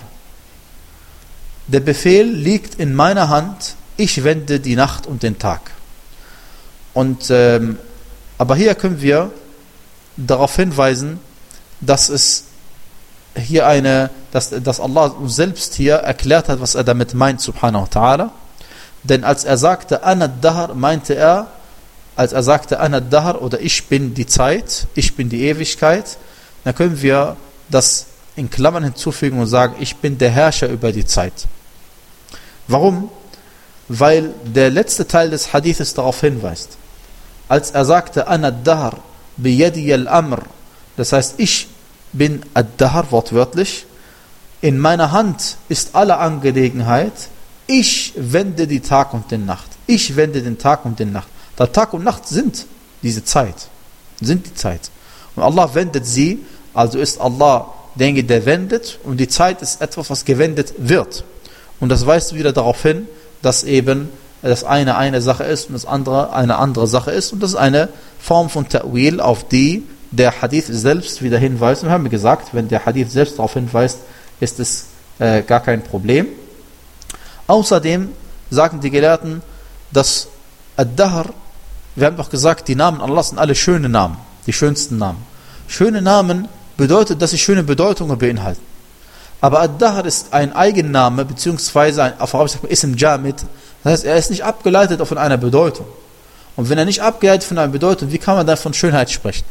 Der Befehl liegt in meiner Hand, ich wende die Nacht und den Tag. Und, ähm, aber hier können wir darauf hinweisen, dass es hier eine, dass, dass Allah uns selbst hier erklärt hat, was er damit meint, subhanahu wa ta'ala. Denn als er sagte, Ana ad-Dahr, meinte er, als er sagte, Ana ad-Dahr, oder ich bin die Zeit, ich bin die Ewigkeit, dann können wir das in Klammern hinzufügen und sagen, ich bin der Herrscher über die Zeit. Warum? Weil der letzte Teil des Hadithes darauf hinweist. Als er sagte, Ana ad-Dahr, biyadi al-Amr, das heißt, ich bin ad-Dahr, wortwörtlich, in meiner Hand ist alle Angelegenheit, ich wende die Tag und den Nacht. Ich wende den Tag und den Nacht. Da Tag und Nacht sind diese Zeit, sind die Zeit. Und Allah wendet sie, also ist Allah derjenige, der wendet, und die Zeit ist etwas, was gewendet wird. Und das weist wieder darauf hin, dass eben das eine eine Sache ist und das andere eine andere Sache ist. Und das ist eine Form von Ta'wil, auf die der Hadith selbst wieder hinweist. Und wir haben gesagt, wenn der Hadith selbst darauf hinweist, ist es äh, gar kein Problem. Außerdem sagen die Gelehrten, dass Ad-Dahr, wir haben doch gesagt, die Namen Allahs sind alle schöne Namen, die schönsten Namen. Schöne Namen bedeutet, dass sie schöne Bedeutungen beinhalten. Aber Ad-Dahr ist ein Eigenname, beziehungsweise ein, auf Arabisch sagt man Ism Jamid. Das heißt, er ist nicht abgeleitet von einer Bedeutung. Und wenn er nicht abgeleitet von einer Bedeutung, wie kann man dann von Schönheit sprechen?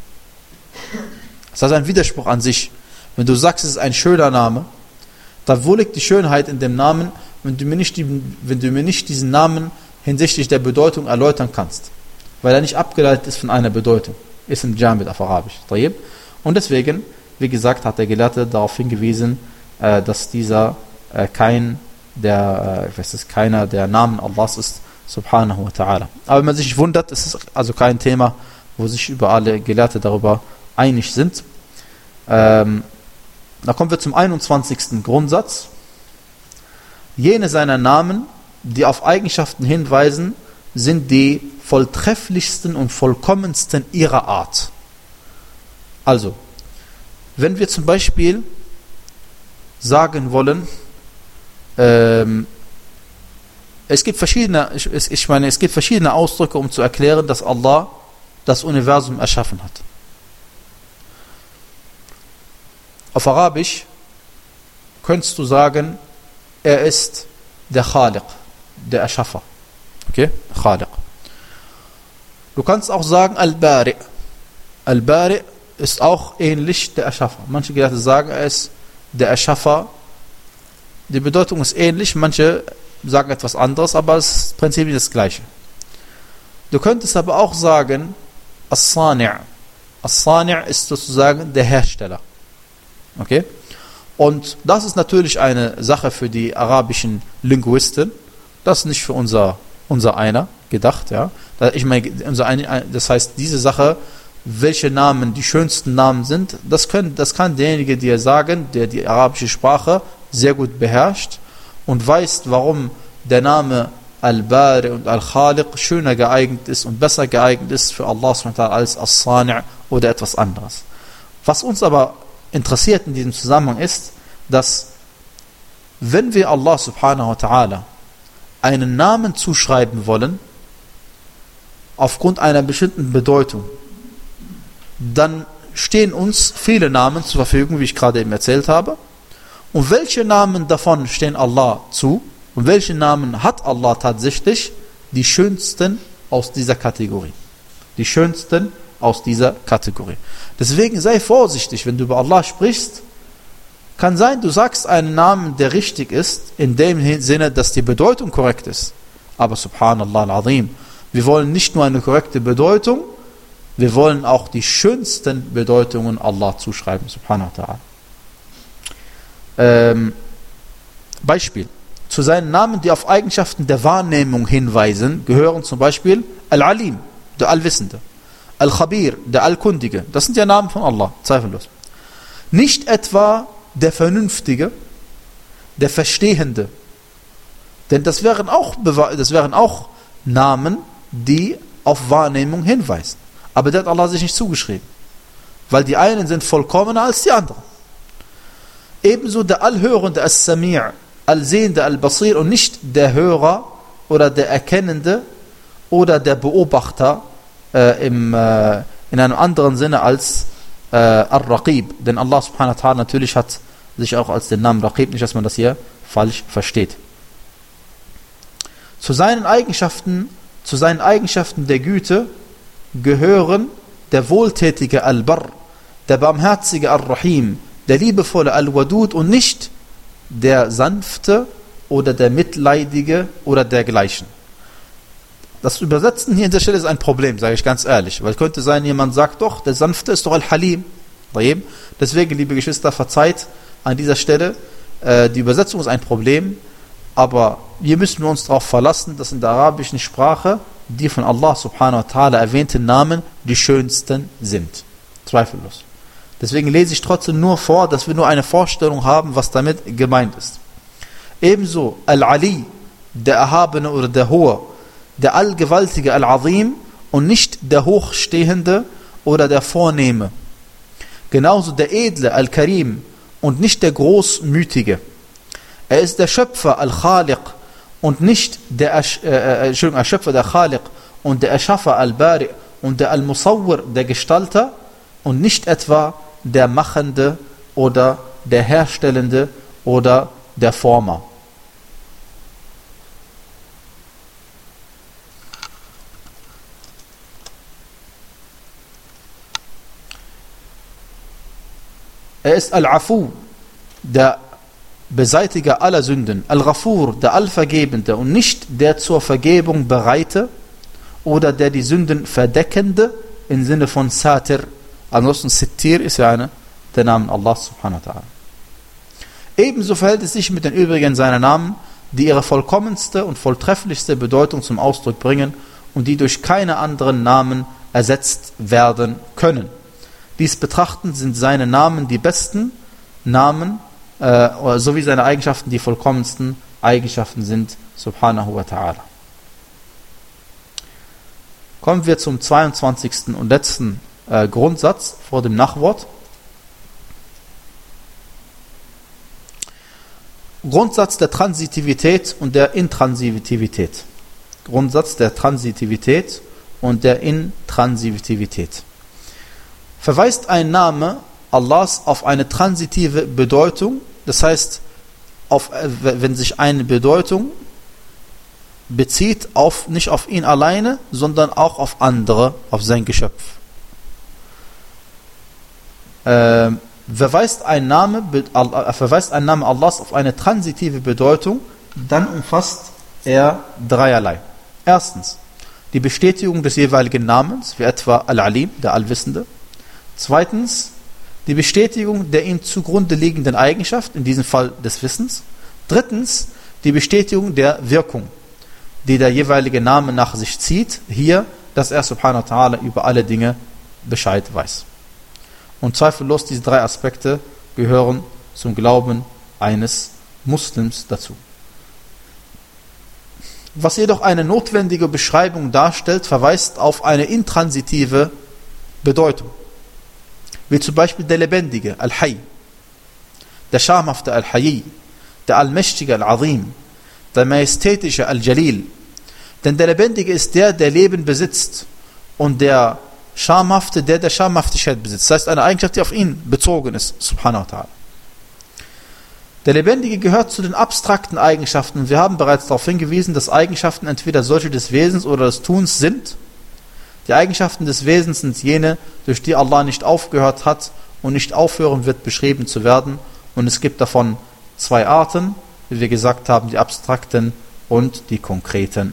Das ist ein Widerspruch an sich. Wenn du sagst, es ist ein schöner Name, dann wo liegt die Schönheit in dem Namen, wenn du mir nicht, die, wenn du mir nicht diesen Namen hinsichtlich der Bedeutung erläutern kannst? Weil er nicht abgeleitet ist von einer Bedeutung. Ism Jamid auf Arabisch. Und deswegen, wie gesagt, hat der Gelehrte darauf hingewiesen, dass dieser kein der, ich weiß es, keiner der Namen Allahs ist, subhanahu wa ta'ala. Aber wenn man sich wundert, ist es also kein Thema, wo sich über alle Gelehrte darüber einig sind. Ähm, da kommen wir zum einundzwanzigsten Grundsatz. Jene seiner Namen, die auf Eigenschaften hinweisen, sind die volltrefflichsten und vollkommensten ihrer Art. Also, wenn wir zum Beispiel sagen wollen, ähm, es gibt verschiedene, ich, ich meine, es gibt verschiedene Ausdrücke, um zu erklären, dass Allah das Universum erschaffen hat. Auf Arabisch könntest du sagen, er ist der Khaliq, der Erschaffer. Okay? Khaliq. Du kannst auch sagen Al-Bari. Al-Bari ist auch ähnlich der Erschaffer. Manche Gelehrte sagen, er ist der Erschaffer. Die Bedeutung ist ähnlich, manche sagen etwas anderes, aber es ist prinzipiell das Gleiche. Du könntest aber auch sagen, As-Sani'. As-Sani' ist sozusagen der Hersteller. Okay? Und das ist natürlich eine Sache für die arabischen Linguisten. Das ist nicht für unser, unser einer gedacht. Ja? Ich meine, unser eine, das heißt, diese Sache, welche Namen die schönsten Namen sind, das, können, das kann derjenige dir sagen, der die arabische Sprache sehr gut beherrscht und weiß, warum der Name Al-Bari und Al-Khaliq schöner geeignet ist und besser geeignet ist für Allah subhanahu wa ta'ala als As-Sani' oder etwas anderes. Was uns aber interessiert in diesem Zusammenhang ist, dass wenn wir Allah subhanahu wa ta'ala einen Namen zuschreiben wollen, aufgrund einer bestimmten Bedeutung, dann stehen uns viele Namen zur Verfügung, wie ich gerade eben erzählt habe. Und welche Namen davon stehen Allah zu? Und welche Namen hat Allah tatsächlich? Die schönsten aus dieser Kategorie. Die schönsten aus dieser Kategorie. Deswegen sei vorsichtig, wenn du über Allah sprichst. Kann sein, du sagst einen Namen, der richtig ist, in dem Sinne, dass die Bedeutung korrekt ist. Aber subhanallah al-azim, wir wollen nicht nur eine korrekte Bedeutung, wir wollen auch die schönsten Bedeutungen Allah zuschreiben, subhanahu wa ta'ala. Ähm, Beispiel. Zu seinen Namen, die auf Eigenschaften der Wahrnehmung hinweisen, gehören zum Beispiel Al-Alim, der Allwissende, Al-Khabir, der Allkundige. Das sind ja Namen von Allah, zweifellos. Nicht etwa der Vernünftige, der Verstehende. Denn das wären auch, das wären auch Namen, die auf Wahrnehmung hinweisen. Aber der hat Allah sich nicht zugeschrieben. Weil die einen sind vollkommener als die anderen. Ebenso der Allhörende, As-Sami', Allsehende, Al-Basir und nicht der Hörer oder der Erkennende oder der Beobachter äh, im, äh, in einem anderen Sinne als äh, Ar-Raqib. Denn Allah subhanahu wa ta'ala natürlich hat sich auch als den Namen Raqib, nicht dass man das hier falsch versteht. Zu seinen Eigenschaften, zu seinen Eigenschaften der Güte gehören der wohltätige Al-Barr, der barmherzige Ar-Rahim, der liebevolle Al-Wadud und nicht der sanfte oder der mitleidige oder dergleichen. Das Übersetzen hier an der Stelle ist ein Problem, sage ich ganz ehrlich, weil könnte sein, jemand sagt doch, der sanfte ist doch Al-Halim. Deswegen, liebe Geschwister, verzeiht an dieser Stelle, äh, die Übersetzung ist ein Problem, aber hier müssen wir uns darauf verlassen, dass in der arabischen Sprache die von Allah subhanahu wa ta'ala erwähnten Namen die schönsten sind. Zweifellos. Deswegen lese ich trotzdem nur vor, dass wir nur eine Vorstellung haben, was damit gemeint ist. Ebenso Al-Ali, der Erhabene oder der Hohe, der Allgewaltige Al-Azim und nicht der Hochstehende oder der Vornehme. Genauso der Edle Al-Karim und nicht der Großmütige. Er ist der Schöpfer Al-Khaliq und nicht der Ersch äh, äh, Erschöpfer, der Khaliq und der Erschaffer Al-Bari und der Al-Musawwir, der Gestalter und nicht etwa der Machende oder der Herstellende oder der Former. Er ist Al-Afu, der Beseitiger aller Sünden, Al-Ghafur, der Allvergebende und nicht der zur Vergebung Bereite oder der die Sünden Verdeckende im Sinne von Satir. Ansonsten Sittir ist ja eine der Namen Allah subhanahu wa ta'ala. Ebenso verhält es sich mit den übrigen seiner Namen, die ihre vollkommenste und volltrefflichste Bedeutung zum Ausdruck bringen und die durch keine anderen Namen ersetzt werden können. Dies betrachtend sind seine Namen die besten Namen, äh, sowie seine Eigenschaften die vollkommensten Eigenschaften sind, subhanahu wa ta'ala. Kommen wir zum zweiundzwanzigsten und letzten äh, Grundsatz vor dem Nachwort. Grundsatz der Transitivität und der Intransitivität. Grundsatz der Transitivität und der Intransitivität. Verweist ein Name Allahs auf eine transitive Bedeutung, das heißt, auf, wenn sich eine Bedeutung bezieht, auf, nicht auf ihn alleine, sondern auch auf andere, auf sein Geschöpf. Äh, verweist, ein Name, äh, verweist ein Name Allahs auf eine transitive Bedeutung, dann umfasst er dreierlei. Erstens, die Bestätigung des jeweiligen Namens, wie etwa Al-Alim, der Allwissende. Zweitens, die Bestätigung der ihm zugrunde liegenden Eigenschaft, in diesem Fall des Wissens. Drittens, die Bestätigung der Wirkung, die der jeweilige Name nach sich zieht, hier, dass er subhanahu wa ta'ala über alle Dinge Bescheid weiß. Und zweifellos, diese drei Aspekte gehören zum Glauben eines Muslims dazu. Was jedoch eine notwendige Beschreibung darstellt, verweist auf eine intransitive Bedeutung. Wie zum Beispiel der Lebendige, Al-Hayy, der Schamhafte Al-Hayy, der Allmächtige Al-Azim, der Majestätische Al-Jalil. Denn der Lebendige ist der, der Leben besitzt und der Schamhafte, der der Schamhaftigkeit besitzt. Das heißt, eine Eigenschaft, die auf ihn bezogen ist, subhanahu wa ta'ala. Der Lebendige gehört zu den abstrakten Eigenschaften. Wir haben bereits darauf hingewiesen, dass Eigenschaften entweder solche des Wesens oder des Tuns sind. Die Eigenschaften des Wesens sind jene, durch die Allah nicht aufgehört hat und nicht aufhören wird, beschrieben zu werden. Und es gibt davon zwei Arten, wie wir gesagt haben, die abstrakten und die konkreten.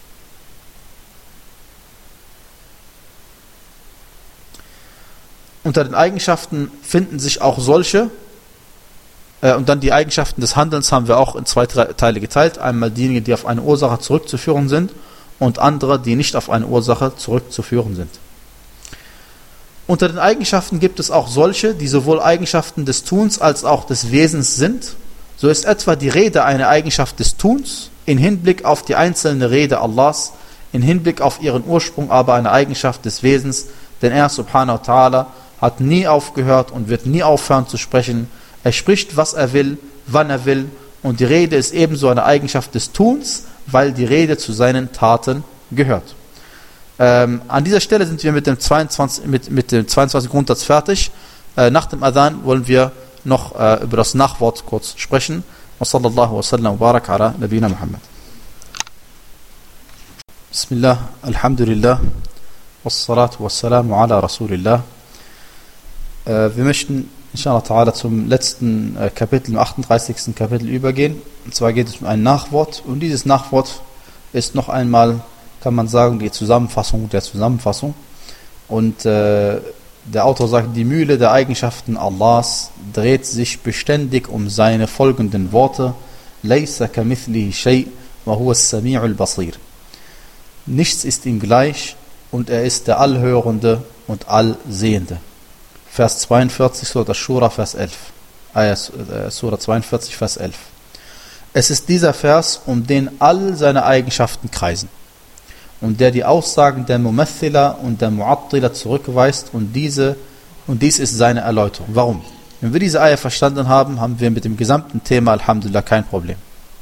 Unter den Eigenschaften finden sich auch solche, äh, und dann die Eigenschaften des Handelns haben wir auch in zwei Teile geteilt. Einmal diejenigen, die auf eine Ursache zurückzuführen sind, und andere, die nicht auf eine Ursache zurückzuführen sind. Unter den Eigenschaften gibt es auch solche, die sowohl Eigenschaften des Tuns als auch des Wesens sind. So ist etwa die Rede eine Eigenschaft des Tuns, in Hinblick auf die einzelne Rede Allahs, in Hinblick auf ihren Ursprung aber eine Eigenschaft des Wesens, denn er, subhanahu wa ta'ala, hat nie aufgehört und wird nie aufhören zu sprechen. Er spricht, was er will, wann er will, und die Rede ist ebenso eine Eigenschaft des Tuns, weil die Rede zu seinen Taten gehört. Ähm, an dieser Stelle sind wir mit dem zweiundzwanzig, mit, mit dem zweiundzwanzigsten Grundsatz fertig. Äh, nach dem Adhan wollen wir noch äh, über das Nachwort kurz sprechen. Wa sallallahu wa sallam wa barak ala nabina Muhammad. Bismillah, alhamdulillah, wassalatu wassalamu ala rasulillah. Äh, wir möchten inshallah ta'ala zum letzten äh, Kapitel, im achtunddreißigsten Kapitel übergehen. Und zwar geht es um ein Nachwort. Und dieses Nachwort ist noch einmal, kann man sagen, die Zusammenfassung der Zusammenfassung. Und äh, der Autor sagt, die Mühle der Eigenschaften Allahs dreht sich beständig um seine folgenden Worte. Laysa kamithlihi shay wa huwa as-sami'ul basir. Nichts ist ihm gleich und er ist der Allhörende und Allsehende. Vers zweiundvierzig, Surah Ash-Shura, Vers elf. Äh, Surah zweiundvierzig, Vers elf. Es ist dieser Vers, um den all seine Eigenschaften kreisen und der die Aussagen der Mumathila und der Mu'attila zurückweist, und diese und dies ist seine Erläuterung. Warum? Wenn wir diese Ayah verstanden haben, haben wir mit dem gesamten Thema Alhamdulillah kein Problem.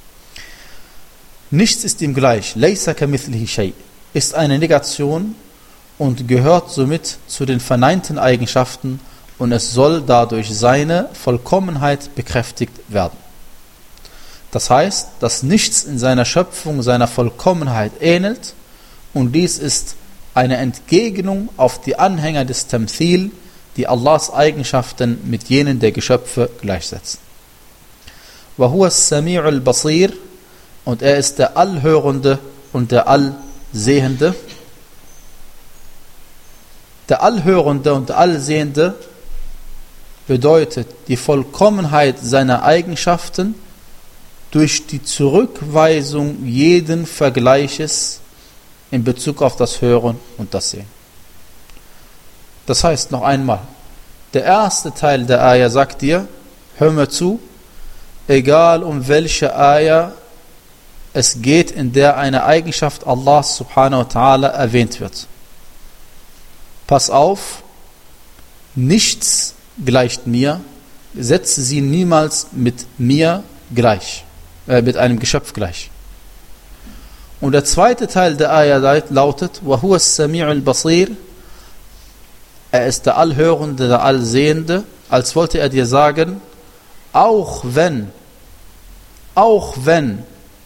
Nichts ist ihm gleich. Laysa kamithlihi shay ist eine Negation und gehört somit zu den verneinten Eigenschaften, und es soll dadurch seine Vollkommenheit bekräftigt werden. Das heißt, dass nichts in seiner Schöpfung seiner Vollkommenheit ähnelt, und dies ist eine Entgegnung auf die Anhänger des Tamthil, die Allahs Eigenschaften mit jenen der Geschöpfe gleichsetzen. Wa huwa as-sami'ul basir, und er ist der Allhörende und der Allsehende. Der Allhörende und der Allsehende bedeutet die Vollkommenheit seiner Eigenschaften durch die Zurückweisung jeden Vergleiches in Bezug auf das Hören und das Sehen. Das heißt, noch einmal, der erste Teil der Ayah sagt dir, hör mir zu, egal um welche Ayah es geht, in der eine Eigenschaft Allahs subhanahu wa ta'ala erwähnt wird. Pass auf, nichts gleicht mir, setze sie niemals mit mir gleich, äh, mit einem Geschöpf gleich. Und der zweite Teil der Ayah lautet, wa huwa as-sami'ul basir, er ist der Allhörende, der Allsehende, als wollte er dir sagen, auch wenn, auch wenn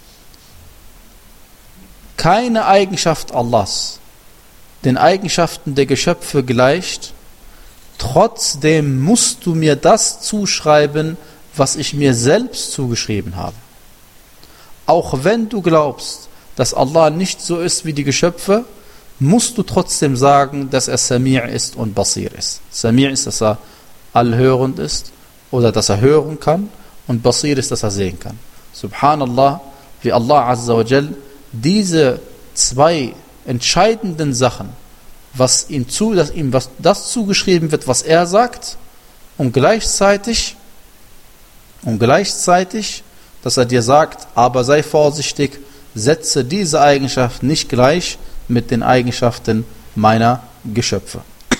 keine Eigenschaft Allahs den Eigenschaften der Geschöpfe gleicht, trotzdem musst du mir das zuschreiben, was ich mir selbst zugeschrieben habe. Auch wenn du glaubst, dass Allah nicht so ist wie die Geschöpfe, musst du trotzdem sagen, dass er Sami' ist und Basir ist. Sami' ist, dass er allhörend ist oder dass er hören kann, und Basir ist, dass er sehen kann. Subhanallah, wie Allah Azza wa Jal diese zwei entscheidenden Sachen, was ihm zu, dass ihm was das zugeschrieben wird, was er sagt, und gleichzeitig und gleichzeitig, dass er dir sagt, aber sei vorsichtig, setze diese Eigenschaft nicht gleich mit den Eigenschaften meiner Geschöpfe.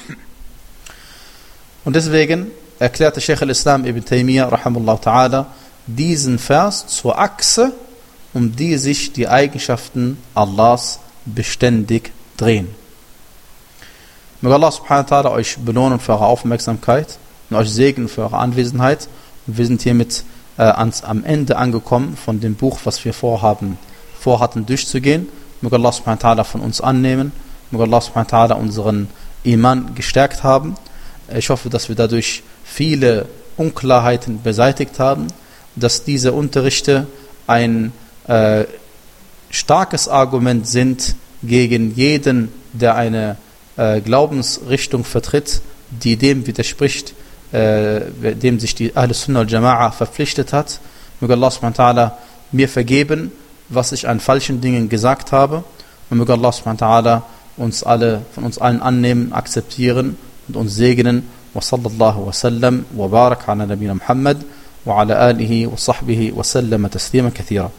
Und deswegen erklärte Sheikh al-Islam Ibn Taymiyyah rahimahullah ta'ala diesen Vers zur Achse, um die sich die Eigenschaften Allahs beständig drehen. Möge Allah subhanahu wa ta'ala euch belohnen für eure Aufmerksamkeit und euch segnen für eure Anwesenheit. Und wir sind hiermit äh, ans, am Ende angekommen von dem Buch, was wir vorhaben, vorhatten durchzugehen. Möge Allah subhanahu wa ta'ala von uns annehmen. Möge Allah subhanahu wa ta'ala unseren Iman gestärkt haben. Ich hoffe, dass wir dadurch viele Unklarheiten beseitigt haben, dass diese Unterrichte ein äh, starkes Argument sind gegen jeden, der eine äh, Glaubensrichtung vertritt, die dem widerspricht, äh, dem sich die Ahl Sunnah wal Jama'a verpflichtet hat. Möge Allah subhanahu wa ta'ala mir vergeben, was ich an falschen Dingen gesagt habe, und möge Allah subhanahu wa ta'ala uns alle, von uns allen annehmen, akzeptieren und uns segnen. Wa sallallahu wa sallam wa barak ala nabina Muhammad wa ala alihi wa sahbihi wa sallama taslima kathira.